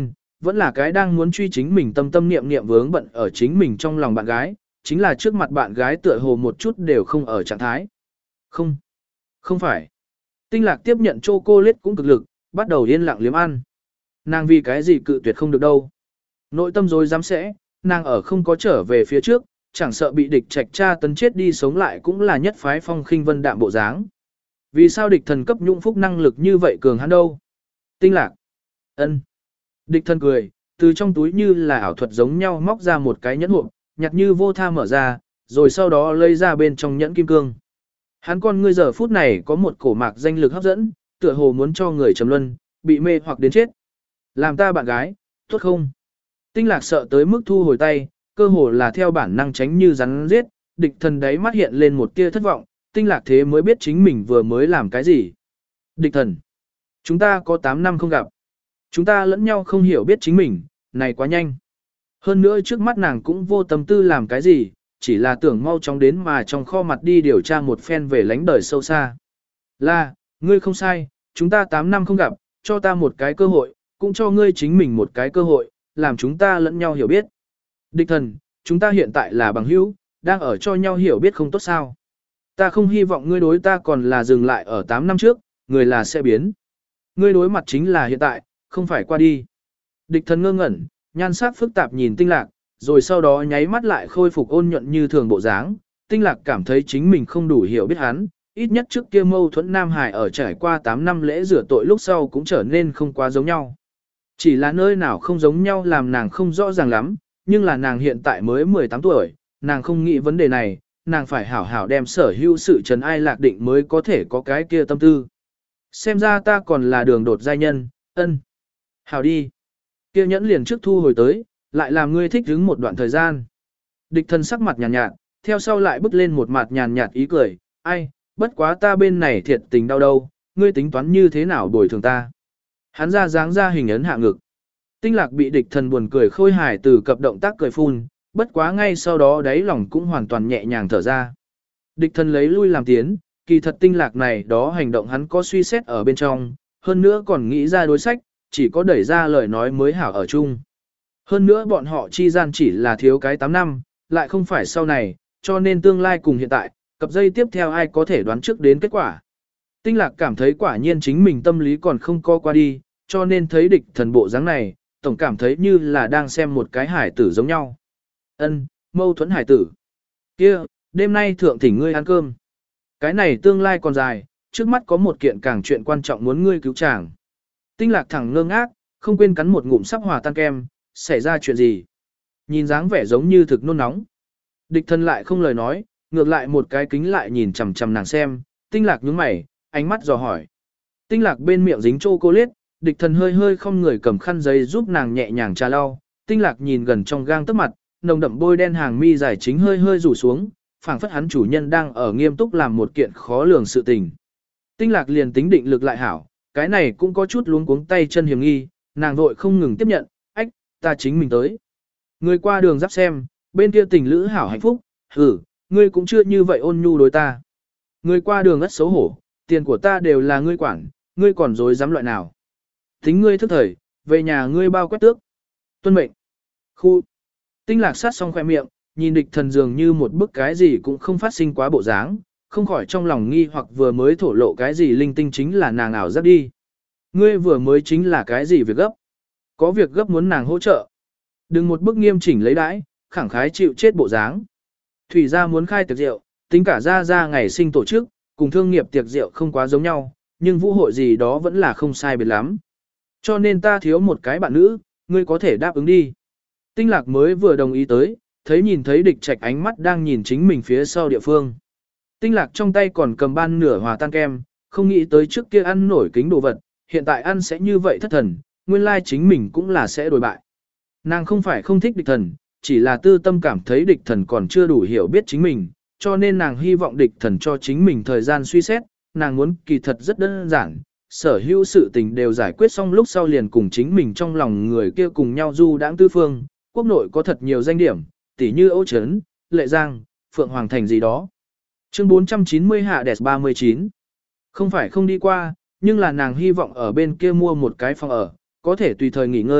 vẫn là cái đang muốn truy chính mình tâm tâm niệm niệm vướng bận ở chính mình trong lòng bạn gái, chính là trước mặt bạn gái tựa hồ một chút đều không ở trạng thái. Không, không phải. Tinh Lạc tiếp nhận chocolate cũng cực lực, bắt đầu yên lặng liếm ăn. Nàng vì cái gì cự tuyệt không được đâu. Nội tâm rồi dám sẽ, nàng ở không có trở về phía trước, chẳng sợ bị địch trạch tra tấn chết đi sống lại cũng là nhất phái phong khinh vân đạm bộ dáng. Vì sao địch thần cấp nhũng phúc năng lực như vậy cường hắn đâu? Tinh Lạc. Ân. Địch thần cười, từ trong túi như là ảo thuật giống nhau móc ra một cái nhẫn hộp, nhặt như vô tha mở ra, rồi sau đó lấy ra bên trong nhẫn kim cương. Hắn con ngươi giờ phút này có một cổ mạc danh lực hấp dẫn, tựa hồ muốn cho người trầm luân, bị mê hoặc đến chết. Làm ta bạn gái, tốt không? Tinh Lạc sợ tới mức thu hồi tay, cơ hồ là theo bản năng tránh như rắn giết, địch thần đấy mắt hiện lên một tia thất vọng, Tinh Lạc thế mới biết chính mình vừa mới làm cái gì. Địch thần, chúng ta có tám năm không gặp. Chúng ta lẫn nhau không hiểu biết chính mình, này quá nhanh. Hơn nữa trước mắt nàng cũng vô tâm tư làm cái gì, chỉ là tưởng mau chóng đến mà trong kho mặt đi điều tra một phen về lánh đời sâu xa. Là, ngươi không sai, chúng ta tám năm không gặp, cho ta một cái cơ hội, cũng cho ngươi chính mình một cái cơ hội, làm chúng ta lẫn nhau hiểu biết. Địch thần, chúng ta hiện tại là bằng hữu, đang ở cho nhau hiểu biết không tốt sao. Ta không hy vọng ngươi đối ta còn là dừng lại ở tám năm trước, người là sẽ biến. Ngươi đối mặt chính là hiện tại, không phải qua đi. Địch thần ngơ ngẩn, nhan sắc phức tạp nhìn Tinh Lạc, rồi sau đó nháy mắt lại khôi phục ôn nhuận như thường bộ dáng. Tinh Lạc cảm thấy chính mình không đủ hiểu biết hắn, ít nhất trước kia mâu thuẫn Nam Hải ở trải qua tám năm lễ rửa tội lúc sau cũng trở nên không quá giống nhau. Chỉ là nơi nào không giống nhau làm nàng không rõ ràng lắm, nhưng là nàng hiện tại mới mười tám tuổi, nàng không nghĩ vấn đề này, nàng phải hảo hảo đem sở hữu sự trần ai lạc định mới có thể có cái kia tâm tư. Xem ra ta còn là đường đột giai nhân, ân. Hảo đi. Kia nhẫn liền trước thu hồi tới, lại làm ngươi thích đứng một đoạn thời gian. Địch thần sắc mặt nhàn nhạt, nhạt, theo sau lại bước lên một mặt nhàn nhạt ý cười, ai, bất quá ta bên này thiệt tình đau đâu, ngươi tính toán như thế nào bồi thường ta. Hắn ra dáng ra hình ấn hạ ngực. Tinh Lạc bị địch thần buồn cười khôi hài từ cập động tác cười phun, bất quá ngay sau đó đáy lòng cũng hoàn toàn nhẹ nhàng thở ra. Địch thần lấy lui làm tiến, kỳ thật Tinh Lạc này đó hành động hắn có suy xét ở bên trong, hơn nữa còn nghĩ ra đối sách, chỉ có đẩy ra lời nói mới hảo ở chung. Hơn nữa bọn họ chi gian chỉ là thiếu cái tám năm, lại không phải sau này, cho nên tương lai cùng hiện tại, cặp dây tiếp theo ai có thể đoán trước đến kết quả. Tinh Lạc cảm thấy quả nhiên chính mình tâm lý còn không co qua đi, cho nên thấy địch thần bộ dáng này, tổng cảm thấy như là đang xem một cái hải tử giống nhau. Ân, mâu thuẫn hải tử. Kia, đêm nay thượng thỉnh ngươi ăn cơm. Cái này tương lai còn dài, trước mắt có một kiện càng chuyện quan trọng muốn ngươi cứu chàng. Tinh Lạc thẳng ngơ ngác, không quên cắn một ngụm sắp hòa tan kem, xảy ra chuyện gì? Nhìn dáng vẻ giống như thực nôn nóng. Địch thần lại không lời nói, ngược lại một cái kính lại nhìn chằm chằm nàng xem, Tinh Lạc nhướng mày, ánh mắt dò hỏi. Tinh Lạc bên miệng dính chocolate, địch thần hơi hơi không người cầm khăn giấy giúp nàng nhẹ nhàng trà lau. Tinh Lạc nhìn gần trong gang tấc mặt, nồng đậm bôi đen hàng mi dài chính hơi hơi rủ xuống, phảng phất hắn chủ nhân đang ở nghiêm túc làm một kiện khó lường sự tình. Tinh Lạc liền tính định lực lại hảo, cái này cũng có chút luống cuống tay chân hiểm nghi, nàng vội không ngừng tiếp nhận, ách, ta chính mình tới. Người qua đường giáp xem, bên kia tình lữ hảo hạnh phúc, hử, ngươi cũng chưa như vậy ôn nhu đối ta. Người qua đường ất xấu hổ, tiền của ta đều là ngươi quản, ngươi còn dối dám loại nào. Tính ngươi thức thời, về nhà ngươi bao quét tước. Tuân mệnh. Khu. Tinh Lạc sát xong khoe miệng, nhìn địch thần dường như một bức cái gì cũng không phát sinh quá bộ dáng, không khỏi trong lòng nghi hoặc vừa mới thổ lộ cái gì linh tinh chính là nàng ảo giác đi. Ngươi vừa mới chính là cái gì việc gấp. Có việc gấp muốn nàng hỗ trợ. Đừng một bức nghiêm chỉnh lấy đãi, khẳng khái chịu chết bộ dáng. Thủy gia muốn khai tiệc rượu, tính cả gia gia ngày sinh tổ chức, cùng thương nghiệp tiệc rượu không quá giống nhau, nhưng vũ hội gì đó vẫn là không sai biệt lắm. Cho nên ta thiếu một cái bạn nữ, ngươi có thể đáp ứng đi. Tinh Lạc mới vừa đồng ý tới, thấy nhìn thấy địch trạch ánh mắt đang nhìn chính mình phía sau địa phương. Tinh Lạc trong tay còn cầm ban nửa hòa tan kem, không nghĩ tới trước kia ăn nổi kính đồ vật, hiện tại ăn sẽ như vậy thất thần, nguyên lai chính mình cũng là sẽ đổi bại. Nàng không phải không thích địch thần, chỉ là tư tâm cảm thấy địch thần còn chưa đủ hiểu biết chính mình, cho nên nàng hy vọng địch thần cho chính mình thời gian suy xét, nàng muốn kỳ thật rất đơn giản, sở hữu sự tình đều giải quyết xong lúc sau liền cùng chính mình trong lòng người kia cùng nhau du đãng tư phương, quốc nội có thật nhiều danh điểm, tỉ như Âu Trấn, Lệ Giang, Phượng Hoàng Thành gì đó. Chương bốn trăm chín mươi hạ đẹp ba mươi chín. Không phải không đi qua, nhưng là nàng hy vọng ở bên kia mua một cái phòng ở, có thể tùy thời nghỉ ngơi,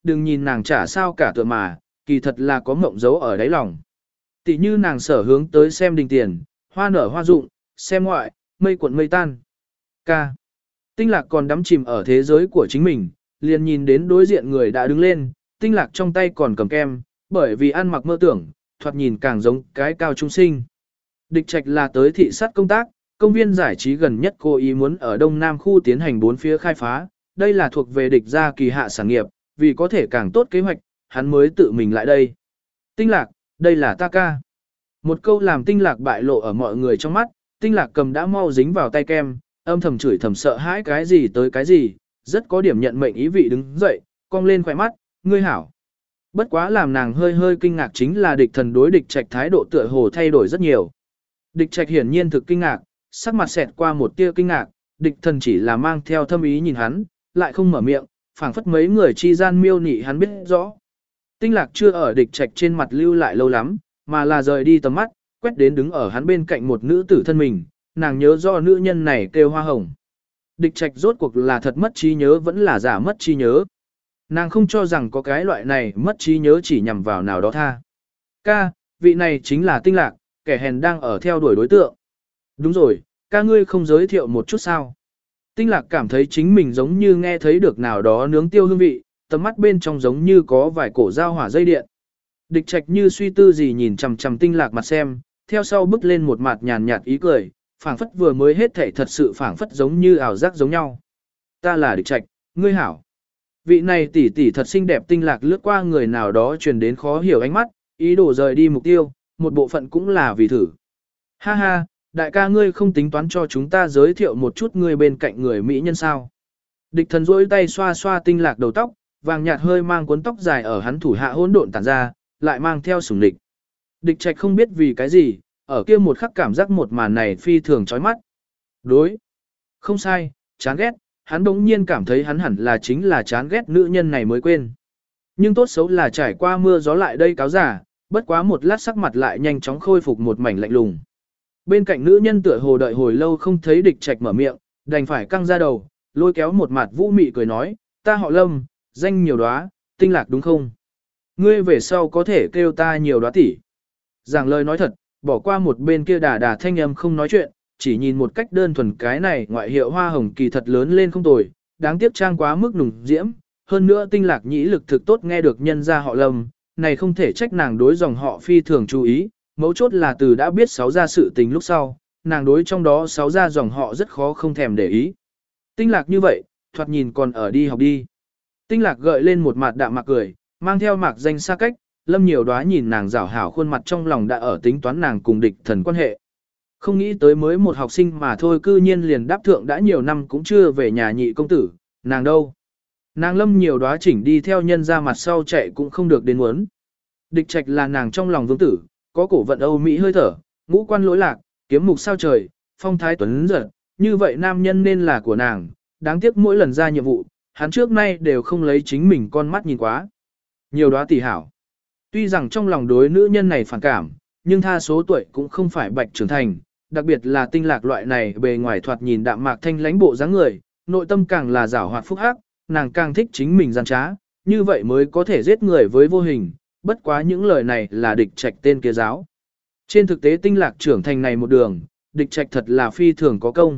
đừng nhìn nàng chả sao cả tựa mà, kỳ thật là có mộng dấu ở đáy lòng. Tỷ như nàng sở hướng tới xem đình tiền, hoa nở hoa rụng, xem ngoại, mây cuộn mây tan. Ca. Tinh lạc còn đắm chìm ở thế giới của chính mình, liền nhìn đến đối diện người đã đứng lên, tinh lạc trong tay còn cầm kem, bởi vì ăn mặc mơ tưởng, thoạt nhìn càng giống cái cao trung sinh. Địch Trạch là tới thị sát công tác, công viên giải trí gần nhất cô ý muốn ở Đông Nam khu tiến hành bốn phía khai phá, đây là thuộc về địch gia kỳ hạ sản nghiệp, vì có thể càng tốt kế hoạch, hắn mới tự mình lại đây. Tinh lạc, đây là ta ca. Một câu làm tinh lạc bại lộ ở mọi người trong mắt, tinh lạc cầm đã mau dính vào tay kem, âm thầm chửi thầm sợ hãi cái gì tới cái gì, rất có điểm nhận mệnh ý vị đứng dậy, cong lên khỏe mắt, ngươi hảo. Bất quá làm nàng hơi hơi kinh ngạc chính là địch thần đối địch Trạch thái độ tựa hồ thay đổi rất nhiều. Địch Trạch hiển nhiên thực kinh ngạc, sắc mặt xẹt qua một tia kinh ngạc, địch thần chỉ là mang theo thâm ý nhìn hắn, lại không mở miệng, phảng phất mấy người chi gian miêu nị hắn biết rõ. Tinh lạc chưa ở địch Trạch trên mặt lưu lại lâu lắm, mà là rời đi tầm mắt, quét đến đứng ở hắn bên cạnh một nữ tử thân mình, nàng nhớ do nữ nhân này kêu Hoa Hồng. Địch Trạch rốt cuộc là thật mất trí nhớ vẫn là giả mất trí nhớ. Nàng không cho rằng có cái loại này mất trí nhớ chỉ nhằm vào nào đó tha. Ca, vị này chính là tinh lạc, kẻ hèn đang ở theo đuổi đối tượng. Đúng rồi, ca ngươi không giới thiệu một chút sao. Tinh lạc cảm thấy chính mình giống như nghe thấy được nào đó nướng tiêu hương vị, tầm mắt bên trong giống như có vài cổ dao hỏa dây điện. Địch Trạch như suy tư gì nhìn chằm chằm tinh lạc mặt xem, theo sau bước lên một mặt nhàn nhạt ý cười, phảng phất vừa mới hết thảy thật sự phảng phất giống như ảo giác giống nhau. Ta là Địch Trạch, ngươi hảo. Vị này tỷ tỷ thật xinh đẹp tinh lạc lướt qua người nào đó truyền đến khó hiểu ánh mắt, ý đồ rời đi mục tiêu, một bộ phận cũng là vì thử. Ha ha, đại ca ngươi không tính toán cho chúng ta giới thiệu một chút ngươi bên cạnh người mỹ nhân sao. Địch thần rỗi tay xoa xoa tinh lạc đầu tóc, vàng nhạt hơi mang cuốn tóc dài ở hắn thủ hạ hỗn độn tản ra, lại mang theo sủng địch. Địch Trạch không biết vì cái gì, ở kia một khắc cảm giác một màn này phi thường chói mắt. Đối. Không sai, chán ghét, hắn đống nhiên cảm thấy hắn hẳn là chính là chán ghét nữ nhân này mới quên. Nhưng tốt xấu là trải qua mưa gió lại đây cáo giả, bất quá một lát sắc mặt lại nhanh chóng khôi phục một mảnh lạnh lùng. Bên cạnh nữ nhân tựa hồ đợi hồi lâu không thấy Địch Trạch mở miệng, đành phải căng ra đầu, lôi kéo một mặt vũ mị cười nói, ta họ Lâm, danh nhiều đóa, tinh lạc đúng không? Ngươi về sau có thể kêu ta nhiều đóa tỷ. Giảng lời nói thật, bỏ qua một bên kia đà đà thanh âm không nói chuyện, chỉ nhìn một cách đơn thuần cái này ngoại hiệu Hoa Hồng kỳ thật lớn lên không tồi, đáng tiếc trang quá mức nùng diễm, hơn nữa tinh lạc nhĩ lực thực tốt nghe được nhân ra họ Lâm, này không thể trách nàng đối dòng họ phi thường chú ý, mấu chốt là từ đã biết sáu gia sự tình lúc sau, nàng đối trong đó sáu gia dòng họ rất khó không thèm để ý. Tinh lạc như vậy, thoạt nhìn còn ở đi học đi. Tinh lạc gợi lên một mặt đạm mạc cười, mang theo mạc danh xa cách, Lâm nhiều đóa nhìn nàng rảo hảo khuôn mặt trong lòng đã ở tính toán nàng cùng địch thần quan hệ. Không nghĩ tới mới một học sinh mà thôi cư nhiên liền đáp thượng đã nhiều năm cũng chưa về nhà nhị công tử, nàng đâu. Nàng Lâm nhiều đóa chỉnh đi theo nhân ra mặt sau chạy cũng không được đến muốn. Địch Trạch là nàng trong lòng vương tử, có cổ vận Âu Mỹ hơi thở, ngũ quan lỗi lạc, kiếm mục sao trời, phong thái tuấn giật, như vậy nam nhân nên là của nàng, đáng tiếc mỗi lần ra nhiệm vụ, hắn trước nay đều không lấy chính mình con mắt nhìn quá. Nhiều đóa tỷ hảo. Tuy rằng trong lòng đối nữ nhân này phản cảm, nhưng tha số tuổi cũng không phải bạch trưởng thành, đặc biệt là tinh lạc loại này bề ngoài thoạt nhìn đạm mạc thanh lãnh bộ dáng người, nội tâm càng là giảo hoạt phúc hắc, nàng càng thích chính mình gian trá, như vậy mới có thể giết người với vô hình, bất quá những lời này là Địch Trạch tên kia giáo. Trên thực tế tinh lạc trưởng thành này một đường, Địch Trạch thật là phi thường có công.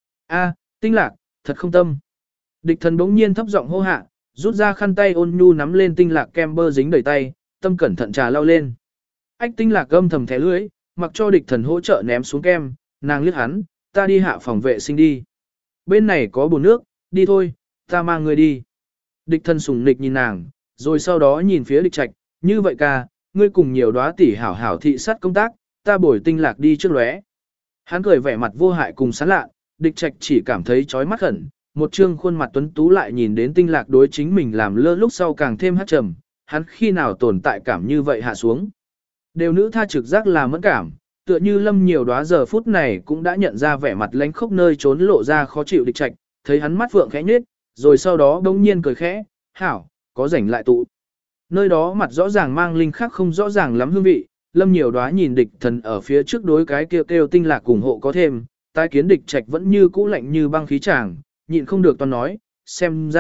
A, tinh lạc, thật không tâm. Địch thần bỗng nhiên thấp giọng hô hạ, rút ra khăn tay ôn nhu nắm lên tinh lạc kem bơ dính đầy tay, tâm cẩn thận trà lau lên. Ách tinh lạc âm thầm thẻ lưỡi, mặc cho địch thần hỗ trợ ném xuống kem, nàng liếc hắn, ta đi hạ phòng vệ sinh đi. Bên này có bồn nước, đi thôi, ta mang người đi. Địch thần sủng nịch nhìn nàng, rồi sau đó nhìn phía Địch Trạch, như vậy ca, ngươi cùng nhiều đóa tỷ hảo hảo thị sát công tác, ta bồi tinh lạc đi trước lóe. Hắn cười vẻ mặt vô hại cùng sán lạ, Địch Trạch chỉ cảm thấy chói mắt khẩn, một trương khuôn mặt tuấn tú lại nhìn đến tinh lạc đối chính mình làm lơ lúc sau càng thêm hát trầm, hắn khi nào tồn tại cảm như vậy hạ xuống. Đều nữ tha trực giác là mẫn cảm, tựa như Lâm nhiều đóa giờ phút này cũng đã nhận ra vẻ mặt lánh khốc nơi trốn lộ ra khó chịu Địch Trạch, thấy hắn mắt phượng khẽ nhếch, rồi sau đó đông nhiên cười khẽ, hảo, có rảnh lại tụ. Nơi đó mặt rõ ràng mang linh khác không rõ ràng lắm hương vị, Lâm nhiều đóa nhìn địch thần ở phía trước đối cái kêu kêu tinh lạc ủng hộ có thêm, tái kiến Địch Trạch vẫn như cũ lạnh như băng khí chàng, nhịn không được toàn nói, xem ra,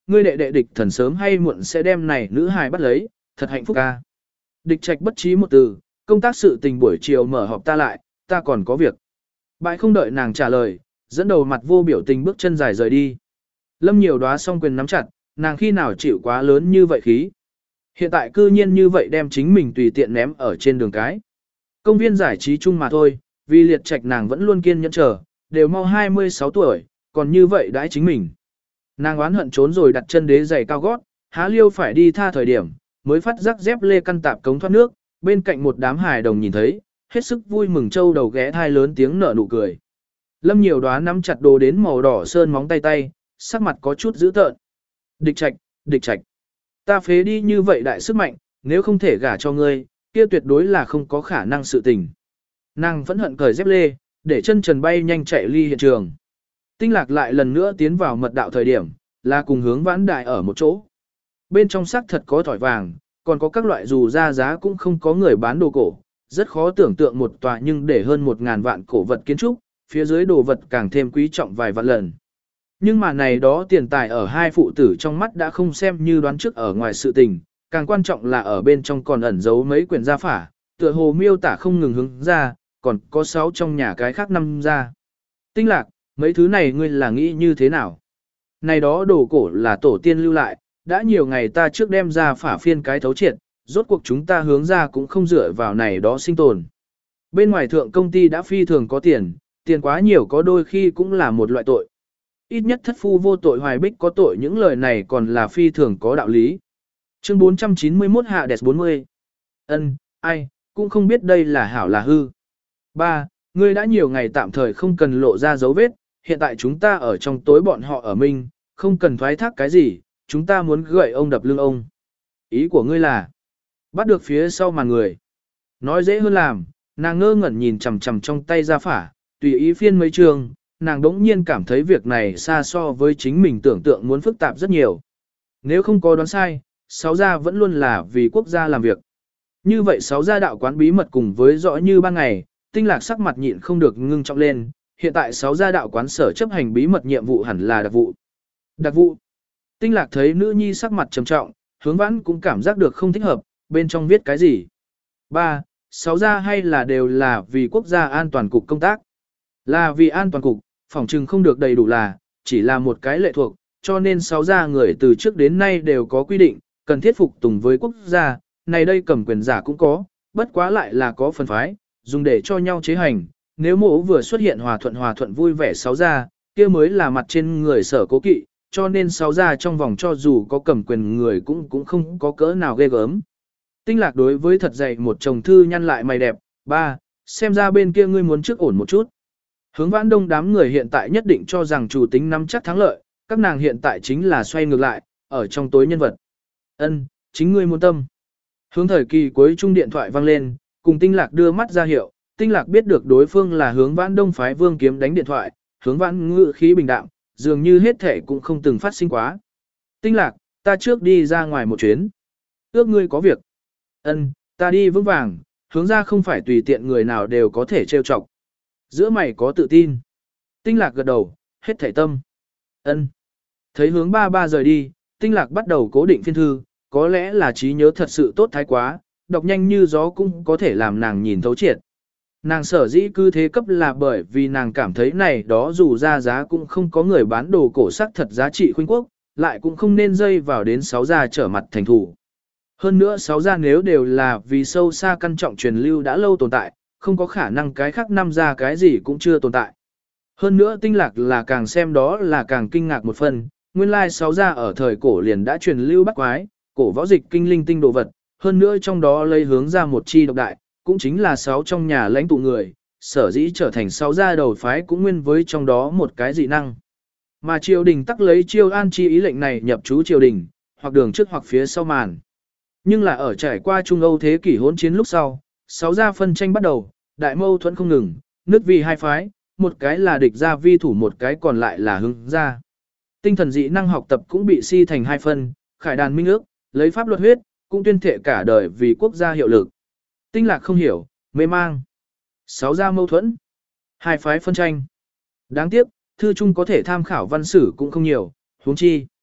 ngươi đệ đệ địch thần sớm hay muộn sẽ đem này nữ hài bắt lấy, thật hạnh phúc ca. Địch trạch bất trí một từ, công tác sự tình buổi chiều mở họp ta lại, ta còn có việc. Bại không đợi nàng trả lời, dẫn đầu mặt vô biểu tình bước chân dài rời đi. Lâm nhiều đóa song quyền nắm chặt, nàng khi nào chịu quá lớn như vậy khí. Hiện tại cư nhiên như vậy đem chính mình tùy tiện ném ở trên đường cái. Công viên giải trí chung mà thôi, vì liệt trạch nàng vẫn luôn kiên nhẫn chờ, đều mau hai mươi sáu tuổi, còn như vậy đãi chính mình. Nàng oán hận trốn rồi đặt chân đế giày cao gót, há liêu phải đi tha thời điểm, mới phát giác dép lê căn tạp cống thoát nước, bên cạnh một đám hài đồng nhìn thấy, hết sức vui mừng trâu đầu ghé thai lớn tiếng nở nụ cười. Lâm nhiều đóa nắm chặt đồ đến màu đỏ sơn móng tay tay, sắc mặt có chút dữ tợn. Địch trạch, địch trạch. Ta phế đi như vậy đại sức mạnh, nếu không thể gả cho ngươi, kia tuyệt đối là không có khả năng sự tình. Nàng phẫn hận cởi dép lê, để chân trần bay nhanh chạy ly hiện trường. Tinh lạc lại lần nữa tiến vào mật đạo thời điểm, là cùng hướng vãn đại ở một chỗ. Bên trong xác thật có thỏi vàng, còn có các loại dù ra giá cũng không có người bán đồ cổ. Rất khó tưởng tượng một tòa nhưng để hơn một ngàn vạn cổ vật kiến trúc, phía dưới đồ vật càng thêm quý trọng vài vạn lần. Nhưng mà này đó tiền tài ở hai phụ tử trong mắt đã không xem như đoán trước ở ngoài sự tình, càng quan trọng là ở bên trong còn ẩn giấu mấy quyển gia phả, tựa hồ miêu tả không ngừng hướng ra, còn có sáu trong nhà cái khác năm ra. Tinh lạc, mấy thứ này ngươi là nghĩ như thế nào? Này đó đồ cổ là tổ tiên lưu lại, đã nhiều ngày ta trước đem ra phả phiên cái thấu triệt, rốt cuộc chúng ta hướng ra cũng không dựa vào này đó sinh tồn. Bên ngoài thượng công ty đã phi thường có tiền, tiền quá nhiều có đôi khi cũng là một loại tội. Ít nhất thất phu vô tội hoài bích có tội, những lời này còn là phi thường có đạo lý. Chương bốn trăm chín mươi mốt hạ đẹp bốn mươi. Ân, ai, cũng không biết đây là hảo là hư. Ba, ngươi đã nhiều ngày tạm thời không cần lộ ra dấu vết, hiện tại chúng ta ở trong tối bọn họ ở mình, không cần thoái thác cái gì, chúng ta muốn gậy ông đập lưng ông. Ý của ngươi là, bắt được phía sau màn người. Nói dễ hơn làm, nàng ngơ ngẩn nhìn chằm chằm trong tay ra phả, tùy ý phiên mấy trường, nàng đống nhiên cảm thấy việc này xa so với chính mình tưởng tượng muốn phức tạp rất nhiều. Nếu không có đoán sai, sáu gia vẫn luôn là vì quốc gia làm việc. Như vậy sáu gia đạo quán bí mật cùng với rõ như ban ngày, tinh lạc sắc mặt nhịn không được ngưng trọng lên, hiện tại sáu gia đạo quán sở chấp hành bí mật nhiệm vụ hẳn là đặc vụ. Đặc vụ. Tinh lạc thấy nữ nhi sắc mặt trầm trọng, hướng vãn cũng cảm giác được không thích hợp, bên trong viết cái gì. Ba, sáu gia hay là đều là vì quốc gia an toàn cục công tác. Là vì an toàn cục, phòng trừng không được đầy đủ là, chỉ là một cái lệ thuộc, cho nên sáu gia người từ trước đến nay đều có quy định, cần thiết phục tùng với quốc gia, này đây cầm quyền giả cũng có, bất quá lại là có phần phái, dùng để cho nhau chế hành, nếu mộ vừa xuất hiện hòa thuận hòa thuận vui vẻ sáu gia, kia mới là mặt trên người sở cố kỵ, cho nên sáu gia trong vòng cho dù có cầm quyền người cũng cũng không có cỡ nào ghê gớm. Tinh lạc đối với thật dày một chồng thư nhăn lại mày đẹp, ba, xem ra bên kia ngươi muốn trước ổn một chút. Hướng vãn đông đám người hiện tại nhất định cho rằng chủ tính nắm chắc thắng lợi, các nàng hiện tại chính là xoay ngược lại, ở trong tối nhân vật. Ân, chính ngươi muốn tâm. Hướng thời kỳ cuối trung điện thoại vang lên, cùng tinh lạc đưa mắt ra hiệu, tinh lạc biết được đối phương là hướng vãn đông phái vương kiếm đánh điện thoại, hướng vãn ngự khí bình đạm, dường như hết thể cũng không từng phát sinh quá. Tinh lạc, ta trước đi ra ngoài một chuyến. Ước ngươi có việc. Ân, ta đi vững vàng, hướng ra không phải tùy tiện người nào đều có thể trêu chọc. Giữa mày có tự tin. Tinh lạc gật đầu, hết thảy tâm. Ân. Thấy hướng ba ba rời đi, tinh lạc bắt đầu cố định phiên thư, có lẽ là trí nhớ thật sự tốt thái quá, đọc nhanh như gió cũng có thể làm nàng nhìn thấu triệt. Nàng sở dĩ cứ thế cấp là bởi vì nàng cảm thấy này đó dù ra giá cũng không có người bán đồ cổ sắc thật giá trị khuynh quốc, lại cũng không nên dây vào đến sáu gia trở mặt thành thủ. Hơn nữa sáu gia nếu đều là vì sâu xa căn trọng truyền lưu đã lâu tồn tại, không có khả năng cái khác năm gia cái gì cũng chưa tồn tại. Hơn nữa tinh lạc là càng xem đó là càng kinh ngạc một phần, nguyên lai sáu gia ở thời cổ liền đã truyền lưu bắt quái, cổ võ dịch kinh linh tinh đồ vật, hơn nữa trong đó lấy hướng ra một chi độc đại, cũng chính là sáu trong nhà lãnh tụ người, sở dĩ trở thành sáu gia đầu phái cũng nguyên với trong đó một cái dị năng. Mà triều đình tắc lấy chiêu an chi ý lệnh này nhập trú triều đình, hoặc đường trước hoặc phía sau màn. Nhưng là ở trải qua Trung Âu thế kỷ hỗn chiến lúc sau, sáu gia phân tranh bắt đầu, đại mâu thuẫn không ngừng, nước vì hai phái, một cái là địch gia vi thủ, một cái còn lại là hướng gia. Tinh thần dị năng học tập cũng bị si thành hai phân, khải đàn minh ước, lấy pháp luật huyết, cũng tuyên thệ cả đời vì quốc gia hiệu lực. Tinh lạc không hiểu, mê mang. Sáu gia mâu thuẫn, hai phái phân tranh. Đáng tiếc, thư chung có thể tham khảo văn sử cũng không nhiều, huống chi.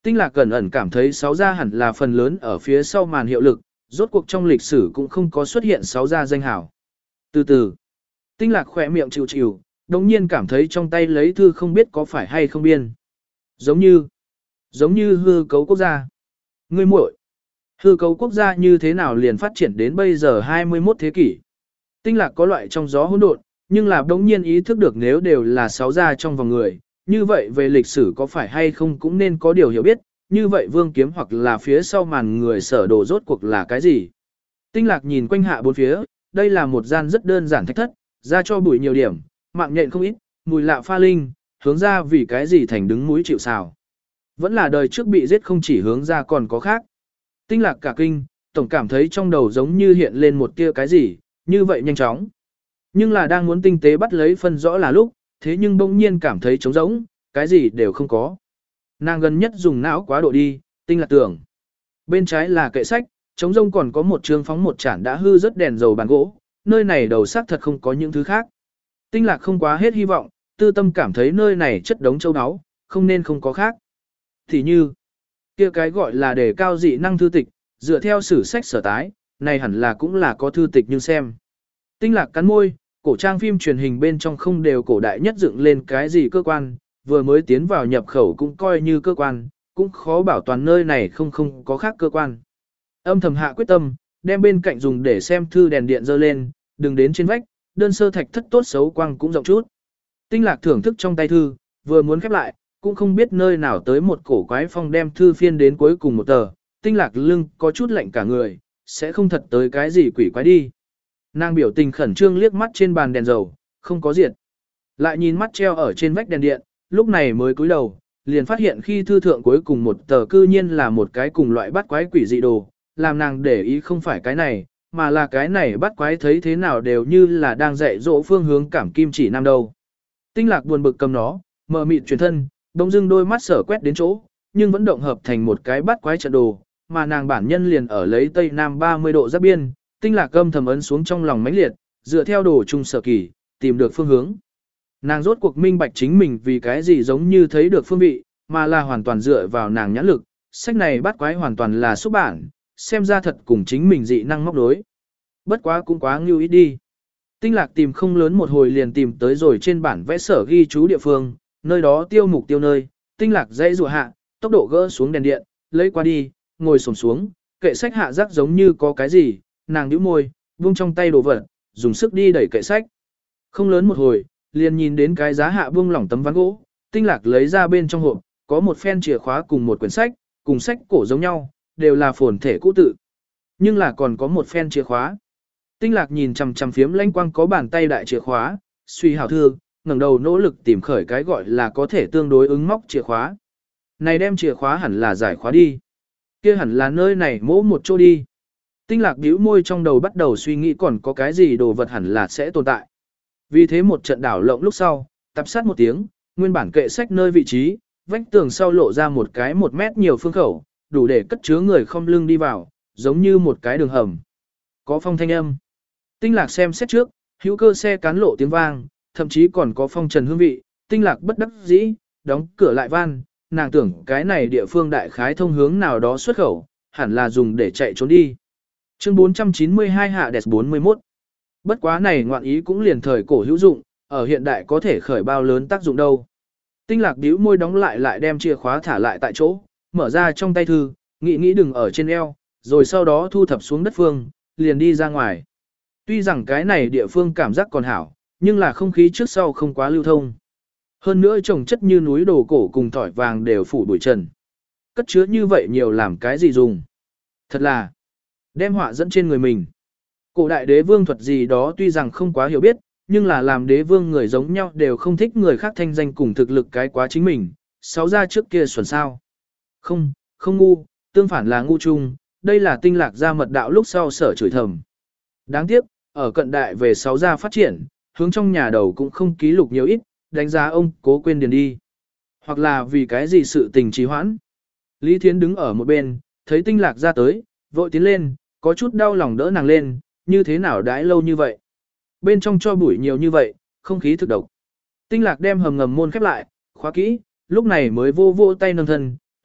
Tinh Lạc cẩn ẩn cảm thấy sáu gia hẳn là phần lớn ở phía sau màn hiệu lực, rốt cuộc trong lịch sử cũng không có xuất hiện sáu gia danh hảo. Từ từ, Tinh Lạc khỏe miệng chịu chịu, đồng nhiên cảm thấy trong tay lấy thư không biết có phải hay không biên. Giống như, giống như hư cấu quốc gia. Ngươi muội, hư cấu quốc gia như thế nào liền phát triển đến bây giờ hai mươi mốt thế kỷ. Tinh Lạc có loại trong gió hỗn độn, nhưng là đống nhiên ý thức được nếu đều là sáu gia trong vòng người, như vậy về lịch sử có phải hay không cũng nên có điều hiểu biết, như vậy Vương Kiếm hoặc là phía sau màn người sở đồ rốt cuộc là cái gì. Tinh Lạc nhìn quanh hạ bốn phía, đây là một gian rất đơn giản thạch thất, ra cho bụi nhiều điểm, mạng nhện không ít, mùi lạ pha linh, hướng ra vì cái gì thành đứng mũi chịu sào. Vẫn là đời trước bị giết không chỉ hướng ra còn có khác. Tinh Lạc cả kinh, tổng cảm thấy trong đầu giống như hiện lên một tia cái gì, như vậy nhanh chóng. Nhưng là đang muốn tinh tế bắt lấy phân rõ là lúc, thế nhưng bỗng nhiên cảm thấy trống rỗng, cái gì đều không có. Nàng gần nhất dùng não quá độ đi, Tinh Lạc tưởng. Bên trái là kệ sách, trống rông còn có một trường phóng một chản đã hư rất đèn dầu bàn gỗ, nơi này đầu xác thật không có những thứ khác. Tinh Lạc không quá hết hy vọng, tư tâm cảm thấy nơi này chất đống châu áo, không nên không có khác. Thì như, kia cái gọi là đề cao dị năng thư tịch, dựa theo sử sách sở tái, này hẳn là cũng là có thư tịch nhưng xem. Tinh Lạc cắn môi, cổ trang phim truyền hình bên trong không đều cổ đại nhất dựng lên cái gì cơ quan, vừa mới tiến vào nhập khẩu cũng coi như cơ quan, cũng khó bảo toàn nơi này không không có khác cơ quan. Âm thầm hạ quyết tâm, đem bên cạnh dùng để xem thư đèn điện dơ lên, đừng đến trên vách, đơn sơ thạch thất tốt xấu quang cũng rộng chút. Tinh Lạc thưởng thức trong tay thư, vừa muốn khép lại, cũng không biết nơi nào tới một cổ quái phong đem thư phiên đến cuối cùng một tờ, Tinh Lạc lưng có chút lạnh cả người, sẽ không thật tới cái gì quỷ quái đi. Nàng biểu tình khẩn trương liếc mắt trên bàn đèn dầu, không có diệt. Lại nhìn mắt treo ở trên vách đèn điện, lúc này mới cúi đầu, liền phát hiện khi thư thượng cuối cùng một tờ cư nhiên là một cái cùng loại bắt quái quỷ dị đồ, làm nàng để ý không phải cái này, mà là cái này bắt quái thấy thế nào đều như là đang dạy dỗ phương hướng cảm kim chỉ nam đâu. Tinh Lạc buồn bực cầm nó, mờ mịt chuyển thân, đông dưng đôi mắt sở quét đến chỗ, nhưng vẫn động hợp thành một cái bắt quái trận đồ, mà nàng bản nhân liền ở lấy tây nam ba mươi độ giáp biên, Tinh Lạc âm thầm ấn xuống trong lòng mãnh liệt, dựa theo đồ trung sở kỳ, tìm được phương hướng. Nàng rốt cuộc minh bạch chính mình vì cái gì giống như thấy được phương vị, mà là hoàn toàn dựa vào nàng nhãn lực, sách này bắt quái hoàn toàn là xuất bản, xem ra thật cùng chính mình dị năng móc đối. Bất quá cũng quá ngưu ít đi. Tinh Lạc tìm không lớn một hồi liền tìm tới rồi trên bản vẽ sở ghi chú địa phương, nơi đó tiêu mục tiêu nơi, Tinh Lạc dãy rùa hạ, tốc độ gỡ xuống đèn điện, lấy qua đi, ngồi xổm xuống, kệ sách hạ rắc giống như có cái gì, nàng nhíu môi, buông trong tay đồ vật, dùng sức đi đẩy kệ sách. Không lớn một hồi, liền nhìn đến cái giá hạ buông lỏng tấm ván gỗ, Tinh Lạc lấy ra bên trong hộp, có một phen chìa khóa cùng một quyển sách, cùng sách cổ giống nhau, đều là phồn thể cũ tự. Nhưng là còn có một phen chìa khóa. Tinh Lạc nhìn chằm chằm phiếm lanh quang có bàn tay đại chìa khóa, suy hào thương, ngẩng đầu nỗ lực tìm khởi cái gọi là có thể tương đối ứng móc chìa khóa. Này đem chìa khóa hẳn là giải khóa đi. Kia hẳn là nơi này mỗ một chỗ đi. Tinh Lạc bĩu môi trong đầu bắt đầu suy nghĩ còn có cái gì đồ vật hẳn là sẽ tồn tại. Vì thế một trận đảo lộng lúc sau, tập sát một tiếng, nguyên bản kệ sách nơi vị trí, vách tường sau lộ ra một cái một mét nhiều phương khẩu, đủ để cất chứa người không lưng đi vào, giống như một cái đường hầm. Có phong thanh âm. Tinh Lạc xem xét trước, hữu cơ xe cán lộ tiếng vang, thậm chí còn có phong trần hương vị, Tinh Lạc bất đắc dĩ, đóng cửa lại van, nàng tưởng cái này địa phương đại khái thông hướng nào đó xuất khẩu, hẳn là dùng để chạy trốn đi. Chương bốn trăm chín mươi hai hạ đẹp bốn mươi mốt. Bất quá này ngoạn ý cũng liền thời cổ hữu dụng, ở hiện đại có thể khởi bao lớn tác dụng đâu. Tinh Lạc bĩu môi đóng lại lại đem chìa khóa thả lại tại chỗ, mở ra trong tay thư, nghĩ nghĩ đừng ở trên eo, rồi sau đó thu thập xuống đất phương, liền đi ra ngoài. Tuy rằng cái này địa phương cảm giác còn hảo, nhưng là không khí trước sau không quá lưu thông. Hơn nữa trồng chất như núi đồ cổ cùng tỏi vàng đều phủ bụi trần. Cất chứa như vậy nhiều làm cái gì dùng. Thật là đem họa dẫn trên người mình. Cổ đại đế vương thuật gì đó tuy rằng không quá hiểu biết, nhưng là làm đế vương người giống nhau đều không thích người khác thanh danh cùng thực lực cái quá chính mình. Sáu ra trước kia xuẩn sao. Không, không ngu, tương phản là ngu chung, đây là Tinh Lạc ra mật đạo lúc sau sở chửi thầm. Đáng tiếc, ở cận đại về sáu gia phát triển, hướng trong nhà đầu cũng không ký lục nhiều ít, đánh giá ông cố quên điền đi. Hoặc là vì cái gì sự tình trì hoãn. Lý Thiến đứng ở một bên, thấy Tinh Lạc ra tới, vội tiến lên, có chút đau lòng đỡ nàng lên, như thế nào đãi lâu như vậy. Bên trong cho bụi nhiều như vậy, không khí thực độc. Tinh Lạc đem hầm ngầm môn khép lại, khóa kỹ, lúc này mới vô vô tay nâng thân,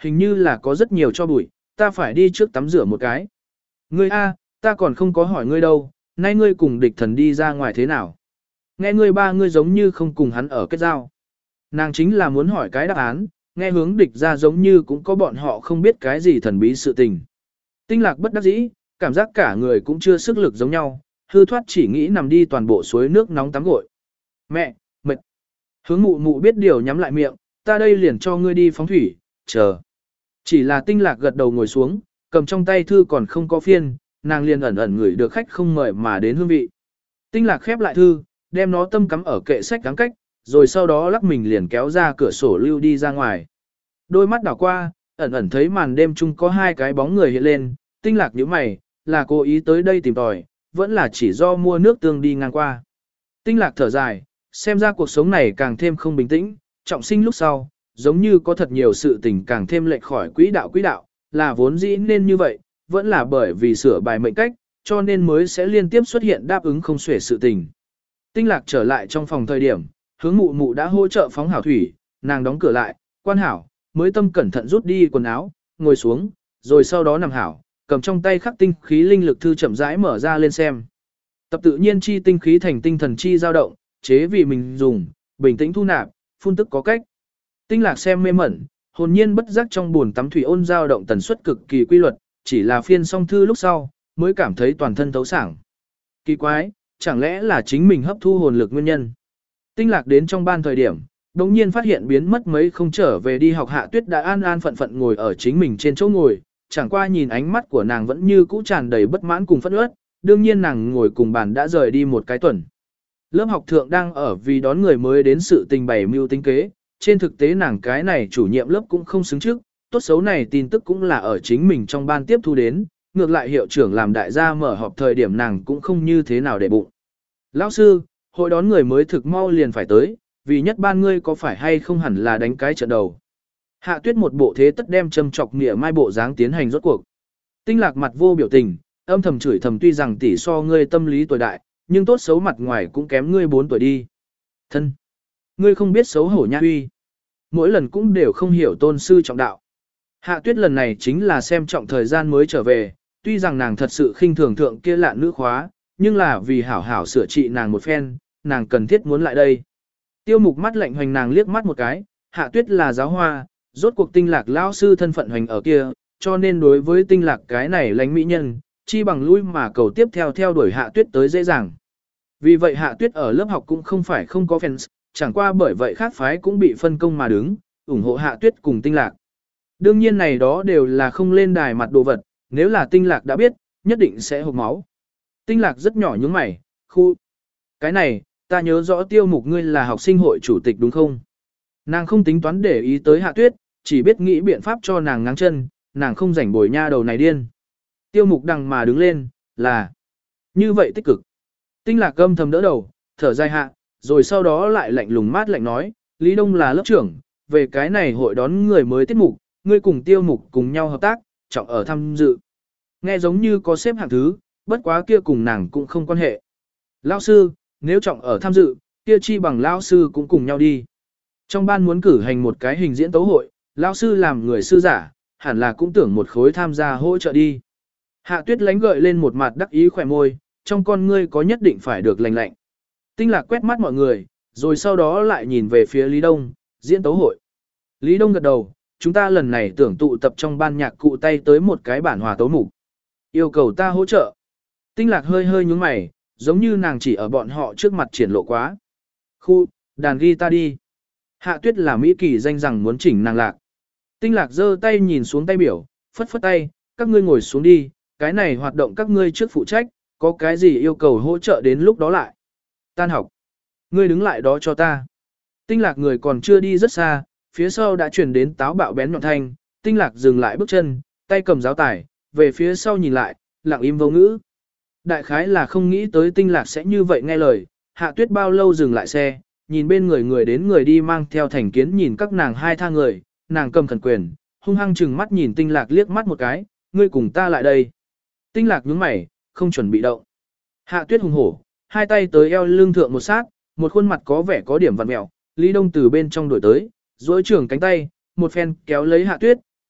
hình như là có rất nhiều cho bụi, ta phải đi trước tắm rửa một cái. Ngươi a, ta còn không có hỏi ngươi đâu, nay ngươi cùng địch thần đi ra ngoài thế nào? Nghe ngươi ba ngươi giống như không cùng hắn ở kết giao. Nàng chính là muốn hỏi cái đáp án, nghe hướng địch ra giống như cũng có bọn họ không biết cái gì thần bí sự tình. Tinh lạc bất đắc dĩ, cảm giác cả người cũng chưa sức lực giống nhau, hư thoát chỉ nghĩ nằm đi toàn bộ suối nước nóng tắm gội. Mẹ, mệt. Hướng mụ mụ biết điều nhắm lại miệng, ta đây liền cho ngươi đi phóng thủy, chờ. Chỉ là tinh lạc gật đầu ngồi xuống, cầm trong tay thư còn không có phiên, nàng liền ẩn ẩn ngửi được khách không mời mà đến hương vị. Tinh lạc khép lại thư, đem nó tâm cắm ở kệ sách gắn cách, rồi sau đó lắc mình liền kéo ra cửa sổ lưu đi ra ngoài. Đôi mắt đảo qua, ẩn ẩn thấy màn đêm chung có hai cái bóng người hiện lên, tinh lạc nhíu mày, là cố ý tới đây tìm tòi, vẫn là chỉ do mua nước tương đi ngang qua. Tinh lạc thở dài, xem ra cuộc sống này càng thêm không bình tĩnh, trọng sinh lúc sau, giống như có thật nhiều sự tình càng thêm lệch khỏi quỹ đạo quỹ đạo, là vốn dĩ nên như vậy, vẫn là bởi vì sửa bài mệnh cách, cho nên mới sẽ liên tiếp xuất hiện đáp ứng không xuể sự tình. Tinh lạc trở lại trong phòng thời điểm, hướng mụ mụ đã hỗ trợ phóng hảo thủy, nàng đóng cửa lại, quan hảo, mới tâm cẩn thận rút đi quần áo, ngồi xuống, rồi sau đó nằm hảo, cầm trong tay khắc tinh khí linh lực thư chậm rãi mở ra lên xem. Tập tự nhiên chi tinh khí thành tinh thần chi dao động, chế vì mình dùng, bình tĩnh thu nạp, phun tức có cách. Tinh lạc xem mê mẩn, hồn nhiên bất giác trong buồn tắm thủy ôn dao động tần suất cực kỳ quy luật, chỉ là phiên song thư lúc sau, mới cảm thấy toàn thân thấu sảng. Kỳ quái, chẳng lẽ là chính mình hấp thu hồn lực nguyên nhân. Tinh lạc đến trong ban thời điểm, đồng nhiên phát hiện biến mất mấy không trở về đi học Hạ Tuyết đã an an phận phận ngồi ở chính mình trên chỗ ngồi, chẳng qua nhìn ánh mắt của nàng vẫn như cũ tràn đầy bất mãn cùng phẫn uất, đương nhiên nàng ngồi cùng bàn đã rời đi một cái tuần. Lớp học thượng đang ở vì đón người mới đến sự tình bày mưu tính kế, trên thực tế nàng cái này chủ nhiệm lớp cũng không xứng trước, tốt xấu này tin tức cũng là ở chính mình trong ban tiếp thu đến, ngược lại hiệu trưởng làm đại gia mở họp thời điểm nàng cũng không như thế nào để bụng. Lão sư, hội đón người mới thực mau liền phải tới, vì nhất ban ngươi có phải hay không hẳn là đánh cái trận đầu. Hạ Tuyết một bộ thế tất đem châm chọc nghĩa mai bộ dáng tiến hành rốt cuộc. Tinh lạc mặt vô biểu tình, âm thầm chửi thầm tuy rằng tỷ so ngươi tâm lý tuổi đại, nhưng tốt xấu mặt ngoài cũng kém ngươi bốn tuổi đi. Thân, ngươi không biết xấu hổ nha huy. Mỗi lần cũng đều không hiểu tôn sư trọng đạo. Hạ Tuyết lần này chính là xem trọng thời gian mới trở về, tuy rằng nàng thật sự khinh thường thượng kia lạ nữ khóa, nhưng là vì hảo hảo sửa trị nàng một phen, nàng cần thiết muốn lại đây. Tiêu Mục mắt lạnh hoành nàng liếc mắt một cái, Hạ Tuyết là giáo hoa, rốt cuộc tinh lạc lao sư thân phận hoành ở kia, cho nên đối với tinh lạc cái này lánh mỹ nhân, chi bằng lui mà cầu tiếp theo theo đuổi Hạ Tuyết tới dễ dàng. Vì vậy Hạ Tuyết ở lớp học cũng không phải không có fans, chẳng qua bởi vậy khác phái cũng bị phân công mà đứng, ủng hộ Hạ Tuyết cùng tinh lạc. Đương nhiên này đó đều là không lên đài mặt đồ vật, nếu là tinh lạc đã biết, nhất định sẽ hộc máu. Tinh lạc rất nhỏ nhướng mày, khu. Cái này, ta nhớ rõ Tiêu Mục ngươi là học sinh hội chủ tịch đúng không? Nàng không tính toán để ý tới Hạ Tuyết, chỉ biết nghĩ biện pháp cho nàng ngáng chân, nàng không rảnh bồi nha đầu này điên. Tiêu Mục đằng mà đứng lên, là như vậy tích cực. Tinh lạc âm thầm đỡ đầu, thở dài hạ, rồi sau đó lại lạnh lùng mát lạnh nói, Lý Đông là lớp trưởng, về cái này hội đón người mới tiết mục, ngươi cùng Tiêu Mục cùng nhau hợp tác, trọng ở tham dự. Nghe giống như có xếp hạng thứ, bất quá kia cùng nàng cũng không quan hệ. Lão sư, nếu trọng ở tham dự, kia chi bằng lão sư cũng cùng nhau đi. Trong ban muốn cử hành một cái hình diễn tấu hội, lão sư làm người sư giả, hẳn là cũng tưởng một khối tham gia hỗ trợ đi. Hạ Tuyết lánh gợi lên một mặt đắc ý khỏe môi, trong con ngươi có nhất định phải được lành lạnh. Tinh lạc quét mắt mọi người, rồi sau đó lại nhìn về phía Lý Đông, diễn tấu hội. Lý Đông gật đầu, chúng ta lần này tưởng tụ tập trong ban nhạc cụ tay tới một cái bản hòa tấu mục. Yêu cầu ta hỗ trợ. Tinh lạc hơi hơi nhúng mày, giống như nàng chỉ ở bọn họ trước mặt triển lộ quá. Khu, đàn guitar đi. Hạ Tuyết là Mỹ Kỳ danh rằng muốn chỉnh nàng lạc. Tinh lạc giơ tay nhìn xuống tay biểu, phất phất tay, các ngươi ngồi xuống đi, cái này hoạt động các ngươi trước phụ trách, có cái gì yêu cầu hỗ trợ đến lúc đó lại. Tan học. Ngươi đứng lại đó cho ta. Tinh lạc người còn chưa đi rất xa, phía sau đã chuyển đến táo bạo bén nhọn thanh, tinh lạc dừng lại bước chân, tay cầm giáo tải, về phía sau nhìn lại, lặng im vô ngữ. Đại khái là không nghĩ tới tinh lạc sẽ như vậy nghe lời, Hạ Tuyết bao lâu dừng lại xe, nhìn bên người người đến người đi mang theo thành kiến nhìn các nàng hai tha người, nàng cầm khẩn quyền, hung hăng chừng mắt nhìn tinh lạc liếc mắt một cái, ngươi cùng ta lại đây. Tinh lạc nhướng mày, không chuẩn bị động. Hạ Tuyết hùng hổ, hai tay tới eo lưng thượng một sát, một khuôn mặt có vẻ có điểm vặn mẹo, Lý Đông từ bên trong đổi tới, duỗi trưởng cánh tay, một phen kéo lấy Hạ Tuyết,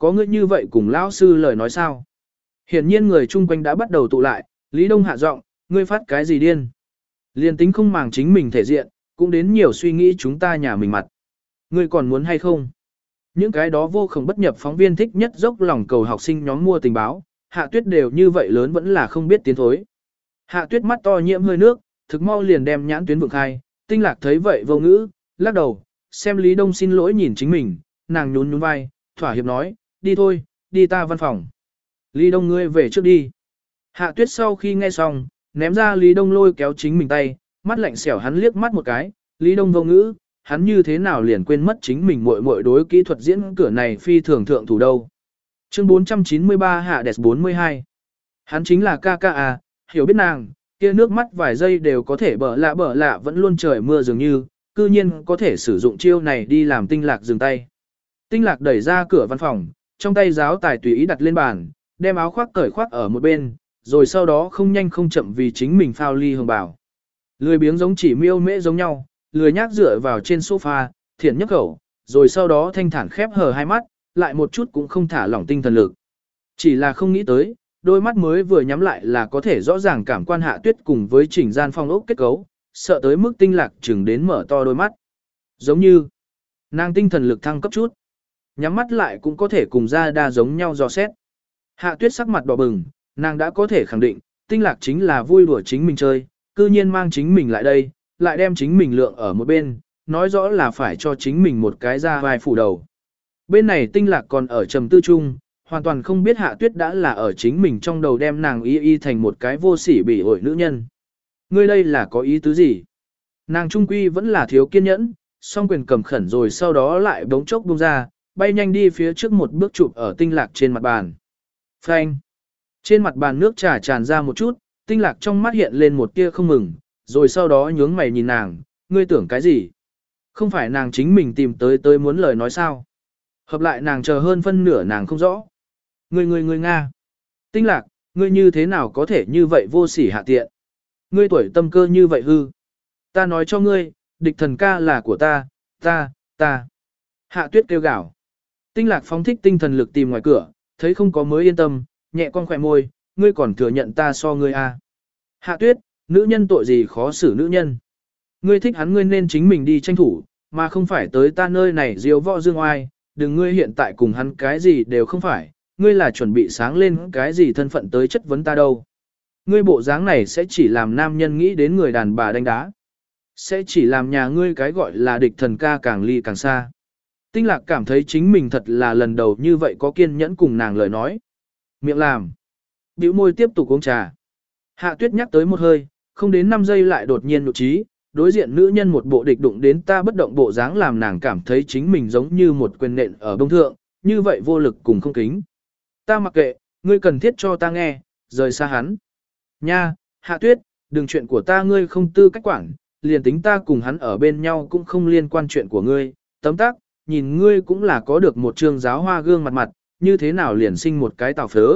có ngươi như vậy cùng lão sư lời nói sao? Hiển nhiên người chung quanh đã bắt đầu tụ lại, Lý Đông hạ giọng, ngươi phát cái gì điên? Liên tính không màng chính mình thể diện, cũng đến nhiều suy nghĩ chúng ta nhà mình mặt. Ngươi còn muốn hay không? Những cái đó vô khổng bất nhập phóng viên thích nhất dốc lòng cầu học sinh nhóm mua tình báo, Hạ Tuyết đều như vậy lớn vẫn là không biết tiến thối. Hạ Tuyết mắt to nhiễm hơi nước, thực mau liền đem nhãn tuyến vượng khai, Tinh Lạc thấy vậy vô ngữ, lắc đầu, xem Lý Đông xin lỗi nhìn chính mình, nàng nhún nhún vai, thỏa hiệp nói, đi thôi, đi ta văn phòng. Lý Đông ngươi về trước đi. Hạ Tuyết sau khi nghe xong, ném ra Lý Đông lôi kéo chính mình tay, mắt lạnh xẻo hắn liếc mắt một cái, Lý Đông vô ngữ, hắn như thế nào liền quên mất chính mình muội muội đối kỹ thuật diễn cửa này phi thường thượng thủ đâu. Chương bốn trăm chín mươi ba Hạ Đẹp bốn mươi hai. Hắn chính là ca ca à, hiểu biết nàng, kia nước mắt vài giây đều có thể bở lạ bở lạ vẫn luôn trời mưa dường như, cư nhiên có thể sử dụng chiêu này đi làm Tinh Lạc dừng tay. Tinh Lạc đẩy ra cửa văn phòng, trong tay giáo tài tùy ý đặt lên bàn, đem áo khoác cởi khoác ở một bên, rồi sau đó không nhanh không chậm vì chính mình phao ly hồng bảo. Lười biếng giống chỉ miêu mễ giống nhau, lười nhác dựa vào trên sofa, thiện nhấc khẩu, rồi sau đó thanh thản khép hờ hai mắt, lại một chút cũng không thả lỏng tinh thần lực. Chỉ là không nghĩ tới, đôi mắt mới vừa nhắm lại là có thể rõ ràng cảm quan Hạ Tuyết cùng với chỉnh gian phong ốc kết cấu, sợ tới mức Tinh Lạc chừng đến mở to đôi mắt. Giống như, nàng tinh thần lực thăng cấp chút, nhắm mắt lại cũng có thể cùng ra đa giống nhau dò xét. Hạ Tuyết sắc mặt đỏ bừng, nàng đã có thể khẳng định, Tinh Lạc chính là vui đùa chính mình chơi, cư nhiên mang chính mình lại đây, lại đem chính mình lượng ở một bên, nói rõ là phải cho chính mình một cái ra vai phủ đầu. Bên này Tinh Lạc còn ở trầm tư chung, hoàn toàn không biết Hạ Tuyết đã là ở chính mình trong đầu đem nàng y y thành một cái vô sỉ bị ổi nữ nhân. Ngươi đây là có ý tứ gì? Nàng trung quy vẫn là thiếu kiên nhẫn, song quyền cầm khẩn rồi sau đó lại bỗng chốc buông ra, bay nhanh đi phía trước một bước chụp ở Tinh Lạc trên mặt bàn. Phanh! Trên mặt bàn nước trà tràn ra một chút, Tinh Lạc trong mắt hiện lên một tia không mừng, rồi sau đó nhướng mày nhìn nàng, ngươi tưởng cái gì? Không phải nàng chính mình tìm tới tới muốn lời nói sao? Hợp lại nàng chờ hơn phân nửa nàng không rõ. Ngươi ngươi ngươi Nga! Tinh Lạc, ngươi như thế nào có thể như vậy vô sỉ hạ tiện? Ngươi tuổi tâm cơ như vậy hư. Ta nói cho ngươi, địch thần ca là của ta, ta, ta. Hạ Tuyết kêu gào. Tinh Lạc phóng thích tinh thần lực tìm ngoài cửa, thấy không có mới yên tâm, nhẹ con khỏe môi, ngươi còn thừa nhận ta so ngươi à. Hạ Tuyết, nữ nhân tội gì khó xử nữ nhân. Ngươi thích hắn ngươi nên chính mình đi tranh thủ, mà không phải tới ta nơi này diêu võ dương oai, đừng ngươi hiện tại cùng hắn cái gì đều không phải, ngươi là chuẩn bị sáng lên cái gì thân phận tới chất vấn ta đâu. Ngươi bộ dáng này sẽ chỉ làm nam nhân nghĩ đến người đàn bà đánh đá. Sẽ chỉ làm nhà ngươi cái gọi là địch thần ca càng ly càng xa. Tinh Lạc cảm thấy chính mình thật là lần đầu như vậy có kiên nhẫn cùng nàng lời nói. Miệng làm. Bĩu môi tiếp tục uống trà. Hạ Tuyết nhắc tới một hơi, không đến năm giây lại đột nhiên nụ trí, đối diện nữ nhân một bộ địch đụng đến ta bất động bộ dáng làm nàng cảm thấy chính mình giống như một quyền nện ở bông thượng, như vậy vô lực cùng không kính. Ta mặc kệ, ngươi cần thiết cho ta nghe, rời xa hắn. Nha, Hạ Tuyết, đừng chuyện của ta ngươi không tư cách quản, liền tính ta cùng hắn ở bên nhau cũng không liên quan chuyện của ngươi, tấm tắc, nhìn ngươi cũng là có được một trường giáo hoa gương mặt mặt, như thế nào liền sinh một cái tào phớ.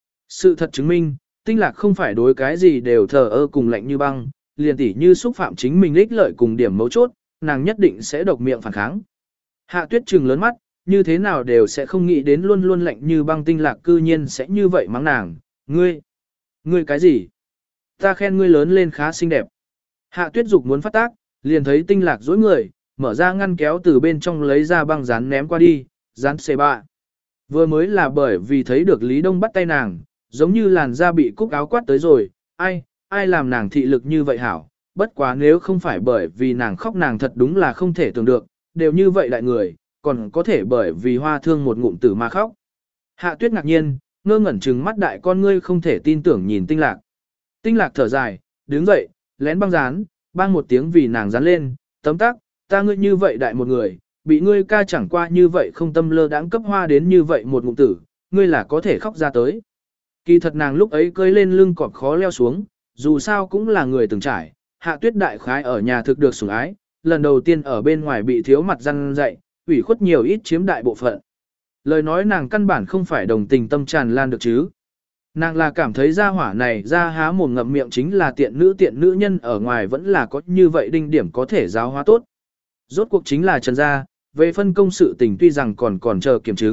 Sự thật chứng minh, Tinh Lạc không phải đối cái gì đều thờ ơ cùng lạnh như băng, liền tỉ như xúc phạm chính mình ích lợi cùng điểm mấu chốt, nàng nhất định sẽ độc miệng phản kháng. Hạ Tuyết trừng lớn mắt, như thế nào đều sẽ không nghĩ đến luôn luôn lạnh như băng Tinh Lạc cư nhiên sẽ như vậy mắng nàng, ngươi, ngươi cái gì? Ta khen ngươi lớn lên khá xinh đẹp. Hạ Tuyết dục muốn phát tác, liền thấy Tinh Lạc dối người, mở ra ngăn kéo từ bên trong lấy ra băng dán ném qua đi, dán xê ba. Vừa mới là bởi vì thấy được Lý Đông bắt tay nàng, giống như làn da bị cúc áo quát tới rồi, ai, ai làm nàng thị lực như vậy hảo, bất quá nếu không phải bởi vì nàng khóc nàng thật đúng là không thể tưởng được, đều như vậy đại người, còn có thể bởi vì hoa thương một ngụm tử mà khóc. Hạ Tuyết ngạc nhiên, ngơ ngẩn trừng mắt đại con ngươi không thể tin tưởng nhìn Tinh Lạc. Tinh Lạc thở dài, đứng dậy, lén băng dán, bang một tiếng vì nàng dán lên, tấm tắc, ta ngươi như vậy đại một người, bị ngươi ca chẳng qua như vậy không tâm lơ đãng cấp hoa đến như vậy một ngụm tử, ngươi là có thể khóc ra tới. Kỳ thật nàng lúc ấy cơi lên lưng cọp khó leo xuống, dù sao cũng là người từng trải, Hạ Tuyết đại khái ở nhà thực được sủng ái, lần đầu tiên ở bên ngoài bị thiếu mặt răn dạy, ủy khuất nhiều ít chiếm đại bộ phận. Lời nói nàng căn bản không phải đồng tình tâm tràn lan được chứ. Nàng là cảm thấy gia hỏa này ra há mồm ngậm miệng chính là tiện nữ tiện nữ nhân ở ngoài vẫn là có như vậy đinh điểm có thể giáo hóa tốt. Rốt cuộc chính là Trần gia, về phân công sự tình tuy rằng còn còn chờ kiểm chứng,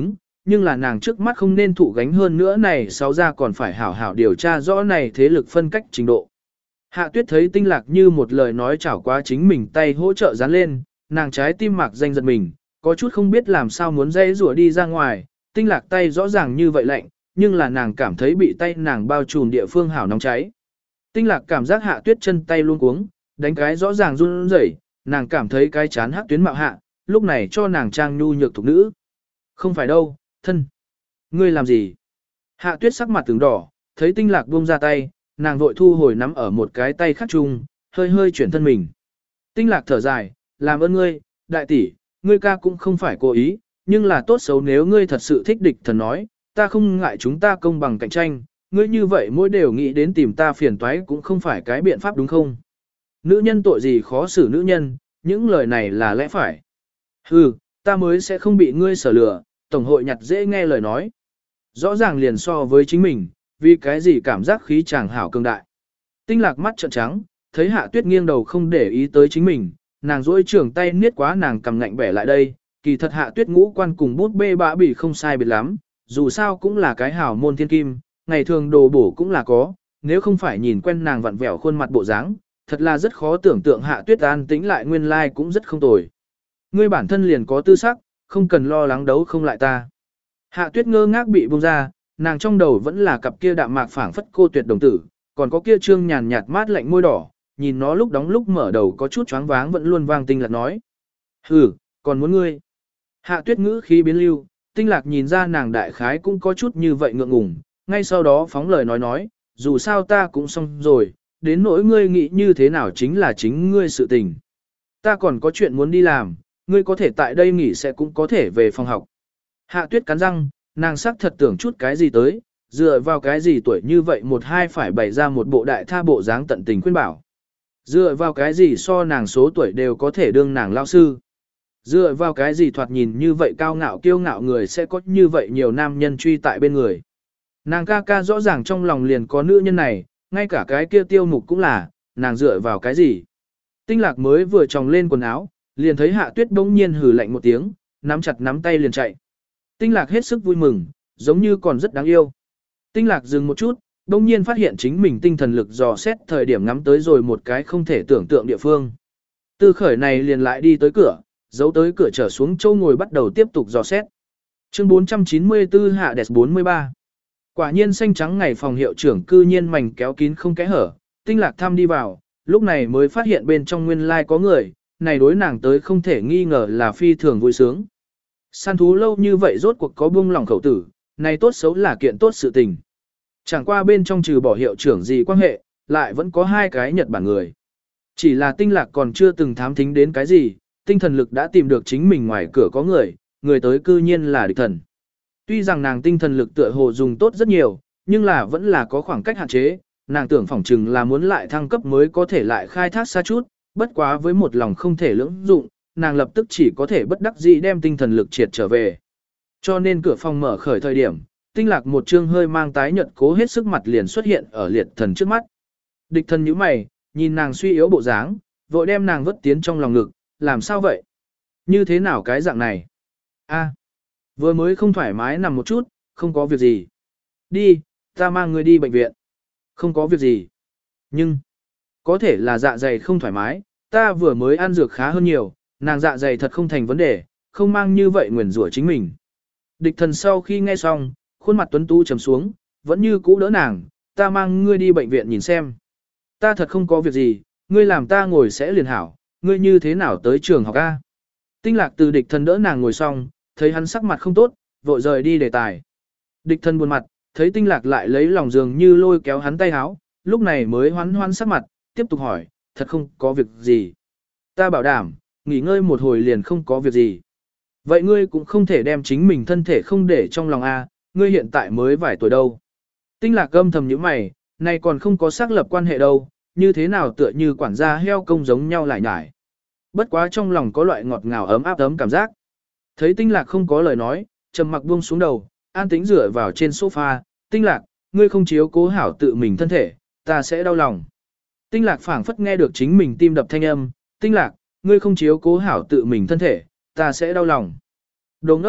nhưng là nàng trước mắt không nên thụ gánh hơn nữa này sáu ra còn phải hảo hảo điều tra rõ này thế lực phân cách trình độ. Hạ tuyết thấy tinh lạc như một lời nói chảo quá chính mình tay hỗ trợ dán lên, nàng trái tim mạc danh giật mình, có chút không biết làm sao muốn dây rủa đi ra ngoài, tinh lạc tay rõ ràng như vậy lạnh, nhưng là nàng cảm thấy bị tay nàng bao trùm địa phương hảo nóng cháy. Tinh lạc cảm giác hạ tuyết chân tay luôn cuống, đánh cái rõ ràng run rẩy, nàng cảm thấy cái chán hắc tuyến mạo hạ, lúc này cho nàng trang nhu nhược thục nữ. Không phải đâu, thân. Ngươi làm gì? Hạ tuyết sắc mặt tướng đỏ, thấy tinh lạc buông ra tay, nàng vội thu hồi nắm ở một cái tay khác chung, hơi hơi chuyển thân mình. Tinh lạc thở dài, làm ơn ngươi, đại tỷ, ngươi ca cũng không phải cố ý, nhưng là tốt xấu nếu ngươi thật sự thích địch thần nói, ta không ngại chúng ta công bằng cạnh tranh, ngươi như vậy mỗi đều nghĩ đến tìm ta phiền toái cũng không phải cái biện pháp đúng không? Nữ nhân tội gì khó xử nữ nhân, những lời này là lẽ phải. Hừ, ta mới sẽ không bị ngươi sở lừa, tổng hội nhặt dễ nghe lời nói. Rõ ràng liền so với chính mình, vì cái gì cảm giác khí chàng hảo cường đại. Tinh lạc mắt trợn trắng, thấy hạ tuyết nghiêng đầu không để ý tới chính mình, nàng duỗi trường tay niết quá nàng cầm ngạnh bẻ lại đây, kỳ thật hạ tuyết ngũ quan cùng bút bê bã bỉ không sai biệt lắm, dù sao cũng là cái hảo môn thiên kim, ngày thường đồ bổ cũng là có, nếu không phải nhìn quen nàng vặn vẹo khuôn mặt bộ dáng, thật là rất khó tưởng tượng hạ tuyết an tĩnh lại nguyên lai like cũng rất không tồi. Ngươi bản thân liền có tư sắc, không cần lo lắng đấu không lại ta. Hạ tuyết ngơ ngác bị buông ra, nàng trong đầu vẫn là cặp kia đạm mạc phảng phất cô tuyệt đồng tử, còn có kia trương nhàn nhạt mát lạnh môi đỏ, nhìn nó lúc đóng lúc mở đầu có chút choáng váng vẫn luôn vang tinh lạc nói. Hừ, còn muốn ngươi. Hạ tuyết ngữ khí biến lưu, tinh lạc nhìn ra nàng đại khái cũng có chút như vậy ngượng ngùng, ngay sau đó phóng lời nói nói, dù sao ta cũng xong rồi, đến nỗi ngươi nghĩ như thế nào chính là chính ngươi sự tình. Ta còn có chuyện muốn đi làm, ngươi có thể tại đây nghỉ sẽ cũng có thể về phòng học. Hạ tuyết cắn răng, nàng sắc thật tưởng chút cái gì tới, dựa vào cái gì tuổi như vậy một hai phải bày ra một bộ đại tha bộ dáng tận tình khuyên bảo. Dựa vào cái gì so nàng số tuổi đều có thể đương nàng lao sư. Dựa vào cái gì thoạt nhìn như vậy cao ngạo kiêu ngạo người sẽ có như vậy nhiều nam nhân truy tại bên người. Nàng ca ca rõ ràng trong lòng liền có nữ nhân này, ngay cả cái kia tiêu mục cũng là, nàng dựa vào cái gì. Tinh lạc mới vừa tròng lên quần áo, liền thấy hạ tuyết bỗng nhiên hừ lạnh một tiếng, nắm chặt nắm tay liền chạy. Tinh lạc hết sức vui mừng, giống như còn rất đáng yêu. Tinh lạc dừng một chút, bỗng nhiên phát hiện chính mình tinh thần lực dò xét thời điểm ngắm tới rồi một cái không thể tưởng tượng địa phương. Tư khởi này liền lại đi tới cửa, giấu tới cửa trở xuống châu ngồi bắt đầu tiếp tục dò xét. Chương bốn trăm chín mươi tư hạ đẹp bốn mươi ba. Quả nhiên xanh trắng ngày phòng hiệu trưởng cư nhiên mảnh kéo kín không kẽ hở, tinh lạc thăm đi vào, lúc này mới phát hiện bên trong nguyên lai like có người, này đối nàng tới không thể nghi ngờ là phi thường vui sướng. Săn thú lâu như vậy rốt cuộc có buông lòng khẩu tử, này tốt xấu là kiện tốt sự tình. Chẳng qua bên trong trừ bỏ hiệu trưởng gì quan hệ, lại vẫn có hai cái Nhật Bản người. Chỉ là tinh lạc còn chưa từng thám thính đến cái gì, tinh thần lực đã tìm được chính mình ngoài cửa có người, người tới cư nhiên là địch thần. Tuy rằng nàng tinh thần lực tựa hồ dùng tốt rất nhiều, nhưng là vẫn là có khoảng cách hạn chế, nàng tưởng phỏng chừng là muốn lại thăng cấp mới có thể lại khai thác xa chút, bất quá với một lòng không thể lưỡng dụng, nàng lập tức chỉ có thể bất đắc dĩ đem tinh thần lực triệt trở về. Cho nên cửa phòng mở khởi thời điểm, tinh lạc một trương hơi mang tái nhợt cố hết sức mặt liền xuất hiện ở liệt thần trước mắt. Địch thần nhíu mày, nhìn nàng suy yếu bộ dáng, vội đem nàng vứt tiến trong lòng ngực, làm sao vậy? Như thế nào cái dạng này? A, vừa mới không thoải mái nằm một chút, không có việc gì. Đi, ta mang người đi bệnh viện. Không có việc gì. Nhưng, có thể là dạ dày không thoải mái, ta vừa mới ăn dược khá hơn nhiều, nàng dạ dày thật không thành vấn đề, không mang như vậy nguyền rủa chính mình. Địch thần sau khi nghe xong, khuôn mặt tuấn tú trầm xuống, vẫn như cũ đỡ nàng, ta mang ngươi đi bệnh viện nhìn xem. Ta thật không có việc gì, ngươi làm ta ngồi sẽ liền hảo, ngươi như thế nào tới trường học A. Tinh lạc từ địch thần đỡ nàng ngồi xong, thấy hắn sắc mặt không tốt, vội rời đi đề tài. Địch thần buồn mặt, thấy tinh lạc lại lấy lòng dường như lôi kéo hắn tay háo, lúc này mới hoán hoán sắc mặt, tiếp tục hỏi, thật không có việc gì. Ta bảo đảm, nghỉ ngơi một hồi liền không có việc gì. Vậy ngươi cũng không thể đem chính mình thân thể không để trong lòng A, ngươi hiện tại mới vài tuổi đâu. Tinh lạc gâm thầm như mày, này còn không có xác lập quan hệ đâu, như thế nào tựa như quản gia heo công giống nhau lại nhải. Bất quá trong lòng có loại ngọt ngào ấm áp ấm cảm giác. Thấy tinh lạc không có lời nói, trầm mặc buông xuống đầu, an tĩnh rửa vào trên sofa, tinh lạc, ngươi không chiếu cố hảo tự mình thân thể, ta sẽ đau lòng. Tinh lạc phảng phất nghe được chính mình tim đập thanh âm, tinh lạc, ngươi không chiếu cố hảo tự mình thân thể, ta sẽ đau lòng. Đồ ngốc,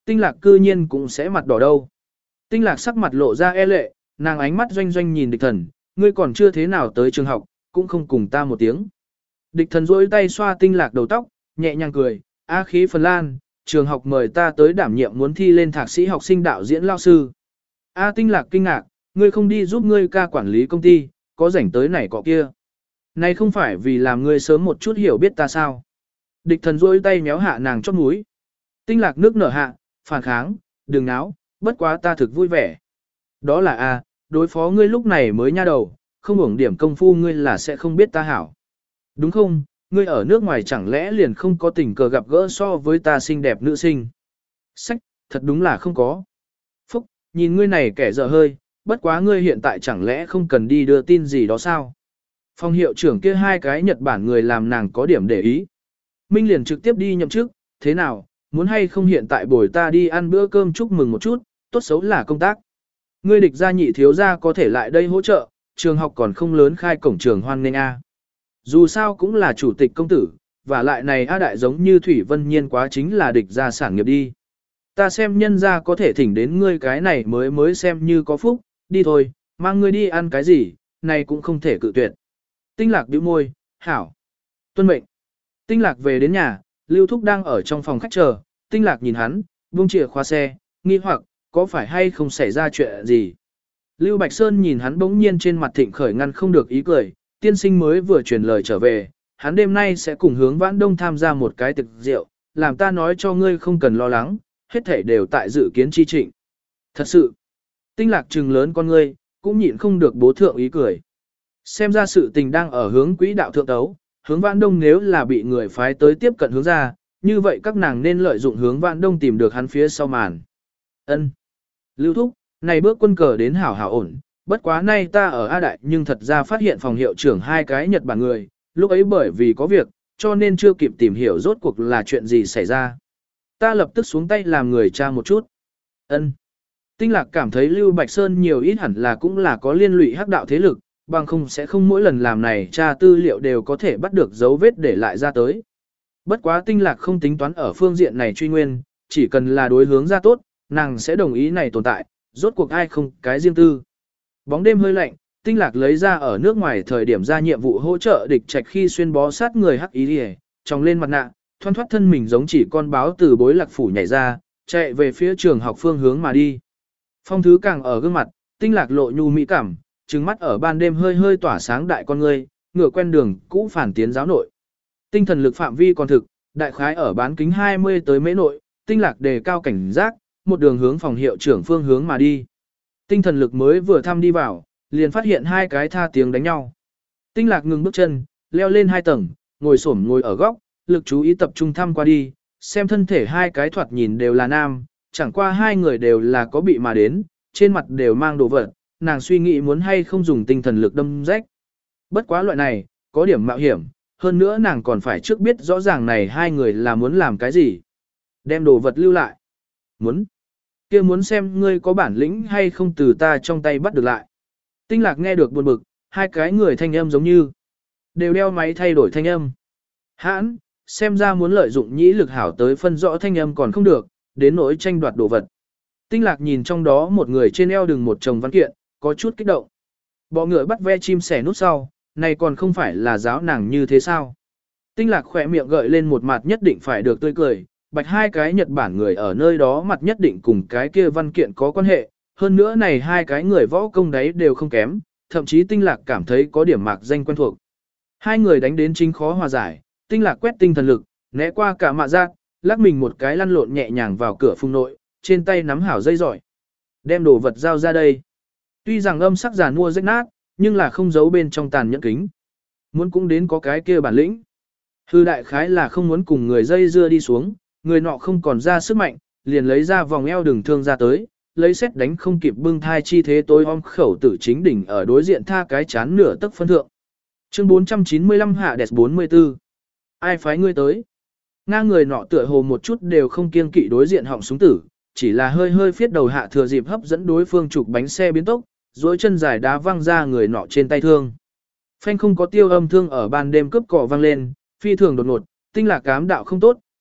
Tinh lạc cư nhiên cũng sẽ mặt đỏ đâu. Tinh lạc sắc mặt lộ ra e lệ, nàng ánh mắt doanh doanh nhìn địch thần, ngươi còn chưa thế nào tới trường học, cũng không cùng ta một tiếng. Địch thần rỗi tay xoa tinh lạc đầu tóc, nhẹ nhàng cười, á khí Phần Lan, trường học mời ta tới đảm nhiệm muốn thi lên thạc sĩ học sinh đạo diễn lao sư. A tinh lạc kinh ngạc, ngươi không đi giúp ngươi ca quản lý công ty, có rảnh tới này cọ kia. Này không phải vì làm ngươi sớm một chút hiểu biết ta sao. Địch thần rỗi tay méo hạ nàng chót mũi. Tinh lạc nước nở hạ, phản kháng, đừng náo, bất quá ta thực vui vẻ. Đó là a, đối phó ngươi lúc này mới nha đầu, không hưởng điểm công phu ngươi là sẽ không biết ta hảo. Đúng không, ngươi ở nước ngoài chẳng lẽ liền không có tình cờ gặp gỡ so với ta xinh đẹp nữ sinh. Sách, thật đúng là không có. Phúc, nhìn ngươi này kẻ dở hơi, bất quá ngươi hiện tại chẳng lẽ không cần đi đưa tin gì đó sao. Phòng hiệu trưởng kia hai cái Nhật Bản người làm nàng có điểm để ý. Minh liền trực tiếp đi nhậm chức, thế nào, muốn hay không hiện tại bồi ta đi ăn bữa cơm chúc mừng một chút, tốt xấu là công tác. Ngươi địch gia nhị thiếu gia có thể lại đây hỗ trợ, trường học còn không lớn khai cổng trường hoan nghênh a. Dù sao cũng là chủ tịch công tử, và lại này A đại giống như Thủy Vân Nhiên quá chính là địch gia sản nghiệp đi. Ta xem nhân gia có thể thỉnh đến ngươi cái này mới mới xem như có phúc, đi thôi, mang ngươi đi ăn cái gì, này cũng không thể cự tuyệt. Tinh lạc bĩu môi, hảo. Tuân mệnh. Tinh lạc về đến nhà, Lưu Thúc đang ở trong phòng khách chờ, tinh lạc nhìn hắn, buông chìa khóa xe, nghi hoặc, có phải hay không xảy ra chuyện gì. Lưu Bạch Sơn nhìn hắn bỗng nhiên trên mặt thịnh khởi ngăn không được ý cười, tiên sinh mới vừa truyền lời trở về, hắn đêm nay sẽ cùng hướng Vãn Đông tham gia một cái tiệc rượu, làm ta nói cho ngươi không cần lo lắng, hết thảy đều tại dự kiến chi trịnh. Thật sự, tinh lạc trừng lớn con ngươi, cũng nhịn không được bố thượng ý cười. Xem ra sự tình đang ở hướng quỹ đạo thượng tấu, hướng Vãn Đông nếu là bị người phái tới tiếp cận hướng ra, như vậy các nàng nên lợi dụng hướng Vãn Đông tìm được hắn phía sau màn. Ân, Lưu Thúc, này bước quân cờ đến hảo hảo ổn, bất quá nay ta ở A Đại nhưng thật ra phát hiện phòng hiệu trưởng hai cái Nhật Bản người, lúc ấy bởi vì có việc, cho nên chưa kịp tìm hiểu rốt cuộc là chuyện gì xảy ra. Ta lập tức xuống tay làm người tra một chút. Ân. Tinh lạc cảm thấy Lưu Bạch Sơn nhiều ít hẳn là cũng là có liên lụy hắc đạo thế lực, bằng không sẽ không mỗi lần làm này tra tư liệu đều có thể bắt được dấu vết để lại ra tới. Bất quá tinh lạc không tính toán ở phương diện này truy nguyên, chỉ cần là đối hướng ra tốt, nàng sẽ đồng ý này tồn tại, rốt cuộc ai không cái riêng tư. Bóng đêm hơi lạnh, tinh lạc lấy ra ở nước ngoài thời điểm ra nhiệm vụ hỗ trợ địch trạch khi xuyên bó sát người hắc ý đi tròng lên mặt nạ, thoăn thoát thân mình giống chỉ con báo từ bối lạc phủ nhảy ra, chạy về phía trường học phương hướng mà đi. Phong thứ càng ở gương mặt, tinh lạc lộ nhu mỹ cảm, trừng mắt ở ban đêm hơi hơi tỏa sáng đại con ngươi, ngựa quen đường cũ phản tiến giáo nội. Tinh thần lực phạm vi còn thực, đại khái ở bán kính hai mươi tới mễ nội, tinh lạc đề cao cảnh giác, một đường hướng phòng hiệu trưởng phương hướng mà đi. Tinh thần lực mới vừa thăm đi vào, liền phát hiện hai cái tha tiếng đánh nhau. Tinh lạc ngừng bước chân, leo lên hai tầng, ngồi xổm ngồi ở góc, lực chú ý tập trung thăm qua đi, xem thân thể hai cái thoạt nhìn đều là nam, chẳng qua hai người đều là có bị mà đến, trên mặt đều mang đồ vật, nàng suy nghĩ muốn hay không dùng tinh thần lực đâm rách. Bất quá loại này, có điểm mạo hiểm, hơn nữa nàng còn phải trước biết rõ ràng này hai người là muốn làm cái gì. Đem đồ vật lưu lại. Muốn. Kia muốn xem ngươi có bản lĩnh hay không từ ta trong tay bắt được lại. Tinh lạc nghe được buồn bực, hai cái người thanh âm giống như đều đeo máy thay đổi thanh âm. Hãn, xem ra muốn lợi dụng nhĩ lực hảo tới phân rõ thanh âm còn không được, đến nỗi tranh đoạt đồ vật. Tinh lạc nhìn trong đó một người trên eo đừng một chồng văn kiện, có chút kích động. Bọ ngựa bắt ve chim sẻ nút sau, này còn không phải là giáo nàng như thế sao. Tinh lạc khỏe miệng gợi lên một mặt nhất định phải được tươi cười, bạch hai cái Nhật Bản người ở nơi đó mặt nhất định cùng cái kia văn kiện có quan hệ, hơn nữa này hai cái người võ công đấy đều không kém, thậm chí tinh lạc cảm thấy có điểm mạc danh quen thuộc. Hai người đánh đến chính khó hòa giải, tinh lạc quét tinh thần lực, né qua cả mạ giác, lắc mình một cái lăn lộn nhẹ nhàng vào cửa phung nội, trên tay nắm hảo dây giỏi. Đem đồ vật giao ra đây. Tuy rằng âm sắc giàn mua rách nát, nhưng là không giấu bên trong tàn nhẫn kính. Muốn cũng đến có cái kia bản lĩnh. Hư đại khái là không muốn cùng người dây dưa đi xuống, người nọ không còn ra sức mạnh, liền lấy ra vòng eo đường thương ra tới, lấy xét đánh không kịp bưng thai chi thế tối om khẩu tử chính đỉnh ở đối diện tha cái chán nửa tấc phân thượng. Chương bốn trăm chín mươi lăm hạ đẹp bốn mươi tư. Ai phái ngươi tới? Ngang người nọ tựa hồ một chút đều không kiêng kỵ đối diện họng súng tử, chỉ là hơi hơi phiết đầu hạ thừa dịp hấp dẫn đối phương chụp bánh xe biến tốc, duỗi chân dài đá văng ra người nọ trên tay thương. Phanh không có tiêu âm thương ở ban đêm cướp cỏ vang lên, phi thường đột ngột, tinh lạc cám đạo không tốt,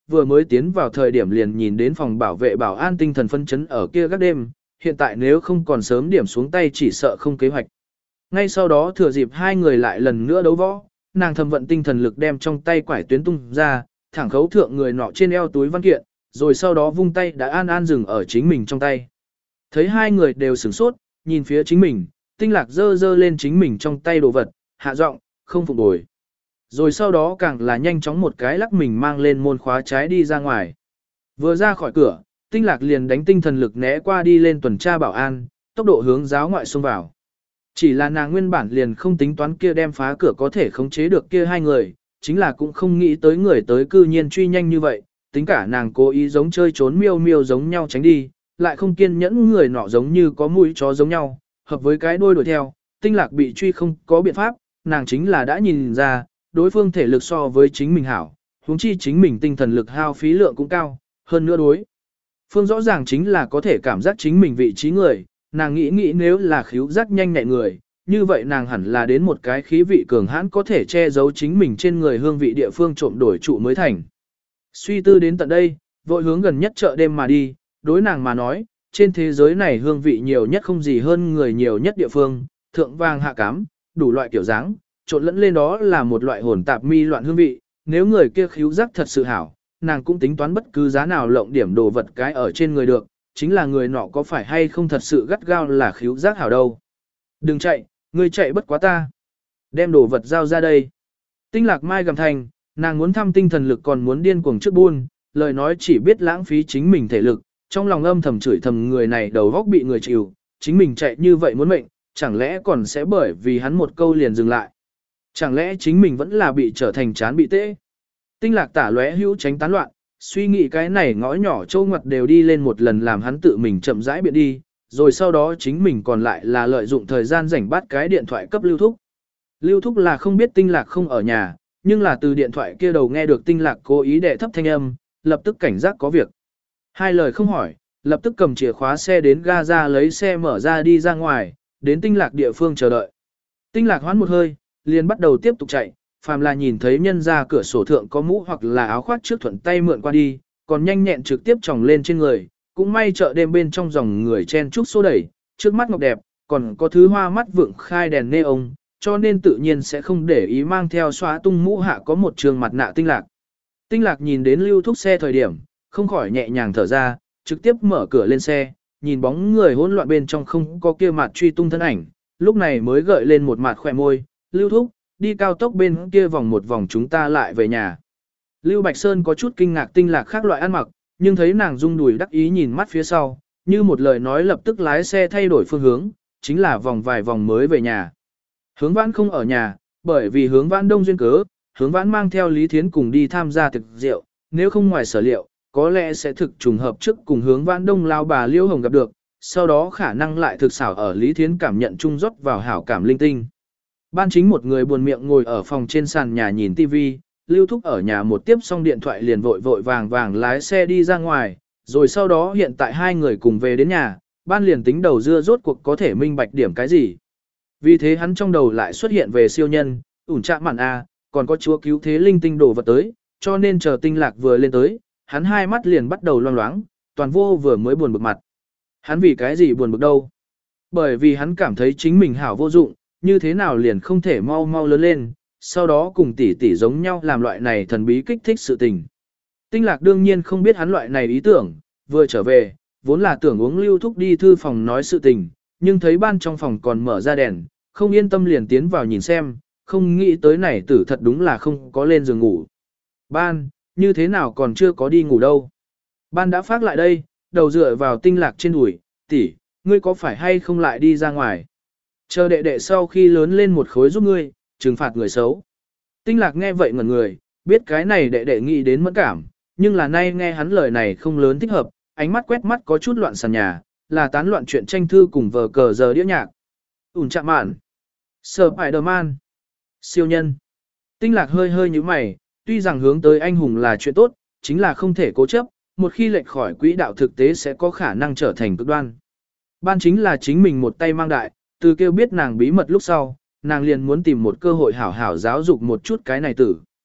vừa mới tiến vào thời điểm liền nhìn đến phòng bảo vệ bảo an tinh thần phân chấn ở kia gác đêm, hiện tại nếu không còn sớm điểm xuống tay chỉ sợ không kế hoạch. Ngay sau đó thừa dịp hai người lại lần nữa đấu võ, nàng thầm vận tinh thần lực đem trong tay quải tuyến tung ra, thẳng khấu thượng người nọ trên eo túi văn kiện, rồi sau đó vung tay đã an an dừng ở chính mình trong tay. Thấy hai người đều sửng sốt, nhìn phía chính mình, tinh lạc dơ dơ lên chính mình trong tay đồ vật, hạ giọng, không phục bồi. Rồi sau đó càng là nhanh chóng một cái lắc mình mang lên môn khóa trái đi ra ngoài. Vừa ra khỏi cửa, tinh lạc liền đánh tinh thần lực né qua đi lên tuần tra bảo an, tốc độ hướng giáo ngoại xông vào. Chỉ là nàng nguyên bản liền không tính toán kia đem phá cửa có thể khống chế được kia hai người, chính là cũng không nghĩ tới người tới cư nhiên truy nhanh như vậy, tính cả nàng cố ý giống chơi trốn miêu miêu giống nhau tránh đi, lại không kiên nhẫn người nọ giống như có mũi chó giống nhau, hợp với cái đuôi đuổi theo, tinh lạc bị truy không có biện pháp, nàng chính là đã nhìn ra, đối phương thể lực so với chính mình hảo, huống chi chính mình tinh thần lực hao phí lượng cũng cao, hơn nữa đối. Phương rõ ràng chính là có thể cảm giác chính mình vị trí người, nàng nghĩ nghĩ nếu là khíu giác nhanh nhạy người, như vậy nàng hẳn là đến một cái khí vị cường hãn có thể che giấu chính mình trên người hương vị địa phương trộm đổi trụ mới thành. Suy tư đến tận đây, vội hướng gần nhất chợ đêm mà đi, đối nàng mà nói, trên thế giới này hương vị nhiều nhất không gì hơn người nhiều nhất địa phương, thượng vàng hạ cám, đủ loại kiểu dáng, trộn lẫn lên đó là một loại hồn tạp mi loạn hương vị, nếu người kia khíu giác thật sự hảo, nàng cũng tính toán bất cứ giá nào lộng điểm đồ vật cái ở trên người được, chính là người nọ có phải hay không thật sự gắt gao là khíu giác hảo đâu. Đừng chạy, ngươi chạy bất quá ta. Đem đồ vật giao ra đây. Tinh lạc mai gầm thành, nàng muốn thăm tinh thần lực còn muốn điên cuồng trước buôn, lời nói chỉ biết lãng phí chính mình thể lực, trong lòng âm thầm chửi thầm người này đầu góc bị người chịu, chính mình chạy như vậy muốn mệnh, chẳng lẽ còn sẽ bởi vì hắn một câu liền dừng lại. Chẳng lẽ chính mình vẫn là bị trở thành chán bị tễ. Tinh lạc tả lóe hữu tránh tán loạn, suy nghĩ cái này ngõ nhỏ châu ngoặt đều đi lên một lần làm hắn tự mình chậm rãi biện đi, rồi sau đó chính mình còn lại là lợi dụng thời gian rảnh bắt cái điện thoại cấp Lưu Thúc. Lưu Thúc là không biết tinh lạc không ở nhà, nhưng là từ điện thoại kia đầu nghe được tinh lạc cố ý đệ thấp thanh âm, lập tức cảnh giác có việc. Hai lời không hỏi, lập tức cầm chìa khóa xe đến ga ra lấy xe mở ra đi ra ngoài, đến tinh lạc địa phương chờ đợi. Tinh lạc hoán một hơi, liền bắt đầu tiếp tục chạy, phàm là nhìn thấy nhân ra cửa sổ thượng có mũ hoặc là áo khoác trước thuận tay mượn qua đi, còn nhanh nhẹn trực tiếp tròng lên trên người, cũng may chợ đêm bên trong dòng người chen chúc xô đẩy, trước mắt ngọc đẹp, còn có thứ hoa mắt vượng khai đèn neon, cho nên tự nhiên sẽ không để ý mang theo xóa tung mũ hạ có một trường mặt nạ tinh lạc. Tinh lạc nhìn đến Lưu Thúc xe thời điểm, không khỏi nhẹ nhàng thở ra, trực tiếp mở cửa lên xe, nhìn bóng người hỗn loạn bên trong không có kia mặt truy tung thân ảnh, lúc này mới gợi lên một mặt khỏe môi, Lưu Thúc, đi cao tốc bên kia vòng một vòng chúng ta lại về nhà. Lưu Bạch Sơn có chút kinh ngạc tinh lạc khác loại ăn mặc, nhưng thấy nàng rung đùi đắc ý nhìn mắt phía sau, như một lời nói lập tức lái xe thay đổi phương hướng, chính là vòng vài vòng mới về nhà. Hướng Vãn không ở nhà, bởi vì Hướng Vãn đông duyên cớ, Hướng Vãn mang theo Lý Thiến cùng đi tham gia thực rượu, nếu không ngoài sở liệu, có lẽ sẽ thực trùng hợp trước cùng Hướng Vãn đông lao bà Liễu Hồng gặp được, sau đó khả năng lại thực xảo ở Lý Thiến cảm nhận chung rót vào hảo cảm linh tinh. Ban chính một người buồn miệng ngồi ở phòng trên sàn nhà nhìn tivi, Lưu Thúc ở nhà một tiếp xong điện thoại liền vội vội vàng vàng lái xe đi ra ngoài, rồi sau đó hiện tại hai người cùng về đến nhà, ban liền tính đầu dưa rốt cuộc có thể minh bạch điểm cái gì. Vì thế hắn trong đầu lại xuất hiện về siêu nhân, ủn trạm mạn A, còn có chúa cứu thế linh tinh đổ vật tới, cho nên chờ tinh lạc vừa lên tới, hắn hai mắt liền bắt đầu loang loáng, toàn vô vừa mới buồn bực mặt. Hắn vì cái gì buồn bực đâu? Bởi vì hắn cảm thấy chính mình hảo vô dụng, như thế nào liền không thể mau mau lớn lên, sau đó cùng tỷ tỷ giống nhau làm loại này thần bí kích thích sự tình. Tinh lạc đương nhiên không biết hắn loại này ý tưởng, vừa trở về, vốn là tưởng uống Lưu Thúc đi thư phòng nói sự tình, nhưng thấy ban trong phòng còn mở ra đèn, không yên tâm liền tiến vào nhìn xem, không nghĩ tới này tử thật đúng là không có lên giường ngủ. Ban, như thế nào còn chưa có đi ngủ đâu. Ban đã phát lại đây, đầu dựa vào tinh lạc trên đùi, tỷ, ngươi có phải hay không lại đi ra ngoài? Chờ đệ đệ sau khi lớn lên một khối giúp ngươi, trừng phạt người xấu. Tinh lạc nghe vậy ngẩn người, biết cái này đệ đệ nghĩ đến mẫn cảm, nhưng là nay nghe hắn lời này không lớn thích hợp, ánh mắt quét mắt có chút loạn sàn nhà, là tán loạn chuyện tranh thư cùng vờ cờ giờ đĩa nhạc. Ủn chạm mạn. Spider-Man. Siêu nhân. Tinh lạc hơi hơi như mày, tuy rằng hướng tới anh hùng là chuyện tốt, chính là không thể cố chấp, một khi lệch khỏi quỹ đạo thực tế sẽ có khả năng trở thành cực đoan. Ban chính là chính mình một tay mang đại, từ kêu biết nàng bí mật lúc sau, nàng liền muốn tìm một cơ hội hảo hảo giáo dục một chút cái này tử.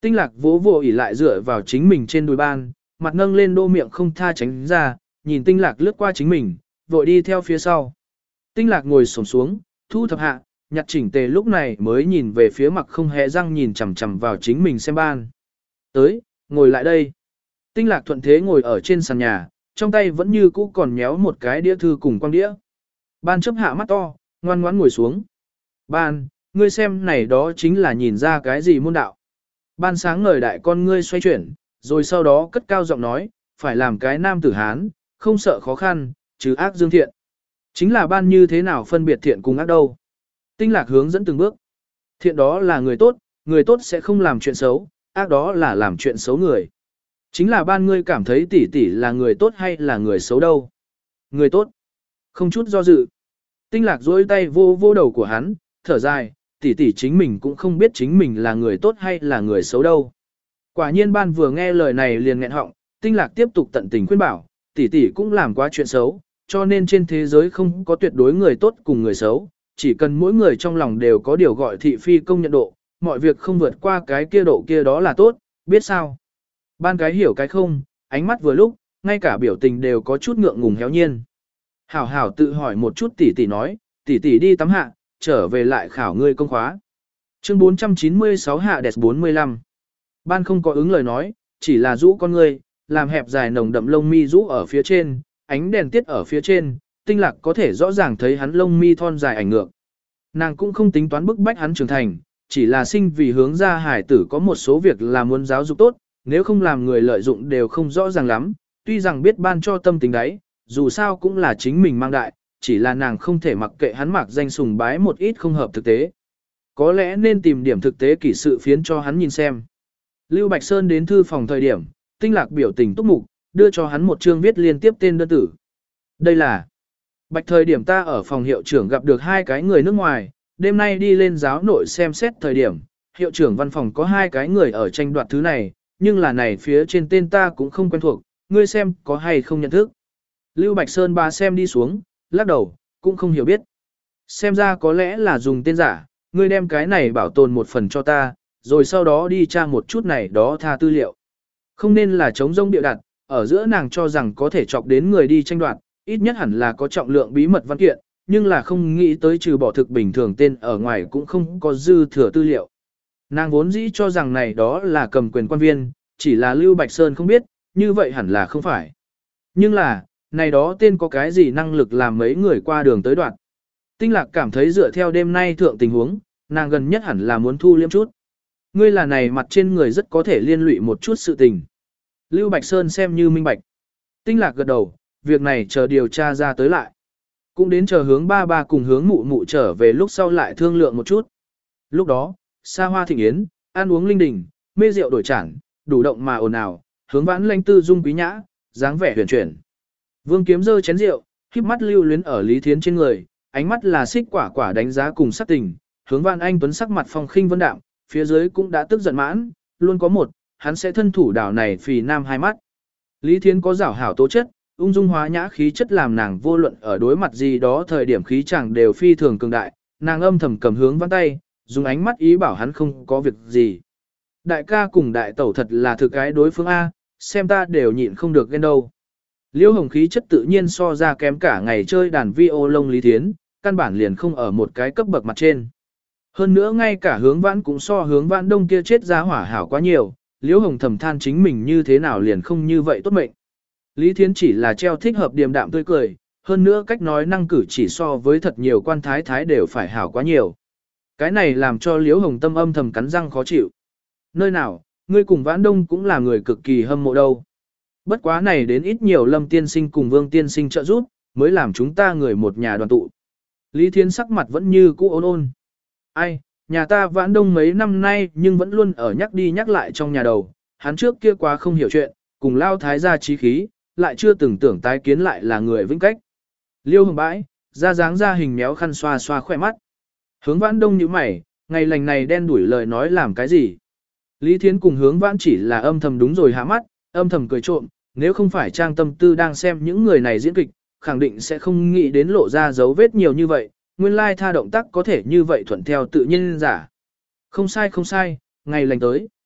Tinh lạc vỗ vỗ ỉ lại dựa vào chính mình trên đùi ban, mặt nâng lên đô miệng không tha tránh ra, nhìn tinh lạc lướt qua chính mình, vội đi theo phía sau. Tinh lạc ngồi xổm xuống, thu thập hạ, nhặt chỉnh tề lúc này mới nhìn về phía mặt không hề răng nhìn chằm chằm vào chính mình xem ban. Tới, ngồi lại đây. Tinh lạc thuận thế ngồi ở trên sàn nhà, trong tay vẫn như cũ còn nhéo một cái đĩa thư cùng quang đĩa. Ban chấp hạ mắt to, ngoan ngoãn ngồi xuống. Ban, ngươi xem này đó chính là nhìn ra cái gì môn đạo. Ban sáng ngời đại con ngươi xoay chuyển, rồi sau đó cất cao giọng nói, phải làm cái nam tử Hán, không sợ khó khăn, chứ ác dương thiện. Chính là ban như thế nào phân biệt thiện cùng ác đâu. Tinh lạc hướng dẫn từng bước. Thiện đó là người tốt, người tốt sẽ không làm chuyện xấu, ác đó là làm chuyện xấu người. Chính là ban ngươi cảm thấy tỷ tỷ là người tốt hay là người xấu đâu. Người tốt. Không chút do dự. Tinh lạc dối tay vô vô đầu của hắn, thở dài, tỷ tỷ chính mình cũng không biết chính mình là người tốt hay là người xấu đâu. Quả nhiên ban vừa nghe lời này liền nghẹn họng, tinh lạc tiếp tục tận tình khuyên bảo, tỷ tỷ cũng làm quá chuyện xấu, cho nên trên thế giới không có tuyệt đối người tốt cùng người xấu, chỉ cần mỗi người trong lòng đều có điều gọi thị phi công nhận độ, mọi việc không vượt qua cái kia độ kia đó là tốt, biết sao. Ban cái hiểu cái không, ánh mắt vừa lúc, ngay cả biểu tình đều có chút ngượng ngùng héo nhiên. Hảo hảo tự hỏi một chút tỷ tỷ nói, tỷ tỷ đi tắm hạ, trở về lại khảo ngươi công khóa. Chương bốn trăm chín mươi sáu hạ đẹp bốn mươi lăm. Ban không có ứng lời nói, chỉ là rũ con ngươi, làm hẹp dài nồng đậm lông mi rũ ở phía trên, ánh đèn tiết ở phía trên, tinh lạc có thể rõ ràng thấy hắn lông mi thon dài ảnh ngược. Nàng cũng không tính toán bức bách hắn trưởng thành, chỉ là sinh vì hướng ra hải tử có một số việc là muốn giáo dục tốt, nếu không làm người lợi dụng đều không rõ ràng lắm, tuy rằng biết ban cho tâm tính đấy, dù sao cũng là chính mình mang đại, chỉ là nàng không thể mặc kệ hắn mặc danh sùng bái một ít không hợp thực tế. Có lẽ nên tìm điểm thực tế kỷ sự phiến cho hắn nhìn xem. Lưu Bạch Sơn đến thư phòng thời điểm, tinh lạc biểu tình túc mục, đưa cho hắn một chương viết liên tiếp tên đơn tử. Đây là Bạch thời điểm ta ở phòng hiệu trưởng gặp được hai cái người nước ngoài, đêm nay đi lên giáo nội xem xét thời điểm, hiệu trưởng văn phòng có hai cái người ở tranh đoạt thứ này, nhưng là này phía trên tên ta cũng không quen thuộc, ngươi xem có hay không nhận thức. Lưu Bạch Sơn ba xem đi xuống, lắc đầu, cũng không hiểu biết. Xem ra có lẽ là dùng tên giả, ngươi đem cái này bảo tồn một phần cho ta, rồi sau đó đi tra một chút này đó tha tư liệu. Không nên là chống rông địa đặt, ở giữa nàng cho rằng có thể chọc đến người đi tranh đoạt, ít nhất hẳn là có trọng lượng bí mật văn kiện, nhưng là không nghĩ tới trừ bỏ thực bình thường tên ở ngoài cũng không có dư thừa tư liệu. Nàng vốn dĩ cho rằng này đó là cầm quyền quan viên, chỉ là Lưu Bạch Sơn không biết, như vậy hẳn là không phải. Nhưng là, này đó tên có cái gì năng lực làm mấy người qua đường tới đoạn. Tinh lạc cảm thấy dựa theo đêm nay thượng tình huống, nàng gần nhất hẳn là muốn thu liêm chút. Ngươi là này mặt trên người rất có thể liên lụy một chút sự tình. Lưu Bạch Sơn xem như minh bạch. Tinh lạc gật đầu, việc này chờ điều tra ra tới lại. Cũng đến chờ hướng ba ba cùng hướng mụ mụ trở về lúc sau lại thương lượng một chút. Lúc đó, xa hoa thịnh yến, ăn uống linh đình, mê rượu đổi chản, đủ động mà ồn ào, hướng vãn lanh tư dung quý nhã, dáng vẻ huyền chuyển. Vương Kiếm giơ chén rượu, khép mắt lưu luyến ở Lý Thiến trên người, ánh mắt là xích quả quả đánh giá cùng sắc tình, hướng Vãn Anh Tuấn sắc mặt phong khinh vân đạm, phía dưới cũng đã tức giận mãn, luôn có một, hắn sẽ thân thủ đảo này phì nam hai mắt. Lý Thiến có giảo hảo tố chất, ung dung hóa nhã khí chất làm nàng vô luận ở đối mặt gì đó thời điểm khí chẳng đều phi thường cường đại, nàng âm thầm cầm hướng Vãn tay, dùng ánh mắt ý bảo hắn không có việc gì. Đại ca cùng đại tẩu thật là thực cái đối phương A, xem ta đều nhịn không được ghen đâu. Liễu Hồng khí chất tự nhiên so ra kém cả ngày chơi đàn vi ô lông Lý Thiến, căn bản liền không ở một cái cấp bậc mặt trên. Hơn nữa ngay cả hướng Vãn cũng so hướng Vãn Đông kia chết ra hỏa hảo quá nhiều, Liễu Hồng thầm than chính mình như thế nào liền không như vậy tốt mệnh. Lý Thiến chỉ là treo thích hợp điềm đạm tươi cười, hơn nữa cách nói năng cử chỉ so với thật nhiều quan thái thái đều phải hảo quá nhiều. Cái này làm cho Liễu Hồng tâm âm thầm cắn răng khó chịu. Nơi nào, ngươi cùng Vãn Đông cũng là người cực kỳ hâm mộ đâu. Bất quá này đến ít nhiều Lâm tiên sinh cùng Vương tiên sinh trợ giúp, mới làm chúng ta người một nhà đoàn tụ. Lý Thiến sắc mặt vẫn như cũ ôn ôn. Ai, nhà ta Vãn Đông mấy năm nay nhưng vẫn luôn ở nhắc đi nhắc lại trong nhà đầu, hắn trước kia quá không hiểu chuyện, cùng lao thái gia trí khí, lại chưa từng tưởng tái kiến lại là người vĩnh cách. Liêu Hồng bãi, ra dáng ra hình méo khăn xoa xoa khỏe mắt. Hướng Vãn Đông như mày, ngày lành này đen đuổi lời nói làm cái gì. Lý Thiến cùng Hướng Vãn chỉ là âm thầm đúng rồi hạ mắt, âm thầm cười trộm, nếu không phải trang tâm tư đang xem những người này diễn kịch, khẳng định sẽ không nghĩ đến lộ ra dấu vết nhiều như vậy, nguyên lai tha động tác có thể như vậy thuận theo tự nhiên giả. Không sai không sai, ngày lành tới.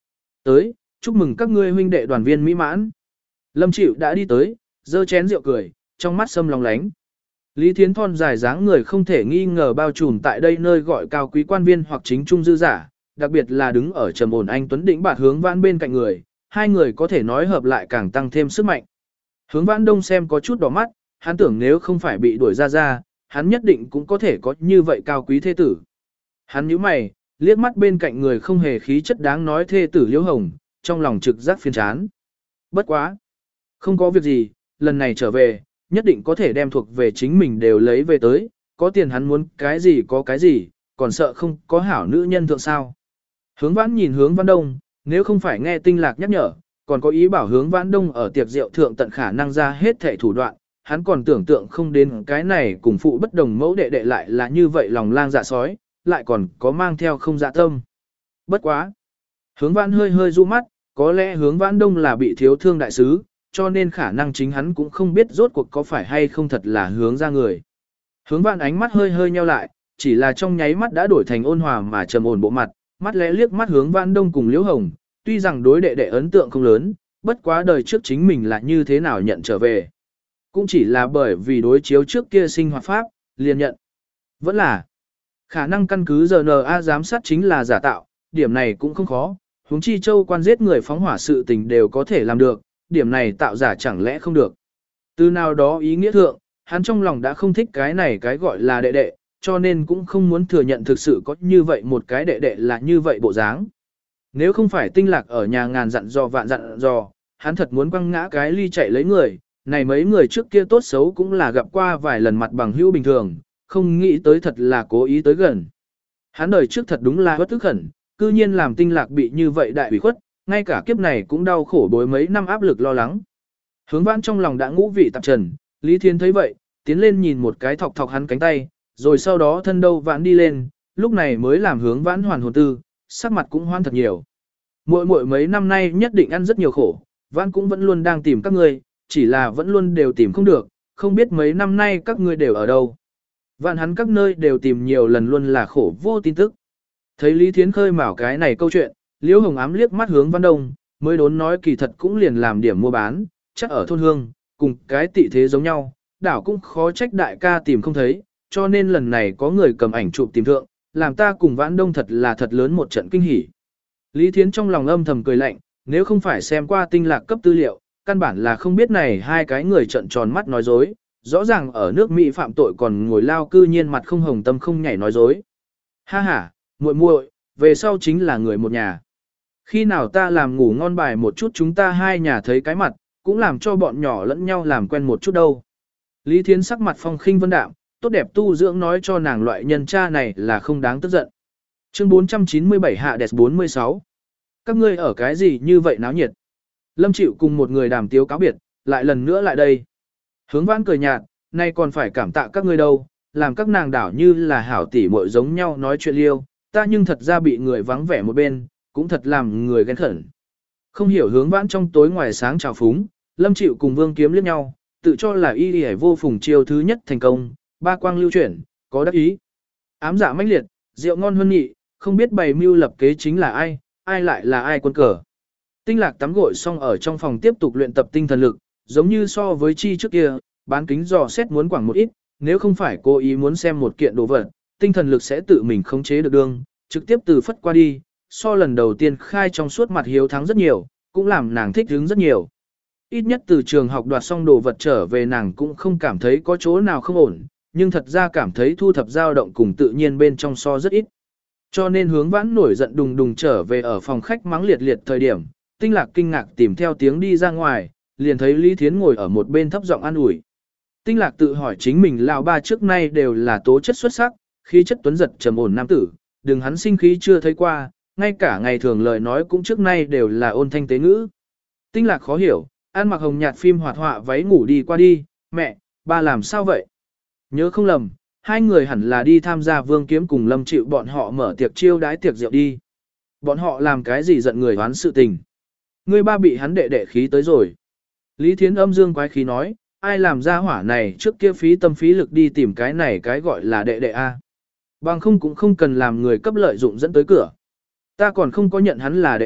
Tới, chúc mừng các ngươi huynh đệ đoàn viên mỹ mãn. Lâm Chịu đã đi tới, giơ chén rượu cười, trong mắt sâm lòng lánh. Lý Thiến thon dài dáng người không thể nghi ngờ bao trùm tại đây nơi gọi cao quý quan viên hoặc chính trung dư giả, đặc biệt là đứng ở trầm ổn anh tuấn đỉnh bạt Hướng Vãn bên cạnh người, hai người có thể nói hợp lại càng tăng thêm sức mạnh. Hướng Vãn Đông xem có chút đỏ mắt, hắn tưởng nếu không phải bị đuổi ra ra, hắn nhất định cũng có thể có như vậy cao quý thế tử. Hắn nhíu mày, liếc mắt bên cạnh người không hề khí chất đáng nói thê tử Liễu Hồng, trong lòng trực giác phiền chán. Bất quá, không có việc gì, lần này trở về, nhất định có thể đem thuộc về chính mình đều lấy về tới, có tiền hắn muốn cái gì có cái gì, còn sợ không có hảo nữ nhân thượng sao. Hướng Vãn nhìn Hướng Vãn Đông, nếu không phải nghe Tinh Lạc nhắc nhở, còn có ý bảo Hướng Vãn Đông ở tiệc rượu thượng tận khả năng ra hết thảy thủ đoạn, hắn còn tưởng tượng không đến cái này cùng phụ bất đồng mẫu đệ đệ lại là như vậy lòng lang dạ sói, lại còn có mang theo không dạ tâm. Bất quá. Hướng Vãn hơi hơi du mắt, có lẽ Hướng Vãn Đông là bị thiếu thương đại sứ, cho nên khả năng chính hắn cũng không biết rốt cuộc có phải hay không thật là hướng ra người. Hướng Vãn ánh mắt hơi hơi nheo lại, chỉ là trong nháy mắt đã đổi thành ôn hòa mà trầm ổn bộ mặt, mắt lẽ liếc mắt Hướng Vãn Đông cùng Liễu Hồng, tuy rằng đối đệ đệ ấn tượng không lớn, bất quá đời trước chính mình là như thế nào nhận trở về. Cũng chỉ là bởi vì đối chiếu trước kia sinh hoạt pháp, liền nhận. Vẫn là khả năng căn cứ rờ en a giám sát chính là giả tạo, điểm này cũng không khó, huống chi châu quan giết người phóng hỏa sự tình đều có thể làm được, điểm này tạo giả chẳng lẽ không được. Từ nào đó ý nghĩa thượng, hắn trong lòng đã không thích cái này cái gọi là đệ đệ, cho nên cũng không muốn thừa nhận thực sự có như vậy một cái đệ đệ là như vậy bộ dáng. Nếu không phải Tinh Lạc ở nhà ngàn dặn dò vạn dặn dò, hắn thật muốn quăng ngã cái ly chạy lấy người, này mấy người trước kia tốt xấu cũng là gặp qua vài lần mặt bằng hữu bình thường, không nghĩ tới thật là cố ý tới gần. Hắn đời trước thật đúng là bất tức khẩn, cư nhiên làm Tinh Lạc bị như vậy đại ủy khuất, ngay cả kiếp này cũng đau khổ bối mấy năm áp lực lo lắng. Hướng Vãn trong lòng đã ngũ vị tạp trần, Lý Thiên thấy vậy, tiến lên nhìn một cái thọc thọc hắn cánh tay, rồi sau đó thân đâu Vãn đi lên, lúc này mới làm Hướng Vãn hoàn hồn tư, sắc mặt cũng hoan thật nhiều. Muội muội mấy năm nay nhất định ăn rất nhiều khổ, Vãn cũng vẫn luôn đang tìm các ngươi, chỉ là vẫn luôn đều tìm không được, không biết mấy năm nay các ngươi đều ở đâu. Vãn hắn các nơi đều tìm nhiều lần luôn là khổ vô tin tức. Thấy Lý Thiến khơi mào cái này câu chuyện, Liễu Hồng ám liếc mắt Hướng Vãn Đông, mới đốn nói kỳ thật cũng liền làm điểm mua bán, chắc ở thôn hương, cùng cái tị thế giống nhau, đảo cũng khó trách đại ca tìm không thấy, cho nên lần này có người cầm ảnh chụp tìm thượng, làm ta cùng Vãn Đông thật là thật lớn một trận kinh hỉ. Lý Thiến trong lòng âm thầm cười lạnh, nếu không phải xem qua Tinh Lạc cấp tư liệu, căn bản là không biết này hai cái người trận tròn mắt nói dối, rõ ràng ở nước Mỹ phạm tội còn ngồi lao cư nhiên mặt không hồng tâm không nhảy nói dối. Ha ha, muội muội, về sau chính là người một nhà. Khi nào ta làm ngủ ngon bài một chút chúng ta hai nhà thấy cái mặt, cũng làm cho bọn nhỏ lẫn nhau làm quen một chút đâu. Lý Thiến sắc mặt phong khinh vân đạm, tốt đẹp tu dưỡng nói cho nàng loại nhân cha này là không đáng tức giận. Chương bốn trăm chín mươi bảy hạ đẹp bốn mươi sáu. Các ngươi ở cái gì như vậy náo nhiệt? Lâm Chịu cùng một người đàm tiếu cáo biệt, lại lần nữa lại đây. Hướng Vãn cười nhạt, nay còn phải cảm tạ các ngươi đâu, làm các nàng đảo như là hảo tỷ muội giống nhau nói chuyện liêu, ta nhưng thật ra bị người vắng vẻ một bên, cũng thật làm người ghen khẩn. Không hiểu Hướng Vãn trong tối ngoài sáng trào phúng, Lâm Chịu cùng Vương Kiếm liếc nhau, tự cho là y y vô phùng chiêu thứ nhất thành công, ba quang lưu chuyển, có đắc ý. Ám dạ mãnh liệt, rượu ngon hơn nhị, không biết bày mưu lập kế chính là ai, ai lại là ai quân cờ. Tinh Lạc tắm gội xong ở trong phòng tiếp tục luyện tập tinh thần lực, giống như so với chi trước kia, bán kính dò xét muốn quảng một ít, nếu không phải cố ý muốn xem một kiện đồ vật, tinh thần lực sẽ tự mình khống chế được đương, trực tiếp từ phất qua đi, so lần đầu tiên khai trong suốt mặt hiếu thắng rất nhiều, cũng làm nàng thích hứng rất nhiều. Ít nhất từ trường học đoạt xong đồ vật trở về nàng cũng không cảm thấy có chỗ nào không ổn, nhưng thật ra cảm thấy thu thập dao động cùng tự nhiên bên trong so rất ít. Cho nên Hướng Vãn nổi giận đùng đùng trở về ở phòng khách mắng liệt liệt thời điểm, Tinh Lạc kinh ngạc tìm theo tiếng đi ra ngoài, liền thấy Lý Thiến ngồi ở một bên thấp giọng an ủi. Tinh Lạc tự hỏi chính mình lão ba trước nay đều là tố chất xuất sắc, khí chất tuấn giật trầm ổn nam tử, đừng hắn sinh khí chưa thấy qua, ngay cả ngày thường lời nói cũng trước nay đều là ôn thanh tế ngữ. Tinh Lạc khó hiểu, ăn mặc hồng nhạt phim hoạt họa váy ngủ đi qua đi, mẹ, ba làm sao vậy? Nhớ không lầm, hai người hẳn là đi tham gia Vương Kiếm cùng Lâm Chịu bọn họ mở tiệc chiêu đái tiệc rượu đi. Bọn họ làm cái gì giận người hoán sự tình? Ngươi ba bị hắn đệ đệ khí tới rồi. Lý Thiến âm dương quái khí nói, ai làm ra hỏa này trước kia phí tâm phí lực đi tìm cái này cái gọi là đệ đệ A. Bằng không cũng không cần làm người cấp lợi dụng dẫn tới cửa. Ta còn không có nhận hắn là đệ đệ,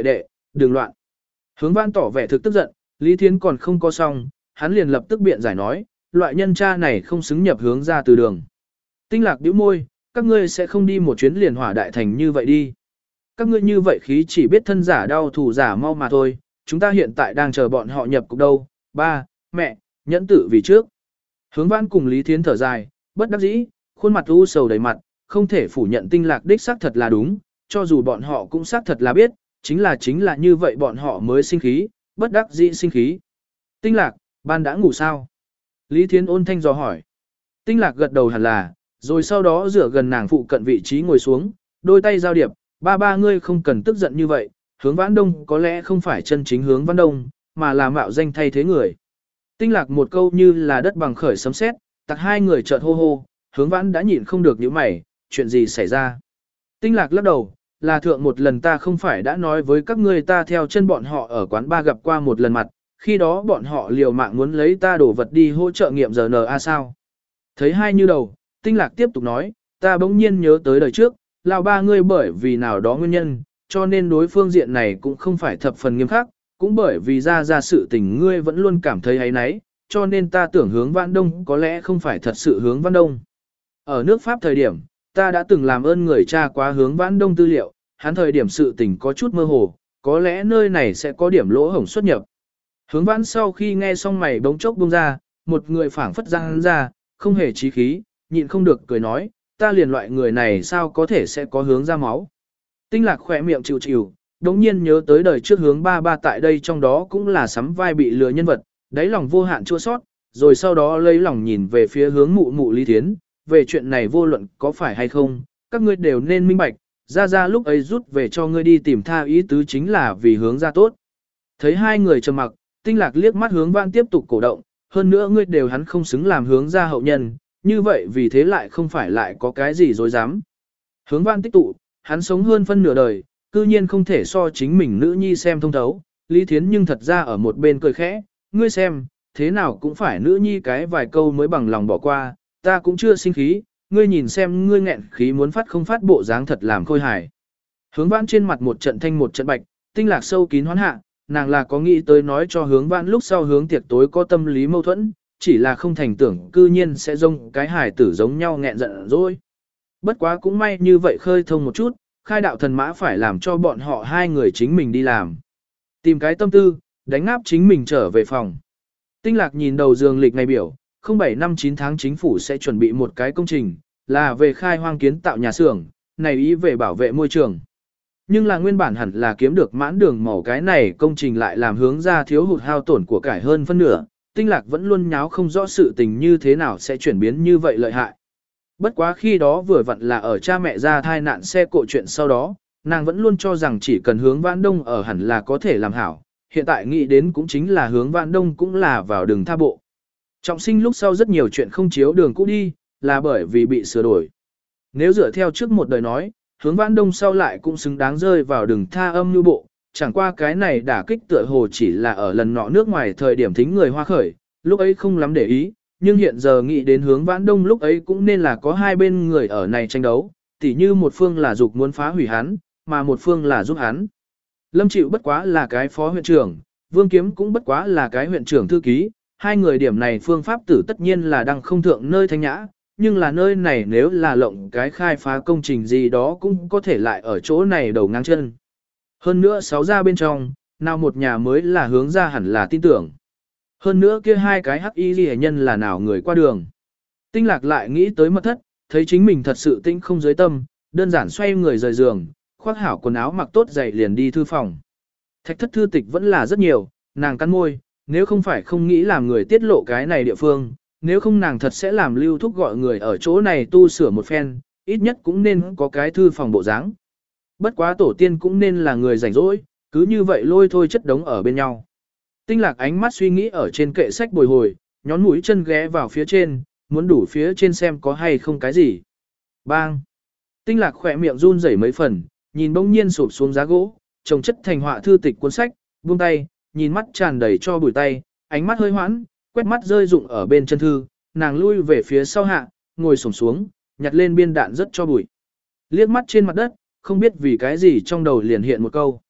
đừng loạn. Hướng Vãn tỏ vẻ thực tức giận, Lý Thiến còn không có xong, hắn liền lập tức biện giải nói, loại nhân cha này không xứng nhập hướng ra từ đường. Tinh Lạc bĩu môi, các ngươi sẽ không đi một chuyến liền hỏa đại thành như vậy đi. Các ngươi như vậy khí chỉ biết thân giả đau thủ giả mau mà thôi, chúng ta hiện tại đang chờ bọn họ nhập cục đâu, ba, mẹ, nhẫn tử vì trước. Hướng Vãn cùng Lý Thiến thở dài, bất đắc dĩ, khuôn mặt u sầu đầy mặt, không thể phủ nhận Tinh Lạc đích xác thật là đúng, cho dù bọn họ cũng xác thật là biết, chính là chính là như vậy bọn họ mới sinh khí, bất đắc dĩ sinh khí. Tinh Lạc, ban đã ngủ sao? Lý Thiến ôn thanh dò hỏi. Tinh Lạc gật đầu hẳn là, rồi sau đó dựa gần nàng phụ cận vị trí ngồi xuống, đôi tay giao điệp, ba ba ngươi không cần tức giận như vậy, hướng Vãn Đông có lẽ không phải chân chính hướng Vãn Đông, mà là mạo danh thay thế người. Tinh Lạc một câu như là đất bằng khởi sấm sét, tặc hai người chợt hô hô, hướng Vãn đã nhịn không được nhíu mày, chuyện gì xảy ra? Tinh Lạc lắc đầu, là thượng một lần ta không phải đã nói với các ngươi ta theo chân bọn họ ở quán ba gặp qua một lần mặt, khi đó bọn họ liều mạng muốn lấy ta đổ vật đi hỗ trợ nghiệm rờ en a sao. Thấy hai như đầu, Tinh Lạc tiếp tục nói, ta bỗng nhiên nhớ tới đời trước, lão ba ngươi bởi vì nào đó nguyên nhân, cho nên đối phương diện này cũng không phải thập phần nghiêm khắc, cũng bởi vì ra ra sự tình ngươi vẫn luôn cảm thấy ấy nấy, cho nên ta tưởng hướng Vãn Đông có lẽ không phải thật sự hướng Vãn Đông. Ở nước Pháp thời điểm, ta đã từng làm ơn người cha quá hướng Vãn Đông tư liệu, hắn thời điểm sự tình có chút mơ hồ, có lẽ nơi này sẽ có điểm lỗ hổng xuất nhập. Hướng Vãn sau khi nghe xong mày bỗng chốc buông ra, một người phảng phất ra hắn ra, không hề chí khí, nhịn không được cười nói, ta liền loại người này sao có thể sẽ có hướng ra máu. Tinh Lạc khỏe miệng chịu chịu, đống nhiên nhớ tới đời trước hướng ba ba tại đây trong đó cũng là sắm vai bị lừa nhân vật, đáy lòng vô hạn chua sót, rồi sau đó lấy lòng nhìn về phía hướng mụ mụ Lý Thiến, về chuyện này vô luận có phải hay không, các ngươi đều nên minh bạch, ra ra lúc ấy rút về cho ngươi đi tìm tha ý tứ chính là vì hướng ra tốt. Thấy hai người trầm mặc, Tinh Lạc liếc mắt hướng Vãn tiếp tục cổ động, hơn nữa ngươi đều hắn không xứng làm hướng ra hậu nhân, như vậy vì thế lại không phải lại có cái gì dối dám. Hướng Vãn tích tụ, hắn sống hơn phân nửa đời, cư nhiên không thể so chính mình nữ nhi xem thông thấu, Lý Thiến nhưng thật ra ở một bên cười khẽ, ngươi xem, thế nào cũng phải nữ nhi cái vài câu mới bằng lòng bỏ qua, ta cũng chưa sinh khí, ngươi nhìn xem ngươi nghẹn khí muốn phát không phát bộ dáng thật làm khôi hài. Hướng Vãn trên mặt một trận thanh một trận bạch, Tinh Lạc sâu kín hoán hạ, nàng là có nghĩ tới nói cho hướng Vãn lúc sau hướng tiệc tối có tâm lý mâu thuẫn, chỉ là không thành tưởng cư nhiên sẽ rông cái hài tử giống nhau nghẹn giận rồi. Bất quá cũng may như vậy khơi thông một chút, khai đạo thần mã phải làm cho bọn họ hai người chính mình đi làm. Tìm cái tâm tư, đánh áp chính mình trở về phòng. Tinh Lạc nhìn đầu giường lịch ngày biểu, không bảy năm chín tháng chính phủ sẽ chuẩn bị một cái công trình, là về khai hoang kiến tạo nhà xưởng, này ý về bảo vệ môi trường. Nhưng là nguyên bản hẳn là kiếm được mãn đường màu cái này công trình lại làm hướng ra thiếu hụt hao tổn của cải hơn phân nửa, Tinh Lạc vẫn luôn nháo không rõ sự tình như thế nào sẽ chuyển biến như vậy lợi hại. Bất quá khi đó vừa vặn là ở cha mẹ ra thai nạn xe cộ chuyện sau đó, nàng vẫn luôn cho rằng chỉ cần hướng Vãn Đông ở hẳn là có thể làm hảo, hiện tại nghĩ đến cũng chính là hướng Vãn Đông cũng là vào đường tha bộ. Trọng sinh lúc sau rất nhiều chuyện không chiếu đường cũ đi, là bởi vì bị sửa đổi. Nếu dựa theo trước một đời nói, hướng Vãn Đông sau lại cũng xứng đáng rơi vào đường tha âm như bộ, chẳng qua cái này đả kích tựa hồ chỉ là ở lần nọ nước ngoài thời điểm thính người hoa khởi, lúc ấy không lắm để ý, nhưng hiện giờ nghĩ đến hướng Vãn Đông lúc ấy cũng nên là có hai bên người ở này tranh đấu, tỉ như một phương là dục muốn phá hủy hắn, mà một phương là giúp hắn. Lâm Chịu bất quá là cái phó huyện trưởng, Vương Kiếm cũng bất quá là cái huyện trưởng thư ký, hai người điểm này phương pháp tử tất nhiên là đang không thượng nơi thanh nhã, nhưng là nơi này nếu là lộng cái khai phá công trình gì đó cũng có thể lại ở chỗ này đầu ngang chân. Hơn nữa sáu gia bên trong, nào một nhà mới là hướng ra hẳn là tin tưởng. Hơn nữa kia hai cái hắc y ghi nhân là nào người qua đường. Tinh Lạc lại nghĩ tới mật thất, thấy chính mình thật sự tinh không dưới tâm, đơn giản xoay người rời giường, khoác hảo quần áo mặc tốt dậy liền đi thư phòng. Thạch thất thư tịch vẫn là rất nhiều, nàng cắn môi, nếu không phải không nghĩ làm người tiết lộ cái này địa phương, nếu không nàng thật sẽ làm lưu thúc gọi người ở chỗ này tu sửa một phen, ít nhất cũng nên có cái thư phòng bộ dáng. Bất quá tổ tiên cũng nên là người rảnh rỗi, cứ như vậy lôi thôi chất đống ở bên nhau. Tinh Lạc ánh mắt suy nghĩ ở trên kệ sách bồi hồi, nhón mũi chân ghé vào phía trên, muốn đủ phía trên xem có hay không cái gì. Bang! Tinh Lạc khỏe miệng run rẩy mấy phần, nhìn bỗng nhiên sụp xuống giá gỗ, trồng chất thành họa thư tịch cuốn sách, buông tay, nhìn mắt tràn đầy cho bụi tay, ánh mắt hơi hoãn, quét mắt rơi rụng ở bên chân thư, nàng lui về phía sau hạ, ngồi xổm xuống, nhặt lên biên đạn rất cho bụi. Liếc mắt trên mặt đất, không biết vì cái gì trong đầu liền hiện một câu.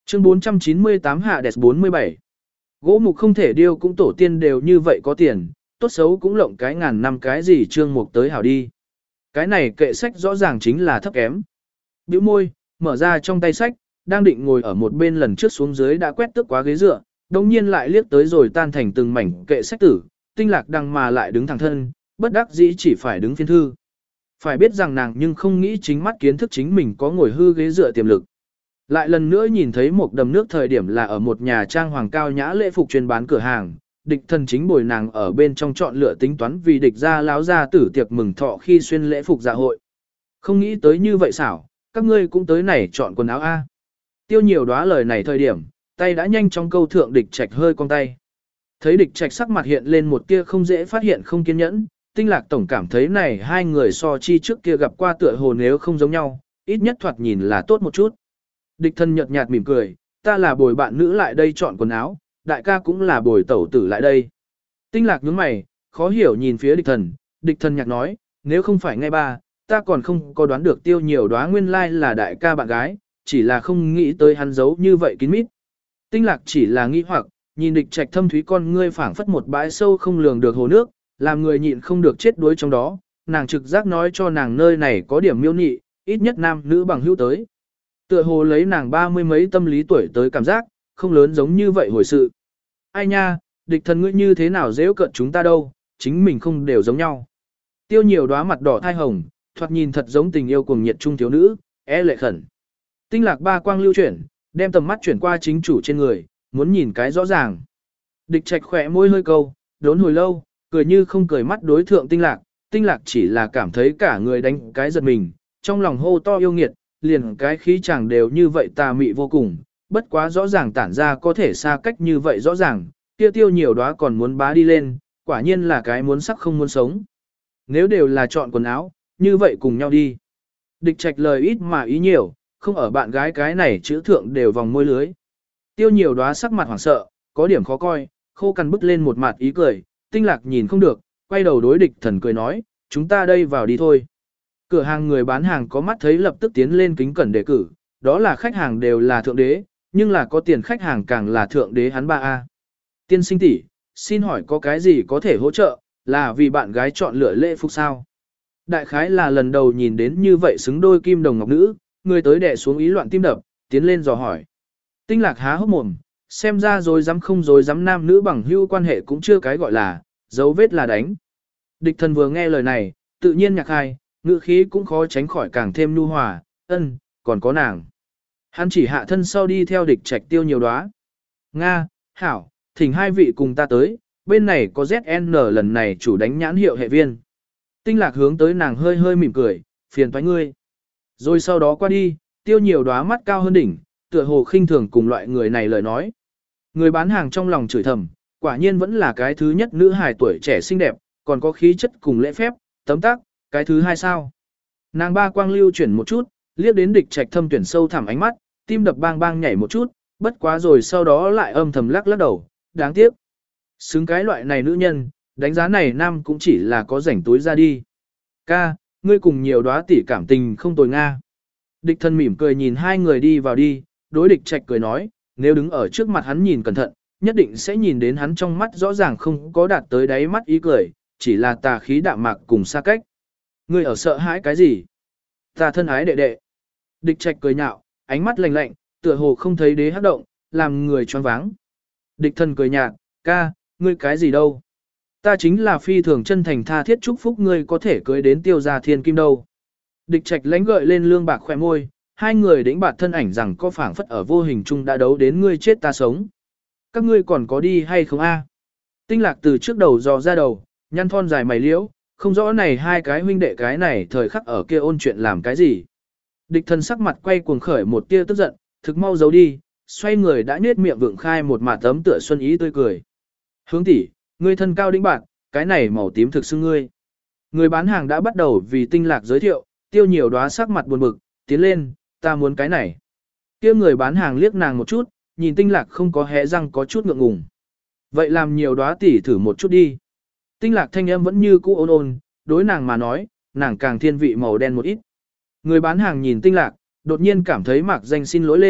Chương bốn trăm chín mươi tám hạ đẹp bốn mươi bảy. Gỗ mục không thể điêu cũng tổ tiên đều như vậy có tiền, tốt xấu cũng lộng cái ngàn năm cái gì trương mục tới hảo đi. Cái này kệ sách rõ ràng chính là thấp kém. Bĩu môi, mở ra trong tay sách, đang định ngồi ở một bên lần trước xuống dưới đã quét tước quá ghế dựa, đồng nhiên lại liếc tới rồi tan thành từng mảnh kệ sách tử, tinh lạc đằng mà lại đứng thẳng thân, bất đắc dĩ chỉ phải đứng phiên thư. Phải biết rằng nàng nhưng không nghĩ chính mắt kiến thức chính mình có ngồi hư ghế dựa tiềm lực. Lại lần nữa nhìn thấy một đầm nước thời điểm là ở một nhà trang hoàng cao nhã lễ phục chuyên bán cửa hàng, địch thần chính bồi nàng ở bên trong chọn lựa tính toán vì địch ra láo ra tử tiệc mừng thọ khi xuyên lễ phục dạ hội. Không nghĩ tới như vậy xảo, các ngươi cũng tới này chọn quần áo A. Tiêu nhiều đóa lời này thời điểm, tay đã nhanh trong câu thượng địch trạch hơi cong tay. Thấy địch trạch sắc mặt hiện lên một tia không dễ phát hiện không kiên nhẫn, tinh lạc tổng cảm thấy này hai người so chi trước kia gặp qua tựa hồ nếu không giống nhau, ít nhất thoạt nhìn là tốt một chút. Địch thân nhợt nhạt mỉm cười, ta là bồi bạn nữ lại đây chọn quần áo, đại ca cũng là bồi tẩu tử lại đây. Tinh lạc nhướng mày, khó hiểu nhìn phía địch thần, địch thần nhạc nói, nếu không phải ngay ba, ta còn không có đoán được tiêu nhiều đóa nguyên lai like là đại ca bạn gái, chỉ là không nghĩ tới hắn giấu như vậy kín mít. Tinh lạc chỉ là nghi hoặc, nhìn địch trạch thâm thúy con ngươi phảng phất một bãi sâu không lường được hồ nước, làm người nhịn không được chết đuối trong đó, nàng trực giác nói cho nàng nơi này có điểm miêu nị, ít nhất nam nữ bằng hữu tới. Tựa hồ lấy nàng ba mươi mấy tâm lý tuổi tới cảm giác, không lớn giống như vậy hồi sự. Ai nha, địch thần ngươi như thế nào dễ cận chúng ta đâu, chính mình không đều giống nhau. Tiêu nhiều đóa mặt đỏ thai hồng, thoạt nhìn thật giống tình yêu cuồng nhiệt trung thiếu nữ, e lệ khẩn. Tinh lạc ba quang lưu chuyển, đem tầm mắt chuyển qua chính chủ trên người, muốn nhìn cái rõ ràng. Địch trạch khỏe môi hơi câu, đốn hồi lâu, cười như không cười mắt đối thượng tinh lạc, tinh lạc chỉ là cảm thấy cả người đánh cái giật mình, trong lòng hô to yêu nghiệt, liền cái khí chàng đều như vậy tà mị vô cùng, bất quá rõ ràng tản ra có thể xa cách như vậy rõ ràng, kia tiêu nhiều đóa còn muốn bá đi lên, quả nhiên là cái muốn sắc không muốn sống. Nếu đều là chọn quần áo, như vậy cùng nhau đi. Địch trạch lời ít mà ý nhiều, không ở bạn gái cái này chữ thượng đều vòng môi lưới. Tiêu nhiều đóa sắc mặt hoảng sợ, có điểm khó coi, khô cằn bứt lên một mặt ý cười, tinh lạc nhìn không được, quay đầu đối địch thần cười nói, chúng ta đây vào đi thôi. Cửa hàng người bán hàng có mắt thấy lập tức tiến lên kính cẩn đề cử, đó là khách hàng đều là thượng đế, nhưng là có tiền khách hàng càng là thượng đế hắn ba A. Tiên sinh tỷ, xin hỏi có cái gì có thể hỗ trợ, là vì bạn gái chọn lựa lễ phục sao? Đại khái là lần đầu nhìn đến như vậy xứng đôi kim đồng ngọc nữ, người tới đè xuống ý loạn tim đập, tiến lên dò hỏi. Tinh lạc há hốc mồm, xem ra rồi dám không rồi dám nam nữ bằng hữu quan hệ cũng chưa cái gọi là, dấu vết là đánh. Địch thần vừa nghe lời này, tự nhiên nhạc hai, ngữ khí cũng khó tránh khỏi càng thêm nhu hòa, ân, còn có nàng. Hắn chỉ hạ thân sau đi theo địch trạch tiêu nhiều đóa. Nga, hảo, thỉnh hai vị cùng ta tới, bên này có Z N lần này chủ đánh nhãn hiệu hệ viên. Tinh lạc hướng tới nàng hơi hơi mỉm cười, phiền toái ngươi. Rồi sau đó qua đi, tiêu nhiều đóa mắt cao hơn đỉnh, tựa hồ khinh thường cùng loại người này lời nói. Người bán hàng trong lòng chửi thầm, quả nhiên vẫn là cái thứ nhất nữ hài tuổi trẻ xinh đẹp, còn có khí chất cùng lễ phép, tấm tắc, cái thứ hai sao. Nàng ba quang lưu chuyển một chút, liếc đến địch trạch thâm tuyển sâu thẳm ánh mắt, tim đập bang bang nhảy một chút, bất quá rồi sau đó lại âm thầm lắc lắc đầu, đáng tiếc. Xứng cái loại này nữ nhân, đánh giá này nam cũng chỉ là có rảnh túi ra đi. Ca, ngươi cùng nhiều đóa tỷ cảm tình không tồi nga. Địch thân mỉm cười nhìn hai người đi vào đi, đối địch trạch cười nói, nếu đứng ở trước mặt hắn nhìn cẩn thận, nhất định sẽ nhìn đến hắn trong mắt rõ ràng không có đạt tới đáy mắt ý cười, chỉ là tà khí đạm mạc cùng xa cách. Ngươi ở sợ hãi cái gì? Ta thân ái đệ đệ. Địch trạch cười nhạo, ánh mắt lạnh lạnh, tựa hồ không thấy đế hắc động, làm người choáng váng. Địch thân cười nhạt, ca, ngươi cái gì đâu? Ta chính là phi thường chân thành tha thiết chúc phúc ngươi có thể cưới đến tiêu gia thiên kim đâu. Địch trạch lánh gợi lên lương bạc khoe môi, hai người đĩnh bạt thân ảnh rằng có phảng phất ở vô hình chung đã đấu đến ngươi chết ta sống. Các ngươi còn có đi hay không a? Tinh lạc từ trước đầu dò ra đầu, nhăn thon dài mày liễu, không rõ này hai cái huynh đệ cái này thời khắc ở kia ôn chuyện làm cái gì. Địch thần sắc mặt quay cuồng khởi một tia tức giận, thực mau giấu đi, xoay người đã nết miệng vượng khai một mạt tấm tựa xuân ý tươi cười. Hướng tỷ, ngươi thân cao đĩnh bạc, cái này màu tím thực xưng ngươi. Người bán hàng đã bắt đầu vì tinh lạc giới thiệu, tiêu nhiều đóa sắc mặt buồn bực, tiến lên, ta muốn cái này. Kia người bán hàng liếc nàng một chút, nhìn tinh lạc không có hé răng có chút ngượng ngùng. Vậy làm nhiều đóa tỷ thử một chút đi. Tinh lạc thanh âm vẫn như cũ ôn ôn, đối nàng mà nói, nàng càng thiên vị màu đen một ít. Người bán hàng nhìn tinh lạc, đột nhiên cảm thấy mạc danh xin lỗi lên,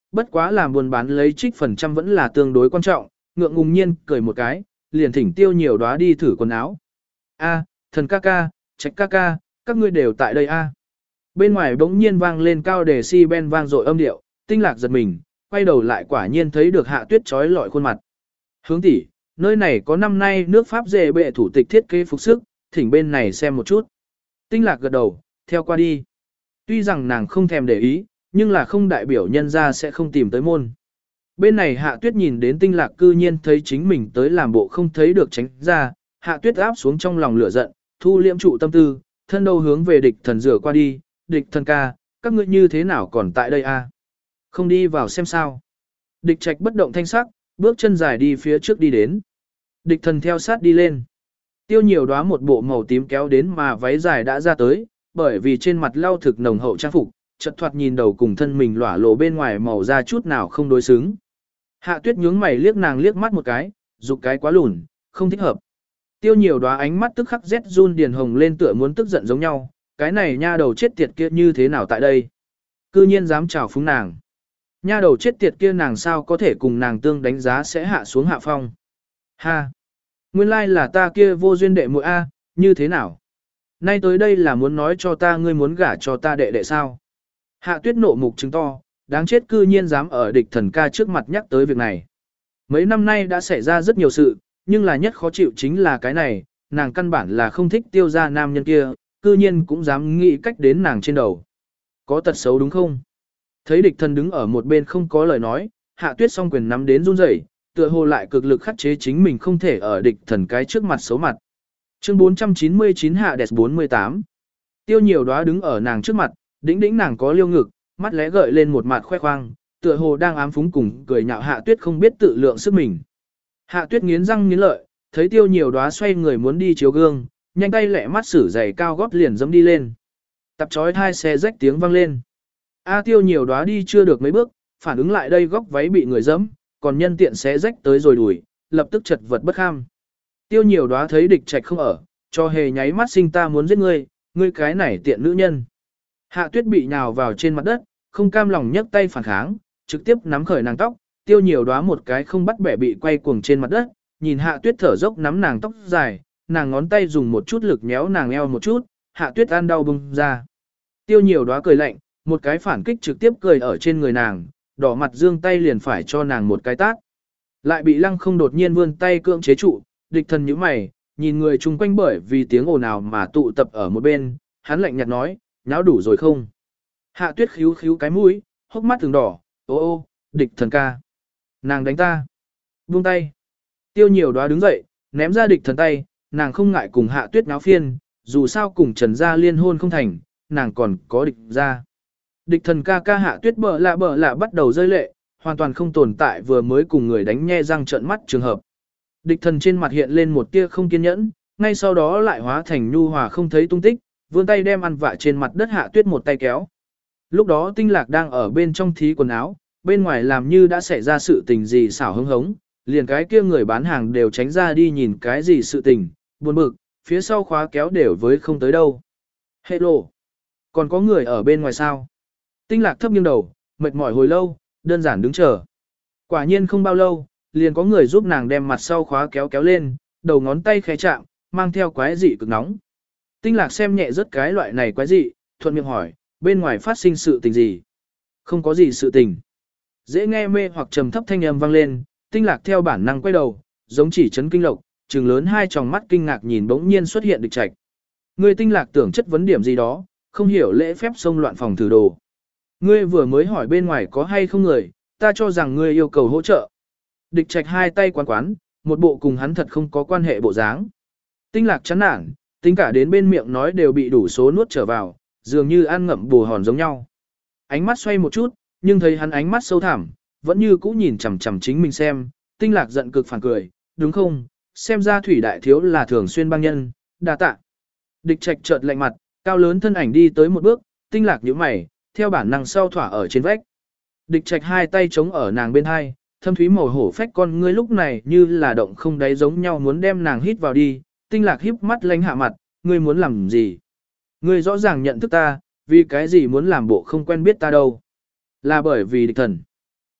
bất quá làm buôn bán lấy trích phần trăm vẫn là tương đối quan trọng, ngượng ngùng nhiên cười một cái, liền thỉnh Tiêu Nhiều Đóa đi thử quần áo. A, thần ca ca, trạch ca ca, các ngươi đều tại đây a. Bên ngoài bỗng nhiên vang lên cao đề si ben vang dội âm điệu, Tinh Lạc giật mình, quay đầu lại quả nhiên thấy được Hạ Tuyết trói lọi khuôn mặt. Hướng tỷ, nơi này có năm nay nước Pháp dề bệ thủ tịch thiết kế phục sức, thỉnh bên này xem một chút. Tinh Lạc gật đầu, theo qua đi. Tuy rằng nàng không thèm để ý, nhưng là không đại biểu nhân ra sẽ không tìm tới môn. Bên này Hạ Tuyết nhìn đến Tinh Lạc cư nhiên thấy chính mình tới làm bộ không thấy được tránh ra, Hạ Tuyết áp xuống trong lòng lửa giận, thu liễm trụ tâm tư, thân đầu hướng về địch thần rửa qua đi, địch thần ca, các ngươi như thế nào còn tại đây a? Không đi vào xem sao. Địch trạch bất động thanh sắc, bước chân dài đi phía trước đi đến. Địch thần theo sát đi lên. Tiêu Nhiều Đóa một bộ màu tím kéo đến mà váy dài đã ra tới, bởi vì trên mặt lau thực nồng hậu trang phục, chợt thoạt nhìn đầu cùng thân mình lỏa lộ bên ngoài màu da chút nào không đối xứng. Hạ Tuyết nhướng mày liếc nàng liếc mắt một cái, dục cái quá lùn, không thích hợp. Tiêu Nhiều Đóa ánh mắt tức khắc rét run điền hồng lên tựa muốn tức giận giống nhau, cái này nha đầu chết tiệt kia như thế nào tại đây? Cư nhiên dám chào phúng nàng. Nha đầu chết tiệt kia nàng sao có thể cùng nàng tương đánh giá sẽ hạ xuống hạ phong. Ha! Nguyên lai là ta kia vô duyên đệ muội A, như thế nào? Nay tới đây là muốn nói cho ta ngươi muốn gả cho ta đệ đệ sao? Hạ Tuyết nộ mục trứng to, đáng chết cư nhiên dám ở địch thần ca trước mặt nhắc tới việc này. Mấy năm nay đã xảy ra rất nhiều sự, nhưng là nhất khó chịu chính là cái này, nàng căn bản là không thích tiêu ra nam nhân kia, cư nhiên cũng dám nghĩ cách đến nàng trên đầu. Có tật xấu đúng không? Thấy địch thần đứng ở một bên không có lời nói, Hạ Tuyết song quyền nắm đến run rẩy, tựa hồ lại cực lực khắc chế chính mình không thể ở địch thần cái trước mặt xấu mặt. Chương bốn trăm chín mươi chín Hạ Đẹp bốn mươi tám. Tiêu Nhiều Đóa đứng ở nàng trước mặt, đĩnh đĩnh nàng có liêu ngực, mắt lẽ gợi lên một mặt khoe khoang, tựa hồ đang ám phúng cùng cười nhạo Hạ Tuyết không biết tự lượng sức mình. Hạ Tuyết nghiến răng nghiến lợi, thấy Tiêu Nhiều Đóa xoay người muốn đi chiếu gương, nhanh tay lẹ mắt sử giày cao gót liền dẫm đi lên. Tập chói hai xe rách tiếng vang lên. A Tiêu Nhiều Đóa đi chưa được mấy bước, phản ứng lại đây góc váy bị người dẫm, còn nhân tiện xé rách tới rồi đuổi, lập tức chật vật bất kham. Tiêu Nhiều Đóa thấy địch trạch không ở, cho hề nháy mắt sinh ta muốn giết ngươi, ngươi cái này tiện nữ nhân. Hạ Tuyết bị nhào vào trên mặt đất, không cam lòng nhấc tay phản kháng, trực tiếp nắm khởi nàng tóc, Tiêu Nhiều Đóa một cái không bắt bẻ bị quay cuồng trên mặt đất, nhìn Hạ Tuyết thở dốc nắm nàng tóc dài, nàng ngón tay dùng một chút lực méo nàng eo một chút, Hạ Tuyết ăn đau bung ra. Tiêu Nhiều Đóa cười lạnh, một cái phản kích trực tiếp cười ở trên người nàng, đỏ mặt dương tay liền phải cho nàng một cái tát. Lại bị lăng không đột nhiên vươn tay cưỡng chế trụ, địch thần nhíu mày, nhìn người chung quanh bởi vì tiếng ồn ào mà tụ tập ở một bên, hắn lạnh nhạt nói, nháo đủ rồi không? Hạ Tuyết khíu khíu cái mũi, hốc mắt từng đỏ, ô ô, địch thần ca. Nàng đánh ta. Buông tay. Tiêu Nhiều Đóa đứng dậy, ném ra địch thần tay, nàng không ngại cùng Hạ Tuyết náo phiên, dù sao cùng Trần gia liên hôn không thành, nàng còn có địch gia. Địch thần ca ca Hạ Tuyết bợ lạ bợ lạ bắt đầu rơi lệ, hoàn toàn không tồn tại vừa mới cùng người đánh nhe răng trợn mắt trường hợp. Địch thần trên mặt hiện lên một tia không kiên nhẫn, ngay sau đó lại hóa thành nhu hòa không thấy tung tích, vươn tay đem ăn vạ trên mặt đất Hạ Tuyết một tay kéo. Lúc đó Tinh Lạc đang ở bên trong thí quần áo, bên ngoài làm như đã xảy ra sự tình gì xảo hứng hống, liền cái kia người bán hàng đều tránh ra đi nhìn cái gì sự tình, buồn bực, phía sau khóa kéo đều với không tới đâu. Hello! Còn có người ở bên ngoài sao? Tinh Lạc thấp nghiêng đầu, mệt mỏi hồi lâu, đơn giản đứng chờ. Quả nhiên không bao lâu, liền có người giúp nàng đem mặt sau khóa kéo kéo lên, đầu ngón tay khẽ chạm, mang theo quái dị cực nóng. Tinh Lạc xem nhẹ rất cái loại này quái dị, thuận miệng hỏi, bên ngoài phát sinh sự tình gì? Không có gì sự tình. Dễ nghe mê hoặc trầm thấp thanh âm vang lên, Tinh Lạc theo bản năng quay đầu, giống chỉ chấn kinh lộc, trừng lớn hai tròng mắt kinh ngạc nhìn bỗng nhiên xuất hiện địch trạch. Người Tinh Lạc tưởng chất vấn điểm gì đó, không hiểu lễ phép xông loạn phòng thử đồ. Ngươi vừa mới hỏi bên ngoài có hay không người, ta cho rằng ngươi yêu cầu hỗ trợ. Địch trạch hai tay quán quán, một bộ cùng hắn thật không có quan hệ bộ dáng. Tinh Lạc chán nản, tính cả đến bên miệng nói đều bị đủ số nuốt trở vào, dường như ăn ngậm bù hòn giống nhau. Ánh mắt xoay một chút, nhưng thấy hắn ánh mắt sâu thẳm, vẫn như cũ nhìn chằm chằm chính mình xem, Tinh Lạc giận cực phản cười, đúng không, xem ra thủy đại thiếu là thường xuyên băng nhân, đa tạ. Địch trạch chợt lạnh mặt, cao lớn thân ảnh đi tới một bước, Tinh Lạc nhíu mày, theo bản năng sau thỏa ở trên vách. Địch trạch hai tay chống ở nàng bên hai, thâm thúy màu hổ phách con ngươi lúc này như là động không đáy giống nhau muốn đem nàng hít vào đi, Tinh Lạc híp mắt lánh hạ mặt, ngươi muốn làm gì? Ngươi rõ ràng nhận thức ta, vì cái gì muốn làm bộ không quen biết ta đâu? Là bởi vì địch thần.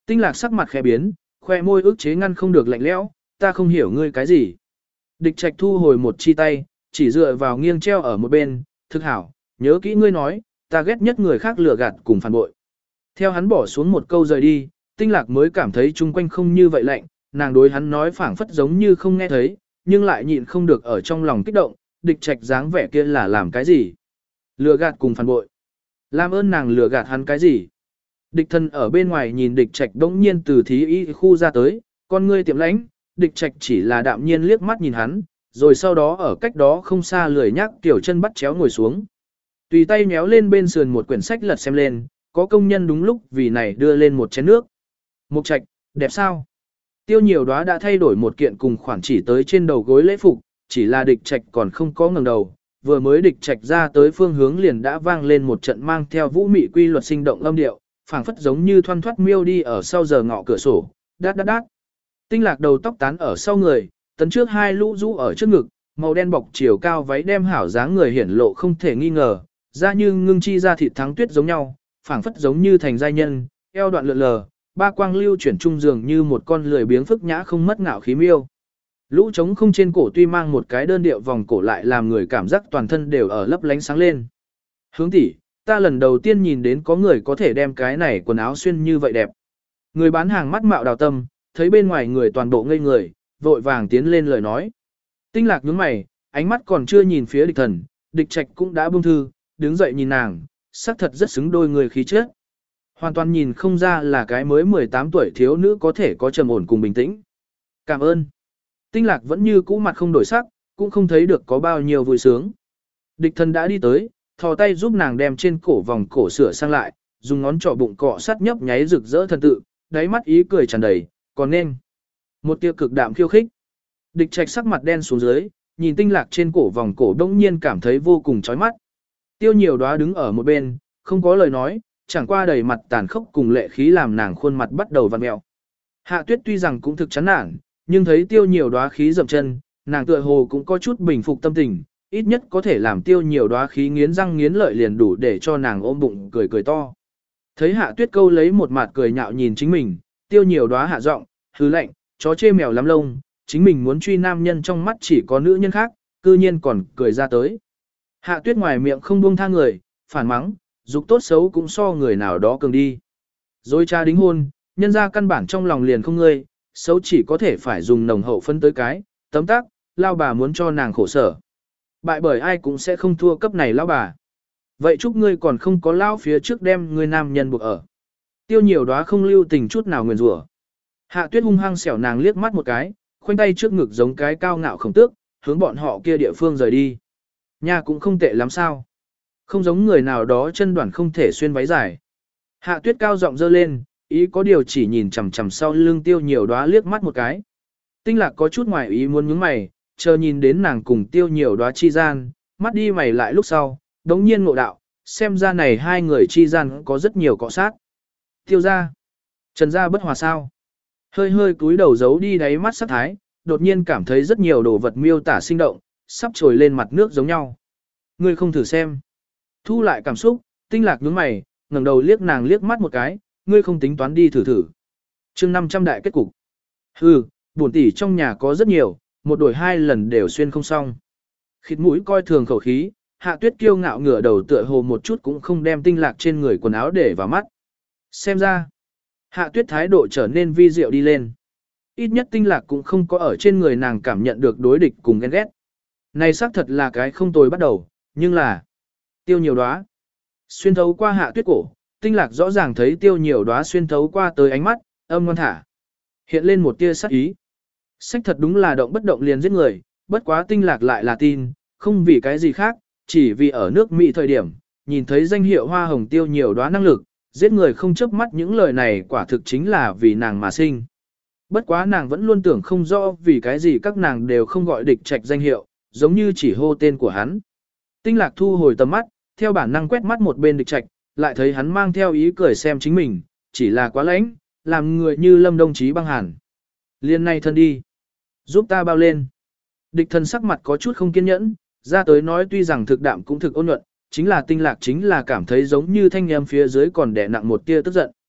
Tinh lạc sắc mặt khẽ biến, khoe môi ức chế ngăn không được lạnh lẽo, ta không hiểu ngươi cái gì. Địch trạch thu hồi một chi tay, chỉ dựa vào nghiêng treo ở một bên, thực hảo, nhớ kỹ ngươi nói, ta ghét nhất người khác lừa gạt cùng phản bội. Theo hắn bỏ xuống một câu rời đi, tinh lạc mới cảm thấy chung quanh không như vậy lạnh, nàng đối hắn nói phảng phất giống như không nghe thấy, nhưng lại nhịn không được ở trong lòng kích động, địch trạch dáng vẻ kia là làm cái gì? Lừa gạt cùng phản bội. Làm ơn nàng lừa gạt hắn cái gì? Địch thân ở bên ngoài nhìn địch trạch đống nhiên từ thí y khu ra tới, con ngươi tiệm lãnh, địch trạch chỉ là đạm nhiên liếc mắt nhìn hắn, rồi sau đó ở cách đó không xa lười nhắc tiểu chân bắt chéo ngồi xuống. Tùy tay méo lên bên sườn một quyển sách lật xem lên, có công nhân đúng lúc vì này đưa lên một chén nước. Mục trạch, đẹp sao? Tiêu nhiều đóa đã thay đổi một kiện cùng khoản chỉ tới trên đầu gối lễ phục, chỉ là địch trạch còn không có ngẩng đầu, vừa mới địch trạch ra tới phương hướng liền đã vang lên một trận mang theo vũ mị quy luật sinh động âm điệu, phảng phất giống như thoăn thoắt miêu đi ở sau giờ ngọ cửa sổ, đát đát đát. Tinh lạc đầu tóc tán ở sau người, tấn trước hai lũ rũ ở trước ngực, màu đen bọc chiều cao váy đem hảo dáng người hiển lộ không thể nghi ngờ, da như ngưng chi ra thịt thắng tuyết giống nhau, phảng phất giống như thành giai nhân, eo đoạn lượn lờ, ba quang lưu chuyển trung dường như một con lười biếng phức nhã không mất ngạo khí miêu. Lũ trống không trên cổ tuy mang một cái đơn điệu vòng cổ lại làm người cảm giác toàn thân đều ở lấp lánh sáng lên. Hướng tỷ, ta lần đầu tiên nhìn đến có người có thể đem cái này quần áo xuyên như vậy đẹp. Người bán hàng mắt mạo đào tâm, thấy bên ngoài người toàn bộ ngây người, vội vàng tiến lên lời nói. Tinh lạc nhướng mày, ánh mắt còn chưa nhìn phía địch thần, địch trạch cũng đã buông thư, đứng dậy nhìn nàng, sắc thật rất xứng đôi người khí chất. Hoàn toàn nhìn không ra là cái mới mười tám tuổi thiếu nữ có thể có trầm ổn cùng bình tĩnh. Cảm ơn. Tinh lạc vẫn như cũ mặt không đổi sắc, cũng không thấy được có bao nhiêu vui sướng. Địch thần đã đi tới, thò tay giúp nàng đem trên cổ vòng cổ sửa sang lại, dùng ngón trỏ bụng cọ sát nhấp nháy rực rỡ thần tự, đáy mắt ý cười tràn đầy, còn nên. Một tia cực đạm khiêu khích. Địch trạch sắc mặt đen xuống dưới, nhìn tinh lạc trên cổ vòng cổ đông nhiên cảm thấy vô cùng chói mắt. Tiêu nhiều đóa đứng ở một bên, không có lời nói, chẳng qua đầy mặt tàn khốc cùng lệ khí làm nàng khuôn mặt bắt đầu vặn mẹo. Hạ tuyết tuy rằng cũng thực chán nản, nhưng thấy tiêu nhiều đóa khí dậm chân, nàng tựa hồ cũng có chút bình phục tâm tình, ít nhất có thể làm tiêu nhiều đóa khí nghiến răng nghiến lợi liền đủ để cho nàng ôm bụng cười cười to. Thấy hạ tuyết câu lấy một mặt cười nhạo nhìn chính mình, tiêu nhiều đóa hạ giọng, hứ lạnh, chó chê mèo lắm lông, chính mình muốn truy nam nhân trong mắt chỉ có nữ nhân khác, cư nhiên còn cười ra tới. Hạ tuyết ngoài miệng không buông tha người, phản mắng, dục tốt xấu cũng so người nào đó cường đi. Rồi cha đính hôn, nhân ra căn bản trong lòng liền không ngươi, xấu chỉ có thể phải dùng nồng hậu phân tới cái, tấm tắc, lao bà muốn cho nàng khổ sở. Bại bởi ai cũng sẽ không thua cấp này lao bà. Vậy chúc ngươi còn không có lao phía trước đem ngươi nam nhân buộc ở. Tiêu nhiều đóa không lưu tình chút nào nguyền rủa. Hạ tuyết hung hăng xẻo nàng liếc mắt một cái, khoanh tay trước ngực giống cái cao ngạo khổng tước, hướng bọn họ kia địa phương rời đi. Nhà cũng không tệ lắm sao. Không giống người nào đó chân đoạn không thể xuyên váy dài. Hạ tuyết cao giọng dơ lên, ý có điều chỉ nhìn chằm chằm sau lưng tiêu nhiều đóa liếc mắt một cái. Tinh lạc có chút ngoài ý muốn nhướng mày, chờ nhìn đến nàng cùng tiêu nhiều đóa chi gian, mắt đi mày lại lúc sau, đống nhiên ngộ đạo, xem ra này hai người chi gian có rất nhiều cọ sát. Tiêu ra, trần ra bất hòa sao. Hơi hơi cúi đầu giấu đi đáy mắt sắc thái, đột nhiên cảm thấy rất nhiều đồ vật miêu tả sinh động, sắp trồi lên mặt nước giống nhau. Ngươi không thử xem. Thu lại cảm xúc, tinh lạc nhướng mày, ngẩng đầu liếc nàng liếc mắt một cái, ngươi không tính toán đi thử thử. chương năm trăm đại kết cục. Hừ, buồn tỷ trong nhà có rất nhiều, một đổi hai lần đều xuyên không xong. Khịt mũi coi thường khẩu khí, hạ tuyết kiêu ngạo ngửa đầu tựa hồ một chút cũng không đem tinh lạc trên người quần áo để vào mắt. Xem ra, hạ tuyết thái độ trở nên vi diệu đi lên. Ít nhất tinh lạc cũng không có ở trên người nàng cảm nhận được đối địch cùng ghen ghét. Này xác thật là cái không tồi bắt đầu, nhưng là tiêu nhiều đóa. Xuyên thấu qua hạ tuyết cổ, tinh lạc rõ ràng thấy tiêu nhiều đóa xuyên thấu qua tới ánh mắt, âm ngoan thả. Hiện lên một tia sắc ý. Sách thật đúng là động bất động liền giết người, bất quá tinh lạc lại là tin, không vì cái gì khác, chỉ vì ở nước Mỹ thời điểm, nhìn thấy danh hiệu hoa hồng tiêu nhiều đóa năng lực, giết người không chớp mắt những lời này quả thực chính là vì nàng mà sinh. Bất quá nàng vẫn luôn tưởng không rõ vì cái gì các nàng đều không gọi địch trạch danh hiệu, giống như chỉ hô tên của hắn. Tinh lạc thu hồi tầm mắt, theo bản năng quét mắt một bên địch trạch, lại thấy hắn mang theo ý cười xem chính mình, chỉ là quá lãnh, làm người như Lâm Đông Chí băng hàn. Liên này thân đi, giúp ta bao lên. Địch thần sắc mặt có chút không kiên nhẫn, ra tới nói tuy rằng thực đạm cũng thực ôn nhuận, chính là tinh lạc chính là cảm thấy giống như thanh em phía dưới còn đè nặng một tia tức giận.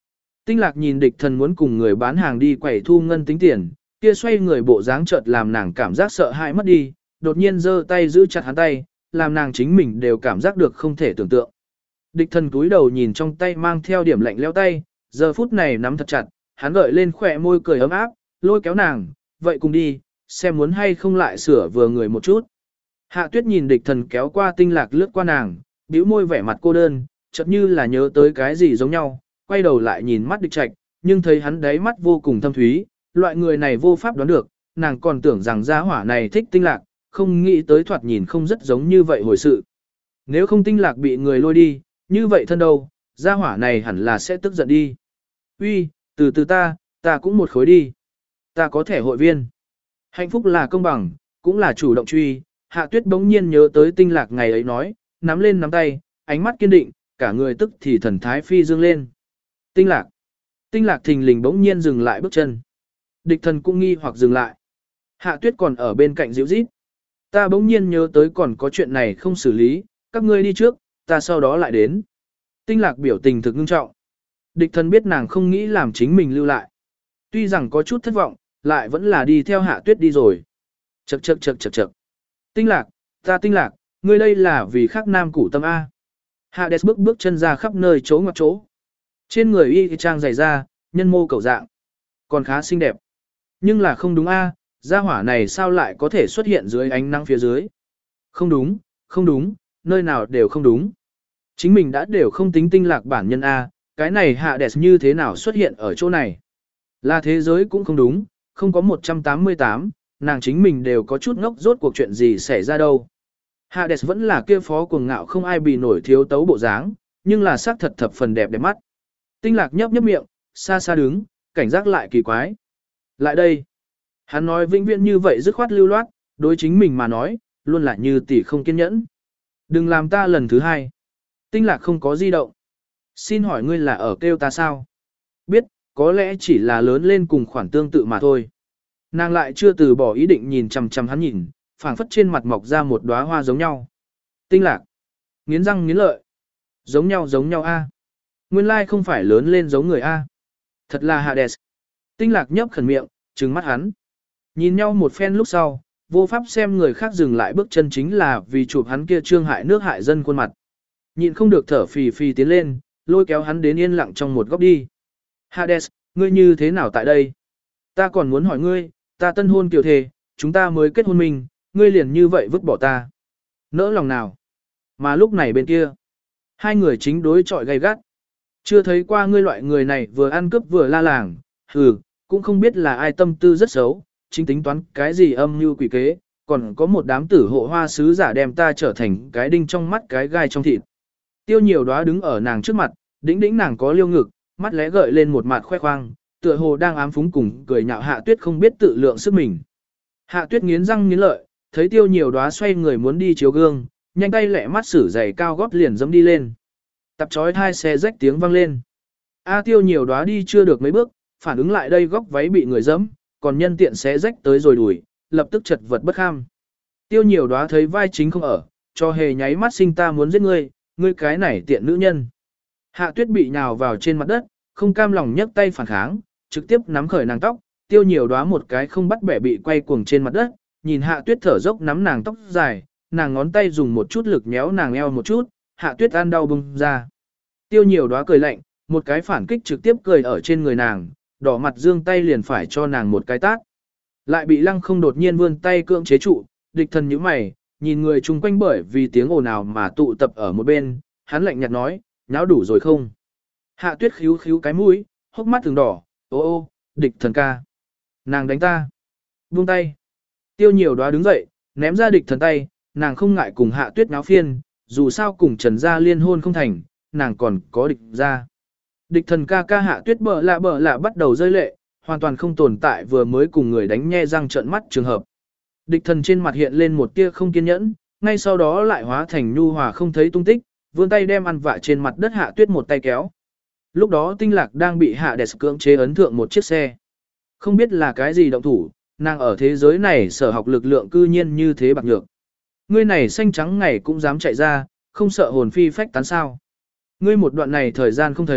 Tinh lạc nhìn địch thần muốn cùng người bán hàng đi quẩy thu ngân tính tiền, kia xoay người bộ dáng chợt làm nàng cảm giác sợ hãi mất đi, đột nhiên giơ tay giữ chặt hắn tay, làm nàng chính mình đều cảm giác được không thể tưởng tượng. Địch thần cúi đầu nhìn trong tay mang theo điểm lạnh leo tay, giờ phút này nắm thật chặt, hắn gợi lên khỏe môi cười ấm áp, lôi kéo nàng, vậy cùng đi, xem muốn hay không lại sửa vừa người một chút. Hạ tuyết nhìn địch thần kéo qua tinh lạc lướt qua nàng, bĩu môi vẻ mặt cô đơn, chợt như là nhớ tới cái gì giống nhau, quay đầu lại nhìn mắt địch trạch, nhưng thấy hắn đáy mắt vô cùng thâm thúy, loại người này vô pháp đoán được, nàng còn tưởng rằng gia hỏa này thích tinh lạc, không nghĩ tới thoạt nhìn không rất giống như vậy hồi sự. Nếu không tinh lạc bị người lôi đi, như vậy thân đâu, gia hỏa này hẳn là sẽ tức giận đi. Uy, từ từ ta, ta cũng một khối đi. Ta có thể hội viên. Hạnh phúc là công bằng, cũng là chủ động truy. Hạ tuyết bỗng nhiên nhớ tới tinh lạc ngày ấy nói, nắm lên nắm tay, ánh mắt kiên định, cả người tức thì thần thái phi dương lên. Tinh lạc. Tinh lạc thình lình bỗng nhiên dừng lại bước chân. Địch thần cũng nghi hoặc dừng lại. Hạ tuyết còn ở bên cạnh dịu rít. Ta bỗng nhiên nhớ tới còn có chuyện này không xử lý, các ngươi đi trước, ta sau đó lại đến. Tinh lạc biểu tình thực ngưng trọng. Địch thần biết nàng không nghĩ làm chính mình lưu lại. Tuy rằng có chút thất vọng, lại vẫn là đi theo hạ tuyết đi rồi. Chậc chậc chậc chậc chậc. Tinh lạc, ta tinh lạc, ngươi đây là vì khắc nam củ tâm A. Hades bước bước chân ra khắp nơi chỗ ngoặc chỗ. Trên người y trang dày ra, nhân mô cầu dạng. Còn khá xinh đẹp. Nhưng là không đúng A, gia hỏa này sao lại có thể xuất hiện dưới ánh nắng phía dưới. Không đúng, không đúng, nơi nào đều không đúng. Chính mình đã đều không tính tinh lạc bản nhân A, cái này Hades như thế nào xuất hiện ở chỗ này. Là thế giới cũng không đúng, không có một trăm tám mươi tám, nàng chính mình đều có chút ngốc rốt cuộc chuyện gì xảy ra đâu. Hades vẫn là kia phó cuồng ngạo không ai bị nổi thiếu tấu bộ dáng, nhưng là sắc thật thập phần đẹp đẹp mắt. Tinh lạc nhấp nhấp miệng, xa xa đứng, cảnh giác lại kỳ quái. Lại đây. Hắn nói vĩnh viễn như vậy dứt khoát lưu loát, đối chính mình mà nói, luôn là như tỷ không kiên nhẫn. Đừng làm ta lần thứ hai. Tinh lạc không có di động. Xin hỏi ngươi là ở kêu ta sao? Biết, có lẽ chỉ là lớn lên cùng khoản tương tự mà thôi. Nàng lại chưa từ bỏ ý định nhìn chằm chằm hắn nhìn, phảng phất trên mặt mọc ra một đóa hoa giống nhau. Tinh lạc. Nghiến răng nghiến lợi. Giống nhau giống nhau a. Nguyên lai không phải lớn lên giống người a. Thật là Hades. Tinh lạc nhấp khẩn miệng, trừng mắt hắn. Nhìn nhau một phen lúc sau, vô pháp xem người khác dừng lại bước chân chính là vì chụp hắn kia trương hại nước hại dân khuôn mặt. Nhịn không được thở phì phì tiến lên, lôi kéo hắn đến yên lặng trong một góc đi. Hades, ngươi như thế nào tại đây? Ta còn muốn hỏi ngươi, ta tân hôn kiều thề, chúng ta mới kết hôn mình, ngươi liền như vậy vứt bỏ ta. Nỡ lòng nào? Mà lúc này bên kia, hai người chính đối chọi gay gắt. Chưa thấy qua ngươi loại người này vừa ăn cướp vừa la làng, hừ, cũng không biết là ai tâm tư rất xấu, chính tính toán cái gì âm mưu quỷ kế, còn có một đám tử hộ hoa sứ giả đem ta trở thành cái đinh trong mắt cái gai trong thịt. Tiêu nhiều đóa đứng ở nàng trước mặt, đĩnh đĩnh nàng có liêu ngực, mắt lẽ gợi lên một mặt khoe khoang, tựa hồ đang ám phúng cùng cười nhạo Hạ Tuyết không biết tự lượng sức mình. Hạ Tuyết nghiến răng nghiến lợi, thấy tiêu nhiều đóa xoay người muốn đi chiếu gương, nhanh tay lẹ mắt sử giày cao gót liền dẫm đi lên. Tập chói hai xe rách tiếng vang lên. A tiêu nhiều đóa đi chưa được mấy bước, phản ứng lại đây góc váy bị người dẫm, còn nhân tiện xé rách tới rồi đuổi, lập tức chật vật bất kham. Tiêu nhiều đóa thấy vai chính không ở, cho hề nháy mắt sinh ta muốn giết ngươi, ngươi cái này tiện nữ nhân. Hạ Tuyết bị nhào vào trên mặt đất, không cam lòng nhấc tay phản kháng, trực tiếp nắm khởi nàng tóc, tiêu nhiều đóa một cái không bắt bẻ bị quay cuồng trên mặt đất, nhìn Hạ Tuyết thở dốc nắm nàng tóc dài, nàng ngón tay dùng một chút lực méo nàng eo một chút, Hạ Tuyết ăn đau bung ra. Tiêu nhiều đóa cười lạnh, một cái phản kích trực tiếp cười ở trên người nàng, đỏ mặt dương tay liền phải cho nàng một cái tát. Lại bị lăng không đột nhiên vươn tay cưỡng chế trụ, địch thần nhíu mày, nhìn người chung quanh bởi vì tiếng ồn ào mà tụ tập ở một bên, hắn lạnh nhạt nói, nháo đủ rồi không? Hạ Tuyết khíu khíu cái mũi, hốc mắt thường đỏ, ô ô, địch thần ca. Nàng đánh ta. Buông tay. Tiêu nhiều đóa đứng dậy, ném ra địch thần tay, nàng không ngại cùng Hạ Tuyết náo phiên, dù sao cùng Trần gia liên hôn không thành, nàng còn có địch gia. Địch thần ca ca Hạ Tuyết bợ lạ bợ lạ bắt đầu rơi lệ, hoàn toàn không tồn tại vừa mới cùng người đánh nhe răng trợn mắt trường hợp. Địch thần trên mặt hiện lên một tia không kiên nhẫn, ngay sau đó lại hóa thành nhu hòa không thấy tung tích, vươn tay đem ăn vạ trên mặt đất Hạ Tuyết một tay kéo. Lúc đó Tinh Lạc đang bị Hạ Đès cưỡng chế ấn thượng một chiếc xe. Không biết là cái gì động thủ, nàng ở thế giới này sở học lực lượng cư nhiên như thế bạc nhược. Ngươi này xanh trắng ngày cũng dám chạy ra, không sợ hồn phi phách tán sao. Ngươi một đoạn này thời gian không thấy,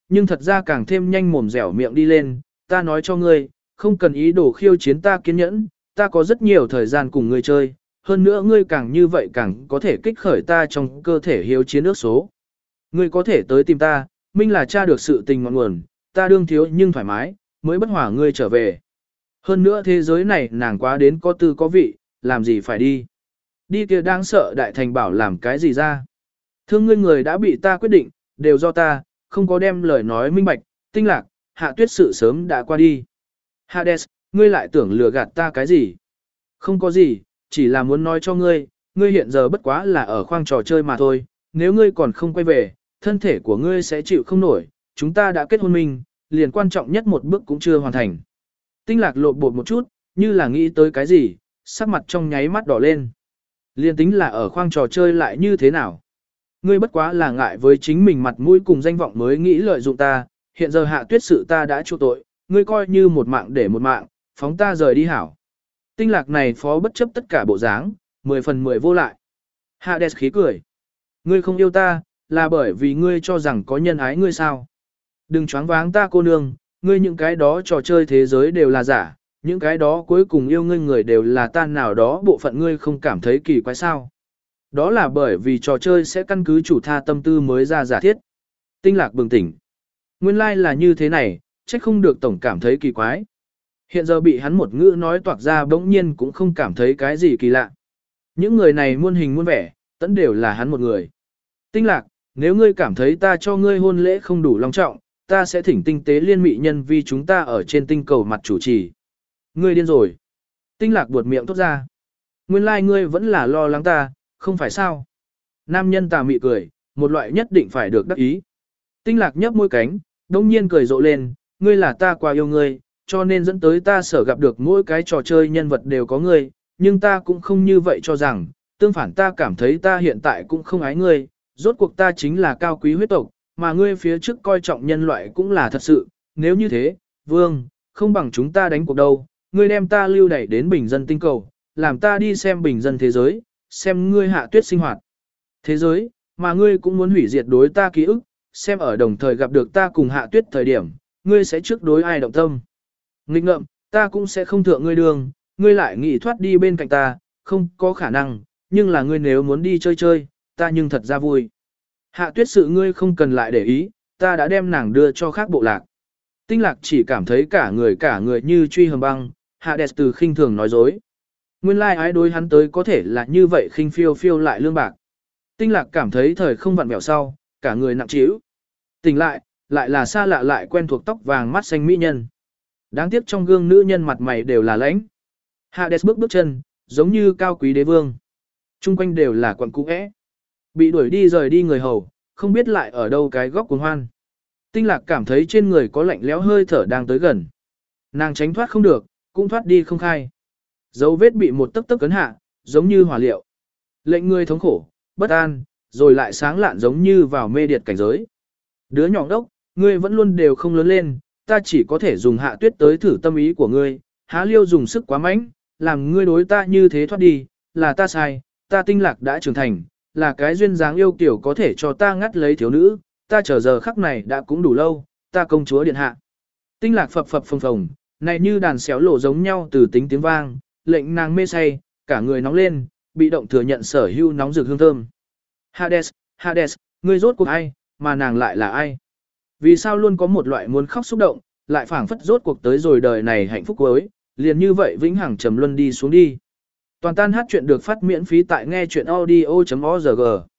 nhưng thật ra càng thêm nhanh mồm dẻo miệng đi lên, ta nói cho ngươi, không cần ý đồ khiêu chiến ta kiên nhẫn, ta có rất nhiều thời gian cùng ngươi chơi, hơn nữa ngươi càng như vậy càng có thể kích khởi ta trong cơ thể hiếu chiến ước số. Ngươi có thể tới tìm ta, minh là cha được sự tình ngọn nguồn, ta đương thiếu nhưng thoải mái, mới bất hỏa ngươi trở về. Hơn nữa thế giới này nàng quá đến có tư có vị, làm gì phải đi. Đi kia đang sợ đại thành bảo làm cái gì ra. Thương ngươi người đã bị ta quyết định, đều do ta, không có đem lời nói minh bạch, tinh lạc, hạ tuyết sự sớm đã qua đi. Hades, ngươi lại tưởng lừa gạt ta cái gì? Không có gì, chỉ là muốn nói cho ngươi, ngươi hiện giờ bất quá là ở khoang trò chơi mà thôi, nếu ngươi còn không quay về, thân thể của ngươi sẽ chịu không nổi, chúng ta đã kết hôn minh, liền quan trọng nhất một bước cũng chưa hoàn thành. Tinh lạc lột bột một chút, như là nghĩ tới cái gì, sắc mặt trong nháy mắt đỏ lên. Liền tính là ở khoang trò chơi lại như thế nào? Ngươi bất quá là ngại với chính mình mặt mũi cùng danh vọng mới nghĩ lợi dụng ta, hiện giờ hạ tuyết sự ta đã chịu tội, ngươi coi như một mạng để một mạng, phóng ta rời đi hảo. Tinh lạc này phó bất chấp tất cả bộ dáng, mười phần mười vô lại. Hades khí cười. Ngươi không yêu ta, là bởi vì ngươi cho rằng có nhân ái ngươi sao. Đừng choáng váng ta cô nương, ngươi những cái đó trò chơi thế giới đều là giả, những cái đó cuối cùng yêu ngươi người đều là tan nào đó bộ phận ngươi không cảm thấy kỳ quái sao. Đó là bởi vì trò chơi sẽ căn cứ chủ tha tâm tư mới ra giả thiết. Tinh lạc bừng tỉnh. Nguyên lai like là như thế này, trách không được tổng cảm thấy kỳ quái. Hiện giờ bị hắn một ngữ nói toạc ra bỗng nhiên cũng không cảm thấy cái gì kỳ lạ. Những người này muôn hình muôn vẻ, tẫn đều là hắn một người. Tinh lạc, nếu ngươi cảm thấy ta cho ngươi hôn lễ không đủ long trọng, ta sẽ thỉnh tinh tế liên mị nhân vì chúng ta ở trên tinh cầu mặt chủ trì. Ngươi điên rồi. Tinh lạc buột miệng thốt ra. Nguyên lai like ngươi vẫn là lo lắng ta, không phải sao. Nam nhân tà mị cười, một loại nhất định phải được đắc ý. Tinh lạc nhấp môi cánh, đông nhiên cười rộ lên, ngươi là ta quá yêu ngươi, cho nên dẫn tới ta sở gặp được mỗi cái trò chơi nhân vật đều có ngươi, nhưng ta cũng không như vậy cho rằng, tương phản ta cảm thấy ta hiện tại cũng không ái ngươi, rốt cuộc ta chính là cao quý huyết tộc, mà ngươi phía trước coi trọng nhân loại cũng là thật sự, nếu như thế, vương, không bằng chúng ta đánh cuộc đâu, ngươi đem ta lưu đẩy đến bình dân tinh cầu, làm ta đi xem bình dân thế giới, xem ngươi hạ tuyết sinh hoạt. Thế giới, mà ngươi cũng muốn hủy diệt đối ta ký ức, xem ở đồng thời gặp được ta cùng hạ tuyết thời điểm, ngươi sẽ trước đối ai động tâm. Nghịch ngợm, ta cũng sẽ không thượng ngươi đường, ngươi lại nghĩ thoát đi bên cạnh ta, không có khả năng, nhưng là ngươi nếu muốn đi chơi chơi, ta nhưng thật ra vui. Hạ tuyết sự ngươi không cần lại để ý, ta đã đem nàng đưa cho khác bộ lạc. Tinh lạc chỉ cảm thấy cả người cả người như truy hầm băng, hạ đẹp từ khinh thường nói dối. Nguyên lai like ái đối hắn tới có thể là như vậy khinh phiêu phiêu lại lương bạc. Tinh lạc cảm thấy thời không vặn vẹo sau, cả người nặng trĩu. Tỉnh lại, lại là xa lạ lại quen thuộc tóc vàng mắt xanh mỹ nhân. Đáng tiếc trong gương nữ nhân mặt mày đều là lãnh. Hades bước bước chân, giống như cao quý đế vương. Trung quanh đều là quận cũ ẽ. Bị đuổi đi rời đi người hầu, không biết lại ở đâu cái góc cuồng hoan. Tinh lạc cảm thấy trên người có lạnh lẽo hơi thở đang tới gần. Nàng tránh thoát không được, cũng thoát đi không khai. Dấu vết bị một tấc tấc cấn hạ, giống như hỏa liệu. Lệnh người thống khổ, bất an, rồi lại sáng lạn giống như vào mê điệt cảnh giới. Đứa nhỏ đốc, ngươi vẫn luôn đều không lớn lên, ta chỉ có thể dùng hạ tuyết tới thử tâm ý của ngươi, há liêu dùng sức quá mạnh, làm ngươi đối ta như thế thoát đi, là ta sai, ta tinh lạc đã trưởng thành, là cái duyên dáng yêu kiểu có thể cho ta ngắt lấy thiếu nữ, ta chờ giờ khắc này đã cũng đủ lâu, ta công chúa điện hạ. Tinh lạc phập phập phồng phồng, này như đàn xéo lộ giống nhau từ tính tiếng vang, lệnh nàng mê say, cả người nóng lên, bị động thừa nhận sở hữu nóng rực hương thơm. Hades, Hades, ngươi rốt cuộc ai, mà nàng lại là ai? Vì sao luôn có một loại muốn khóc xúc động, lại phảng phất rốt cuộc tới rồi đời này hạnh phúc cuối, liền như vậy vĩnh hằng trầm luân đi xuống đi. Toàn tan hát chuyện được phát miễn phí tại nghe chuyện audio chấm org.